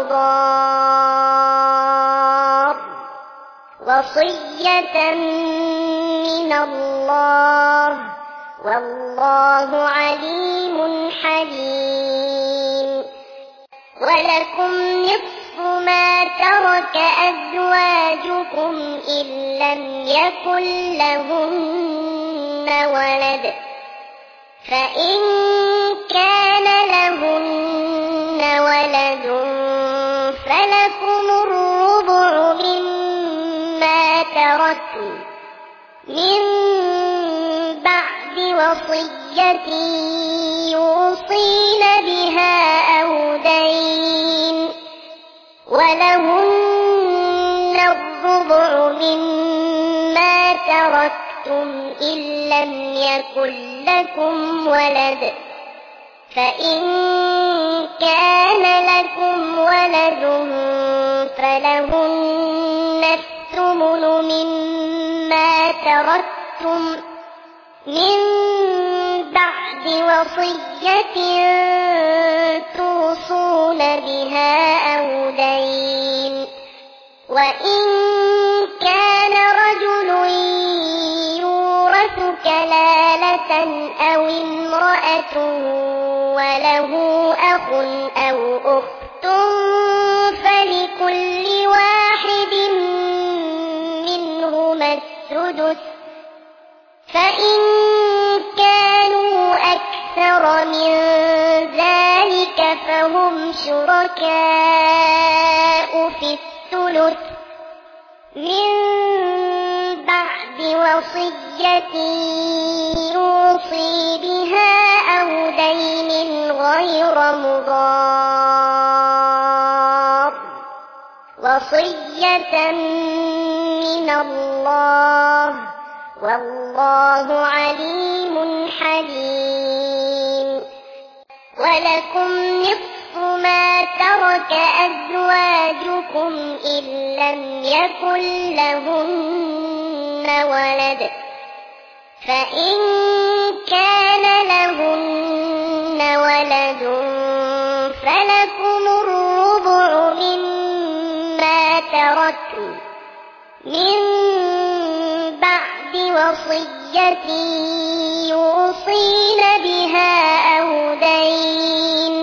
مضار وصية من الله والله عليم حليم. ولكم نصف ما ترك أزواجكم إن لم يكن لهن ولد، فإن كان لهن ولد فلكم الربع مما تركن من بعد وصية يوصين بها أو دين، ولهن الربع مما تركتم إن لم يكن لكم ولد، فإن كان لكم ولد فلهن الثمن مما تركتم من بعد وصية توصون بها أو دين. وإن كان رجل يورث كلالة أو امرأة وله أخ أو أخت فلكل واحد منهما السدس، فإن كانوا أكثر من ذلك فهم شركاء في الثلث من بعد وصية يوصي بها أو دين غير مضار، وصية من الله، والله عليم حليم. ولكم نصف ما ترك أزواجكم إن لم يكن لهن ولد، فإن كان لهن ولد فلكم الربع مما تركن من بعد وصية يوصين بها أو دين،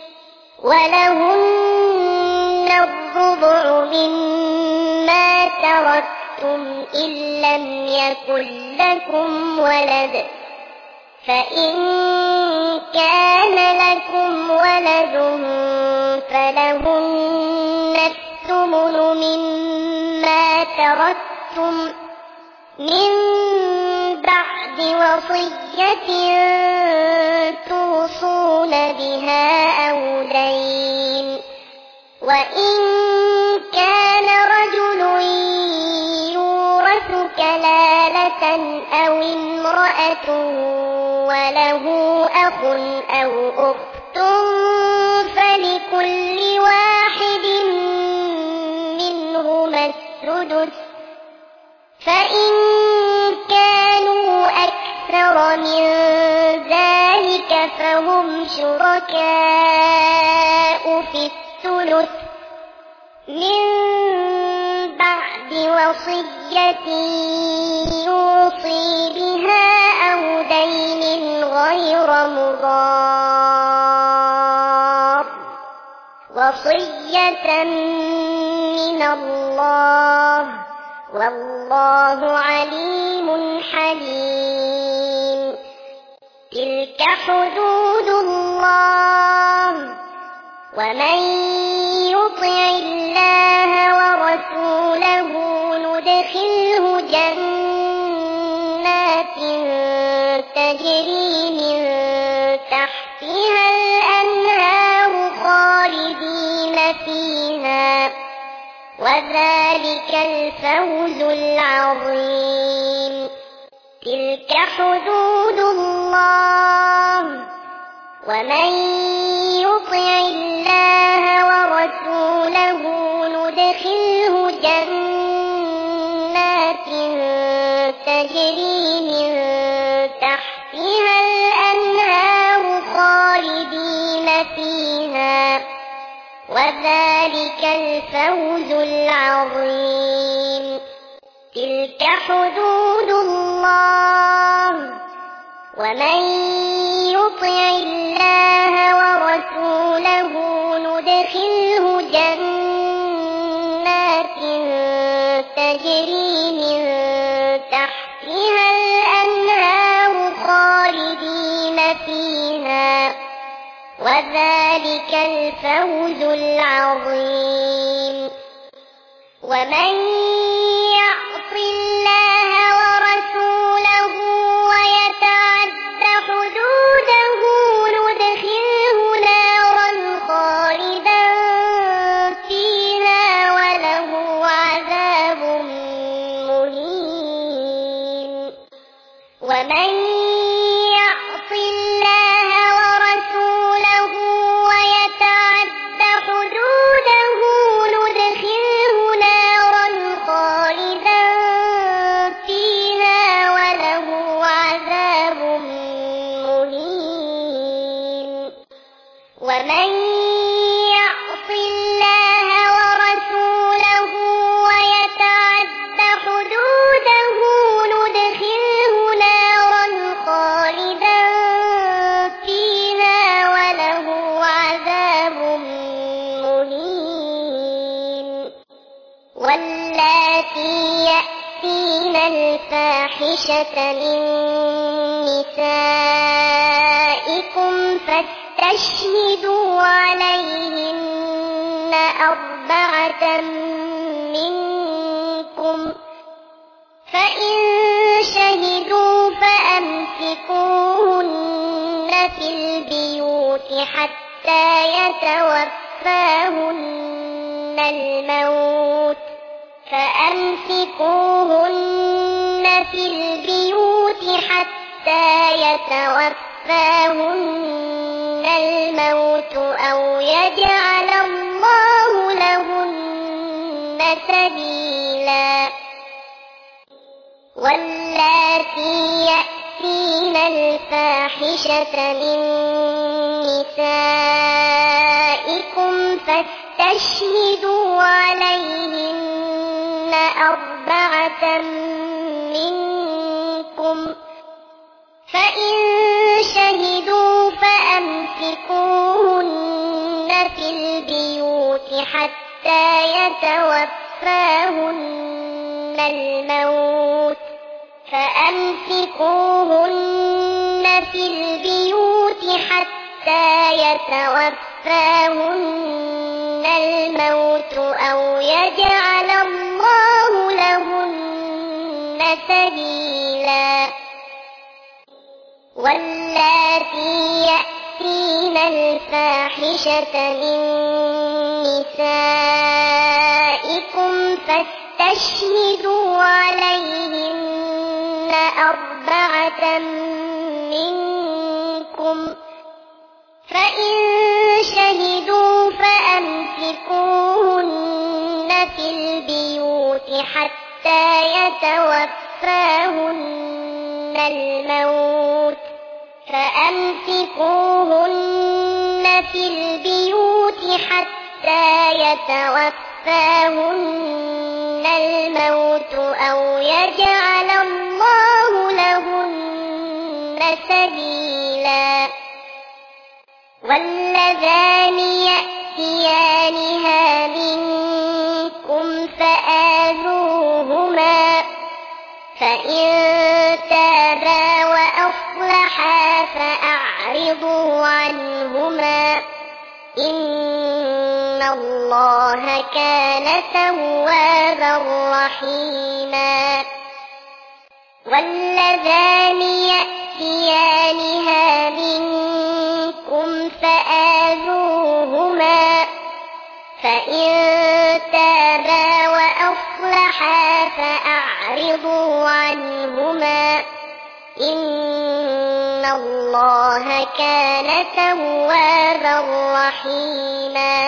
ولهن الربع مما تركتم إن لم يكن لكم ولد، فإن كان لكم ولد فلهن الثمن مما تركتم من بعد وصية توصون بها أو دين. وإن كان رجل يورث كلالة أو امرأة وله أخ أو أخت فلكل واحد منهما السدس، فإن كانوا أكثر من ذلك فهم شركاء في الثلث من بعد وصية يوصي بها أو دين غير مضار، وصية من الله، والله عليم حليم. تلك حدود الله، ومن يطع الله ورسوله ندخله جنات تجري من تحتها الأنهار خالدين فيها، وذلك الفوز العظيم. تلك حدود الله، ومن يطع الله ورسوله ندخله جنات تجري من تحتها الأنهار خالدين فيها، وذلك الفوز العظيم. تلك حدود الله، ومن يطع الله ورسوله ندخله جنات تجري من تحتها الأنهار خالدين فيها وذلك الفوز العظيم. ومن يعص الله ورسوله ويتعد حدوده ندخله نارا خالدا فيها وله عذاب مهين. ومن يعص الله ورسوله ويتعد حدوده ندخله نارا خالدا فيها وله عذاب مهين. ومن يعص الله ورسوله ويتعد حدوده ندخله نارا خالدا فيها وله عذاب مهين. واللاتي يأتين الفاحشة من نسائكم فاستشهدوا عليهن أربعة منكم فإن شهدوا فأمسكوهن في البيوت حتى يتوفاهن الموت فأمسكوهن في البيوت حتى يتوفاهن الموت أو يجعل الله لهن سبيلا. واللاتي يأتين الفاحشة من نسائكم فاستشهدوا عليهن أربعة منكم فإن شهدوا فأمسكوهن في البيوت حتى يتوفاهن الموت فأمسكوهن في البيوت حتى يتوفاهن الموت أو يجعل الله لهن سبيلا. واللاتي يأتين الفاحشة من نسائكم فاستشهدوا عليهن أربعة منكم فإن شهدوا فأمسكوهن في البيوت حتى يتوفاهن الموت فأمسكوهن في البيوت حتى يتوفاهن الموت أو يجعل الله لهن سبيلا. واللذان يأتيانها منكم فآذوهما فإن تابا وأصلحا فأعرضوا عنهما إن الله كان توابا رحيما. واللذان يأتيانها منكم فآذوهما فإن تابا وأصلحا فأعرضوا عنهما إن الله كان توابا رحيما.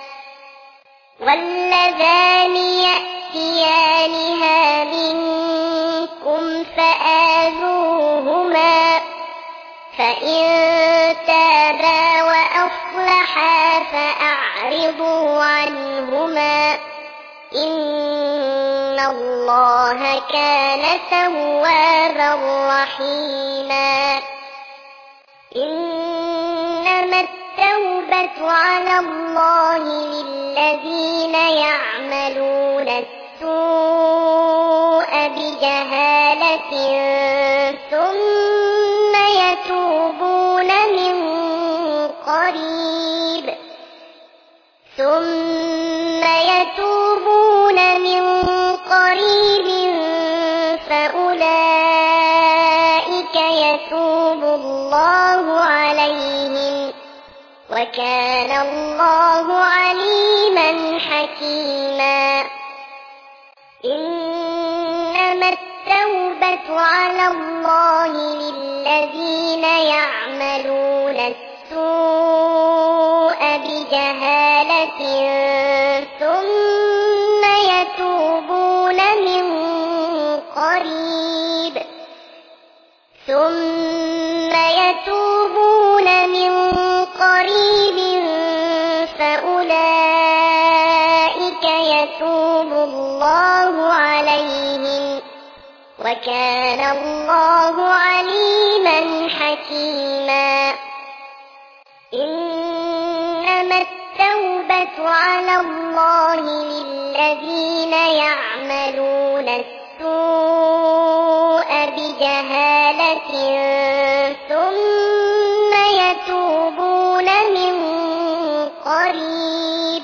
واللذان يأتيانها منكم فآذوهما فإن تابا وأصلحا فأعرضوا عنهما إن الله كان توابا رحيما. إنما التوبة على الله للذين يعملون السوء بجهالة ثم يتوبون من قريب ثم يتوبون من قريب فأولئك يتوب الله عليهم وكان الله عليما حكيما. إنما التوبة على الله للذين يعملون السوء بجهالة ثم يتوبون من قريب ثم يتوبون من قريب فأولئك يتوب الله عليهم وكان الله عليما حكيما. إنما التوبة على الله للذين يعملون السوء بجهالة ثم يتوبون من قريب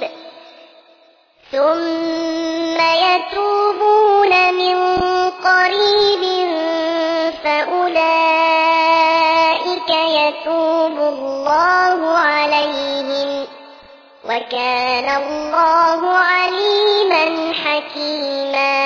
ثم يتوبون من قريب فأولئك يتوب الله عليهم وكان الله عليما حكيما.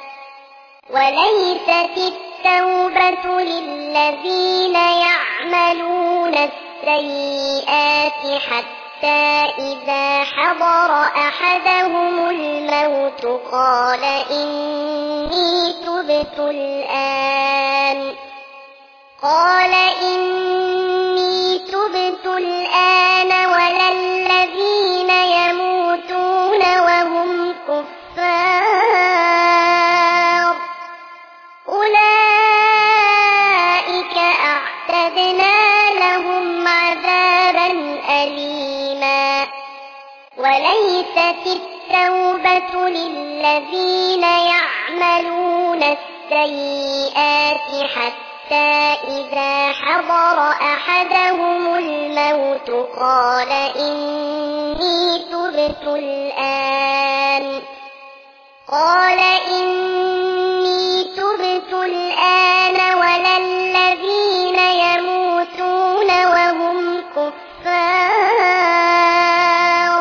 وليست التوبة للذين يعملون السيئات حتى إذا حضر أحدهم الموت قال إني تبت الآن قال إني تبت الآن ولا الذين يموتون وهم كفار أولئك أعتدنا لهم عذابا أليما. وليست التوبة للذين يعملون السيئات حتى إذا حضر أحدهم الموت قال إني تبت الآن قال إني تبت الآن ولا الذين يموتون وهم كفار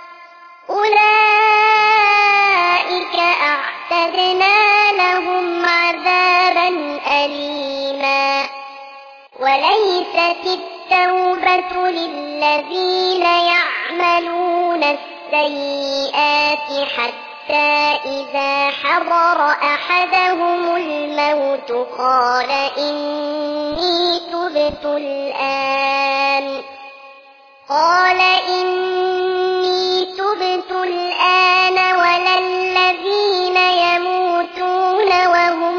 أولئك أعتدنا لهم عذابا أليما. وليست التوبة للذين يعملون السيئات حتى إذا حضر أحدهم الموت قال إني تبت الآن قال إني تبت الآن ولا الذين يموتون وهم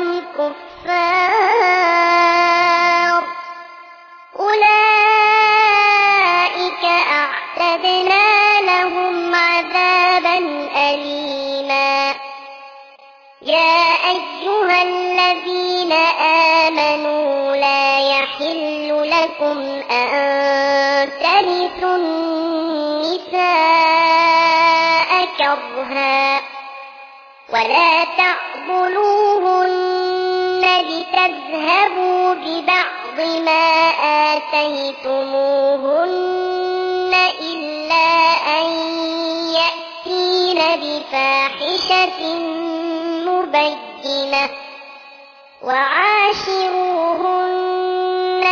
كفار أولئك أعتدنا لهم عذابا أليما. يا أيها الذين آمنوا لا يحل لكم أن ترثوا النساء كرها ولا تعضلوهن لتذهبوا ببعض ما آتيتموهن إلا أن يأتين بفاحشة مبينة وعاشروهن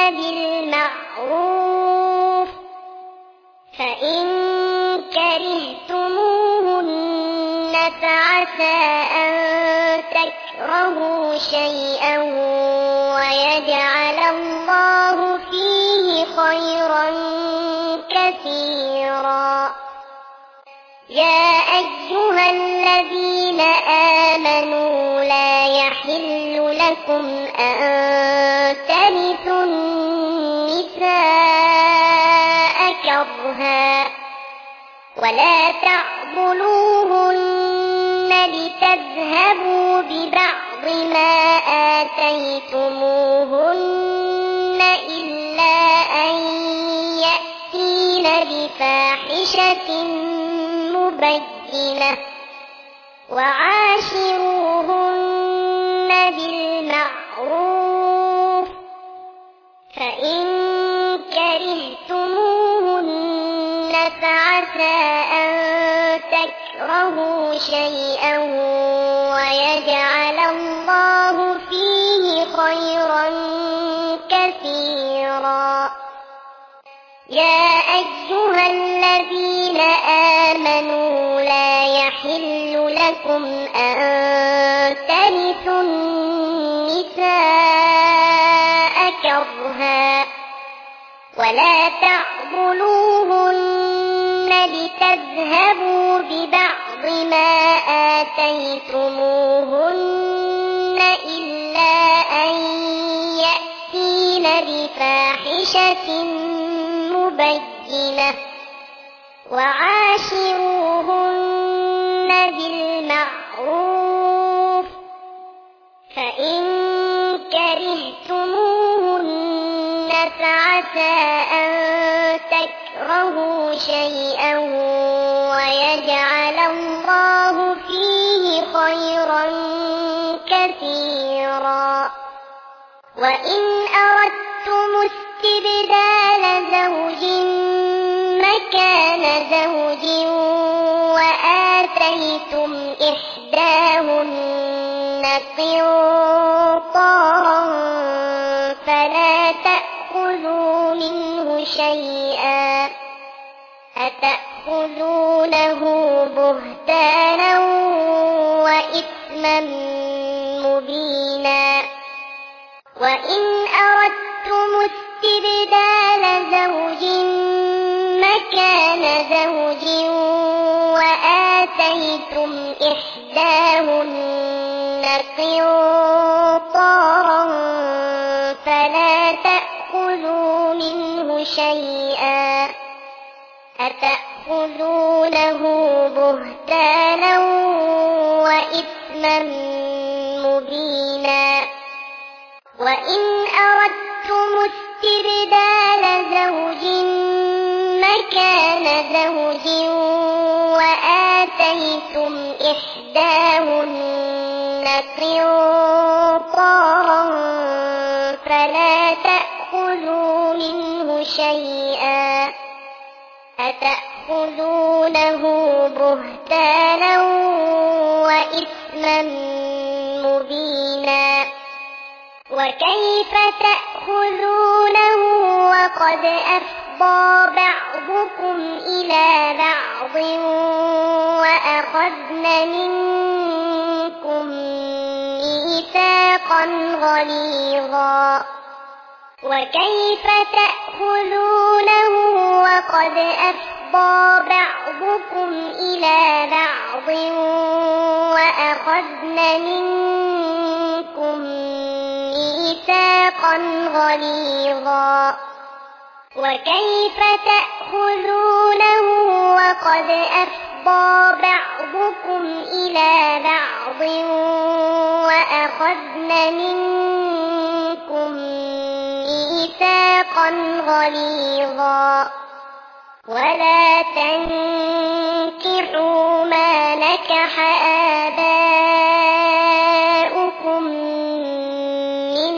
بالمعروف فإن كرهتموهن فعسى أن تكرهوا شيئا ويجعل الله فيه خيرا كثيرا. يا أيها الذين آمنوا لا يحل لكم أن ترثوا النساء كرها ولا تعضلوهن لتذهبوا ببعض ما آتيتموهن إلا أن يأتين بفاحشة مبينة وعاشروهن بالمعروف فإن كرهتموهن فعسى أن تكرهوا شيئا ويجعل الله فيه خيرا كثيرا. يا أيها الذين آمنوا لا يحل لكم أن ترثوا النساء كرها ولا تعضلوهن لتذهبوا ببعض ما آتيتموهن إلا أن يأتين بفاحشة مبينة وعاشروهن بالمعروف فإن كرهتموهن فعسى أن تكرهوا شيئا ويجعل الله فيه خيرا كثيرا. وإن أردتم استبدال زوج مكان زوج وآتيتم إحداهن قنطارا فلا تأخذوا منه شيئا أتأخذونه بهتانا وإثما مبينا. وإن أردتم استبدال زوج مكان زوج وآتيتم إحداهن قنطارا فلا تأخذوا منه شيئا أتأخذونه بهتانا وإثما مبينا. وإن أردتم استبدال زوج مكان زوج وآتيتم إحداهن قنطارا فلا تأخذوا منه شيئا أتأخذونه بهتانا وإثما مبينا. وكيف تأخذونه وقد أفضى بعضكم إلى بعض وأخذن منكم ميثاقا غليظا. وكيف تأخذونه وقد أفضى بعضكم إلى بعض وأخذن منكم ميثاقا غليظا. وكيف تأخذونه وقد أفضى بعضكم إلى بعض وأخذن منكم ميثاقا غليظا. ولا تنكحوا ما نكح آباؤكم من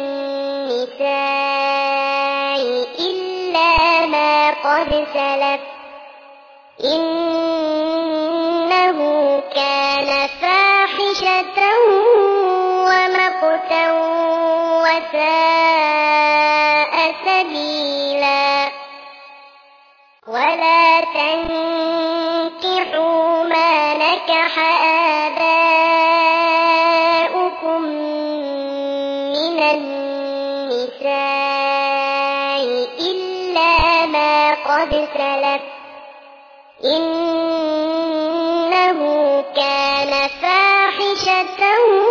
النساء إلا ما قد سلف إنه كان فاحشة ومقتا وساء سبيلا. ولا تنكحوا ما نكح آباؤكم من النساء إلا ما قد سلف إنه كان فاحشة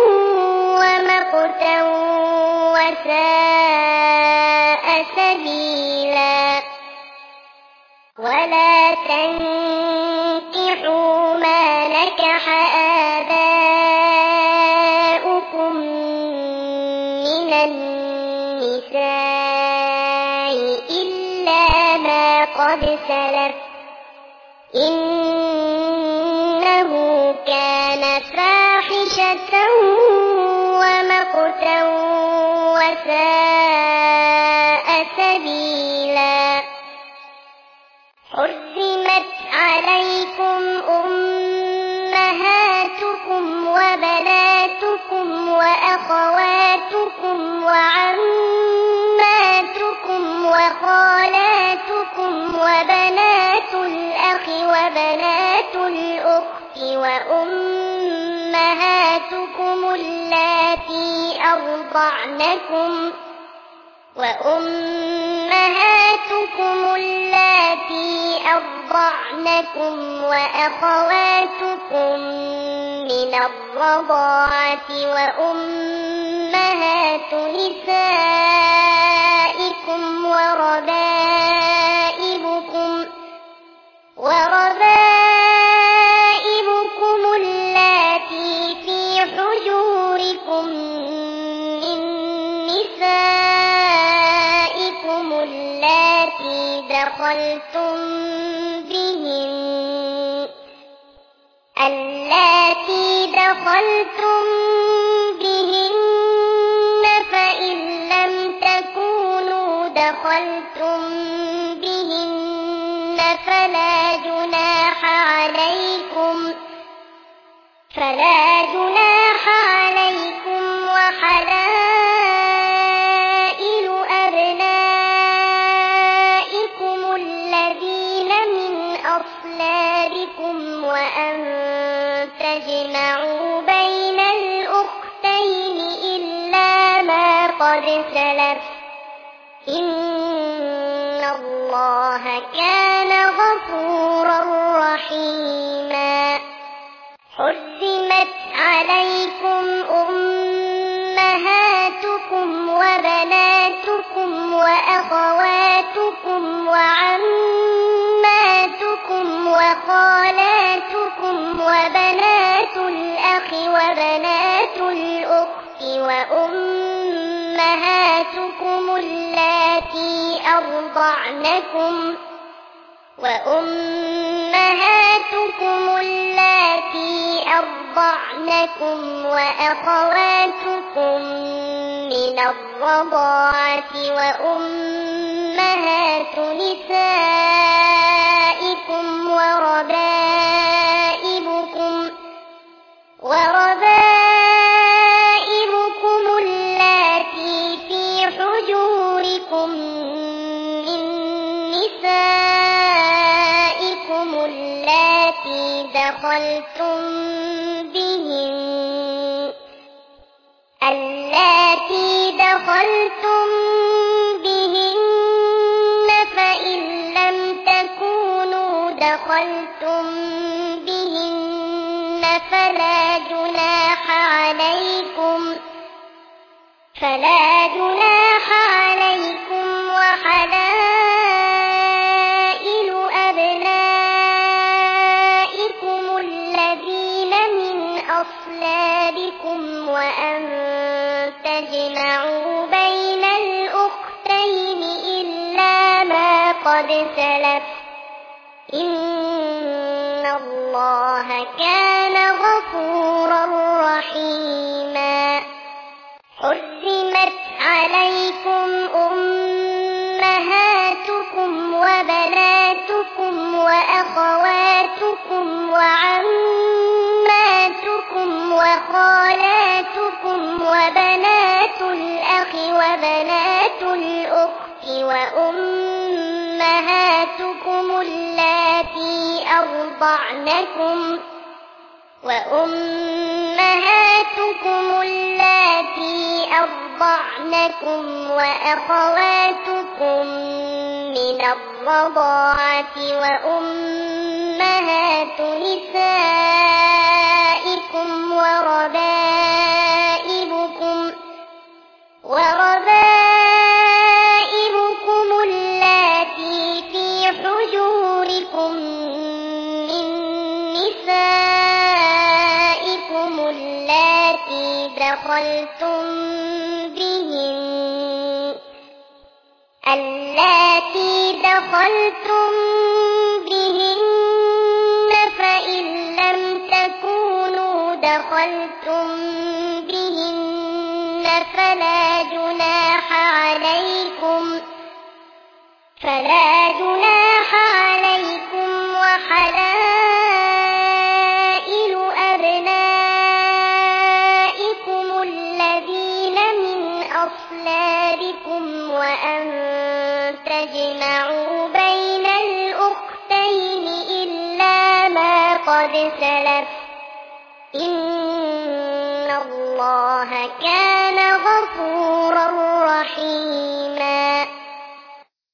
ومقتا وساء سبيلا. ولا تنكحوا ما نكح آباؤكم من النساء إلا ما قد سلف إنه كان فاحشة ومقتا وساء سبيلا. حرمت عليكم أمهاتكم وبناتكم وأخواتكم وعماتكم وخالاتكم وبنات الأخ وبنات الأخت وأمهاتكم اللاتي أرضعنكم وأمهاتكم اللاتي أرضعنكم وأخواتكم من الرضاعة وأمهات نسائكم وربائبكم وربائبكم اللاتي في حجوركم من نسائكم اللاتي دخلتم بهن اللاتي دخلتم بهن فإن لم تكونوا دخلتم بهن فلا جناح عليكم فلا جناح عليكم وحلائل أبنائكم الذين من أصلابكم وأن تجمعوا بين الأختين إلا ما قد سلف إن الله كان غفورا رحيما. حرمت عليكم أمهاتكم وبناتكم وأخواتكم وعماتكم وخالاتكم وبنات الأخ وبنات الأخت وأمهاتكم اللاتي أرضعنكم وأمهاتكم اللاتي أرضعنكم وأخواتكم من الرضاعة وأمهات نسائكم وربائبكم وربائبكم اللاتي في حجوركم من نسائكم اللاتي دخلتم بهن اللاتي دخلتم بهن فإن لم تكونوا دخلتم بهن فلا جناح عليكم فلا جناح عليكم وحلائل أبنائكم الذين من أصلابكم وأن تجمعوا بين الأختين إلا ما قد سلف إن الله كان غفورا رحيما. حرمت عليكم أمهاتكم وبناتكم وأخواتكم وعماتكم وخالاتكم وبنات الأخ وبنات الأخت وأمهاتكم اللاتي أرضعنكم وأمهاتكم اللاتي أرضعنكم وأخواتكم من الرضاعة وأمهات نسائكم وربائبكم وربائبكم اللاتي في حجوركم دخلتم بهن اللاتي دخلتم بهن فإن لم تكونوا دخلتم بهن فلا جناح عليكم فلا جناح عليكم وحلائل أبنائكم الذين من أصلابكم وأن تجمعوا بين الأختين إلا ما قد سلف إن الله كان غفورا رحيما.